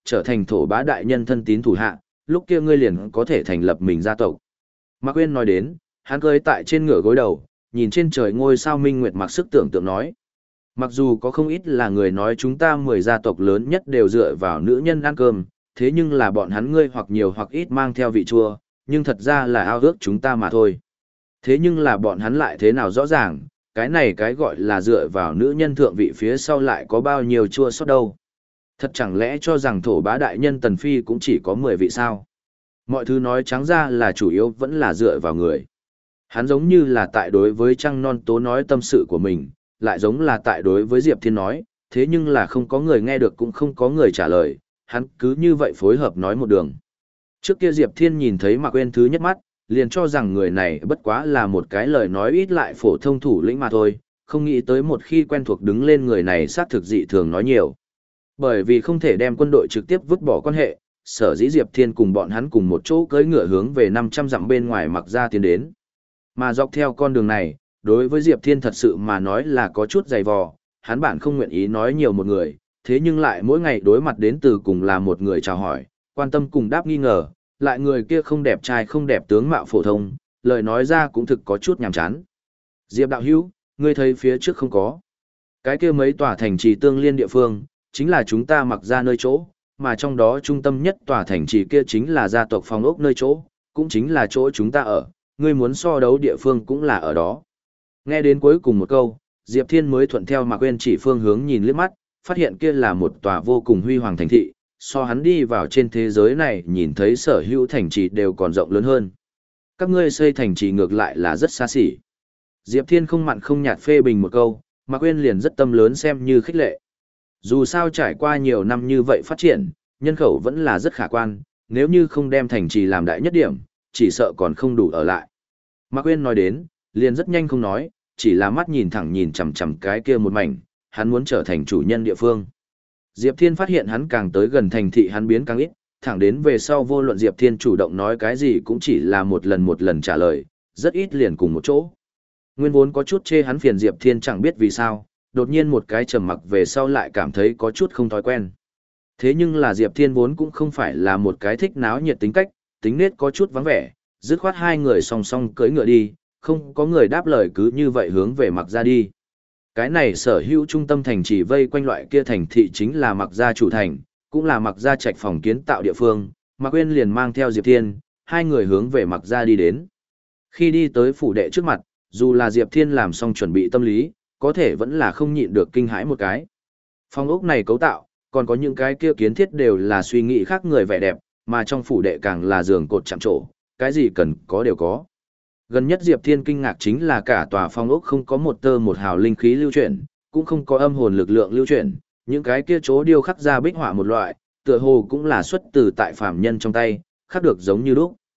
trở thành thổ bá đại nhân thân tín thủ hạ, lúc kia ngươi liền có thể thành lập mình gia tộc. Mạc Uyên nói đến, hắn cười tại trên ngựa gối đầu, nhìn trên trời ngôi sao minh nguyệt mặc sức tưởng tượng nói. Mặc dù có không ít là người nói chúng ta mười gia tộc lớn nhất đều dựa vào nữ nhân ăn cơm, thế nhưng là bọn hắn ngươi hoặc nhiều hoặc ít mang theo vị chua, nhưng thật ra là ao ước chúng ta mà thôi. Thế nhưng là bọn hắn lại thế nào rõ ràng, cái này cái gọi là dựa vào nữ nhân thượng vị phía sau lại có bao nhiêu chua sót đâu. Thật chẳng lẽ cho rằng thổ bá đại nhân Tần Phi cũng chỉ có mười vị sao? Mọi thứ nói trắng ra là chủ yếu vẫn là dựa vào người. Hắn giống như là tại đối với Trăng Non Tố nói tâm sự của mình, lại giống là tại đối với Diệp Thiên nói, thế nhưng là không có người nghe được cũng không có người trả lời, hắn cứ như vậy phối hợp nói một đường. Trước kia Diệp Thiên nhìn thấy Mạc Uyên thứ nhất mắt, liền cho rằng người này bất quá là một cái lời nói ít lại phổ thông thủ lĩnh mà thôi, không nghĩ tới một khi quen thuộc đứng lên người này xác thực dị thường nói nhiều. Bởi vì không thể đem quân đội trực tiếp vứt bỏ quan hệ, sở dĩ Diệp Thiên cùng bọn hắn cùng một chỗ cưỡi ngựa hướng về năm trăm dặm bên ngoài Mạc gia tiến đến. Mà dọc theo con đường này, đối với Diệp Thiên thật sự mà nói là có chút dày vò, hắn bản không nguyện ý nói nhiều một người, thế nhưng lại mỗi ngày đối mặt đến từ cùng là một người chào hỏi, quan tâm cùng đáp nghi ngờ, lại người kia không đẹp trai không đẹp tướng mạo phổ thông, lời nói ra cũng thực có chút nhàm chán. Diệp đạo hữu, ngươi thấy phía trước không có. Cái kia mấy tòa thành trì tương liên địa phương, chính là chúng ta Mặc gia nơi chỗ, mà trong đó trung tâm nhất tòa thành trì kia chính là gia tộc phong ốc nơi chỗ, cũng chính là chỗ chúng ta ở, ngươi muốn so đấu địa phương cũng là ở đó. Nghe đến cuối cùng một câu, Diệp Thiên mới thuận theo Mạc Uyên chỉ phương hướng nhìn liếc mắt, phát hiện kia là một tòa vô cùng huy hoàng thành thị, so hắn đi vào trên thế giới này nhìn thấy sở hữu thành trì đều còn rộng lớn hơn. Các ngươi xây thành trì ngược lại là rất xa xỉ. Diệp Thiên không mặn không nhạt phê bình một câu, Mạc Uyên liền rất tâm lớn xem như khích lệ. Dù sao trải qua nhiều năm như vậy phát triển, nhân khẩu vẫn là rất khả quan, nếu như không đem thành trì làm đại nhất điểm, chỉ sợ còn không đủ ở lại. Mạc Uyên nói đến, liền rất nhanh không nói, chỉ là mắt nhìn thẳng nhìn chằm chằm cái kia một mảnh, hắn muốn trở thành chủ nhân địa phương. Diệp Thiên phát hiện hắn càng tới gần thành thị hắn biến càng ít, thẳng đến về sau vô luận Diệp Thiên chủ động nói cái gì cũng chỉ là một lần một lần trả lời, rất ít liền cùng một chỗ. Nguyên vốn có chút chê hắn phiền Diệp Thiên chẳng biết vì sao, đột nhiên một cái trầm mặc về sau lại cảm thấy có chút không thói quen. Thế nhưng là Diệp Thiên vốn cũng không phải là một cái thích náo nhiệt tính cách, tính nết có chút vắng vẻ, dứt khoát hai người song song cưỡi ngựa đi, không có người đáp lời cứ như vậy hướng về Mặc gia đi. Cái này sở hữu trung tâm thành chỉ vây quanh loại kia thành thị chính là Mặc gia chủ thành, cũng là Mặc gia trạch phòng kiến tạo địa phương, Mạc Uyên liền mang theo Diệp Thiên, hai người hướng về Mặc gia đi đến. Khi đi tới phủ đệ trước mặt, dù là Diệp Thiên làm xong chuẩn bị tâm lý, có thể vẫn là không nhịn được kinh hãi một cái. Phòng ốc này cấu tạo, còn có những cái kia kiến thiết đều là suy nghĩ khác người vẻ đẹp, mà trong phủ đệ càng là giường cột chạm trổ, cái gì cần có đều có. Gần nhất Diệp Thiên kinh ngạc chính là cả tòa phong ốc không có một tơ một hào linh khí lưu chuyển, cũng không có âm hồn lực lượng lưu chuyển, những cái kia chỗ điêu khắc ra bích họa một loại, tựa hồ cũng là xuất từ tại phàm nhân trong tay, khắc được giống như lúc.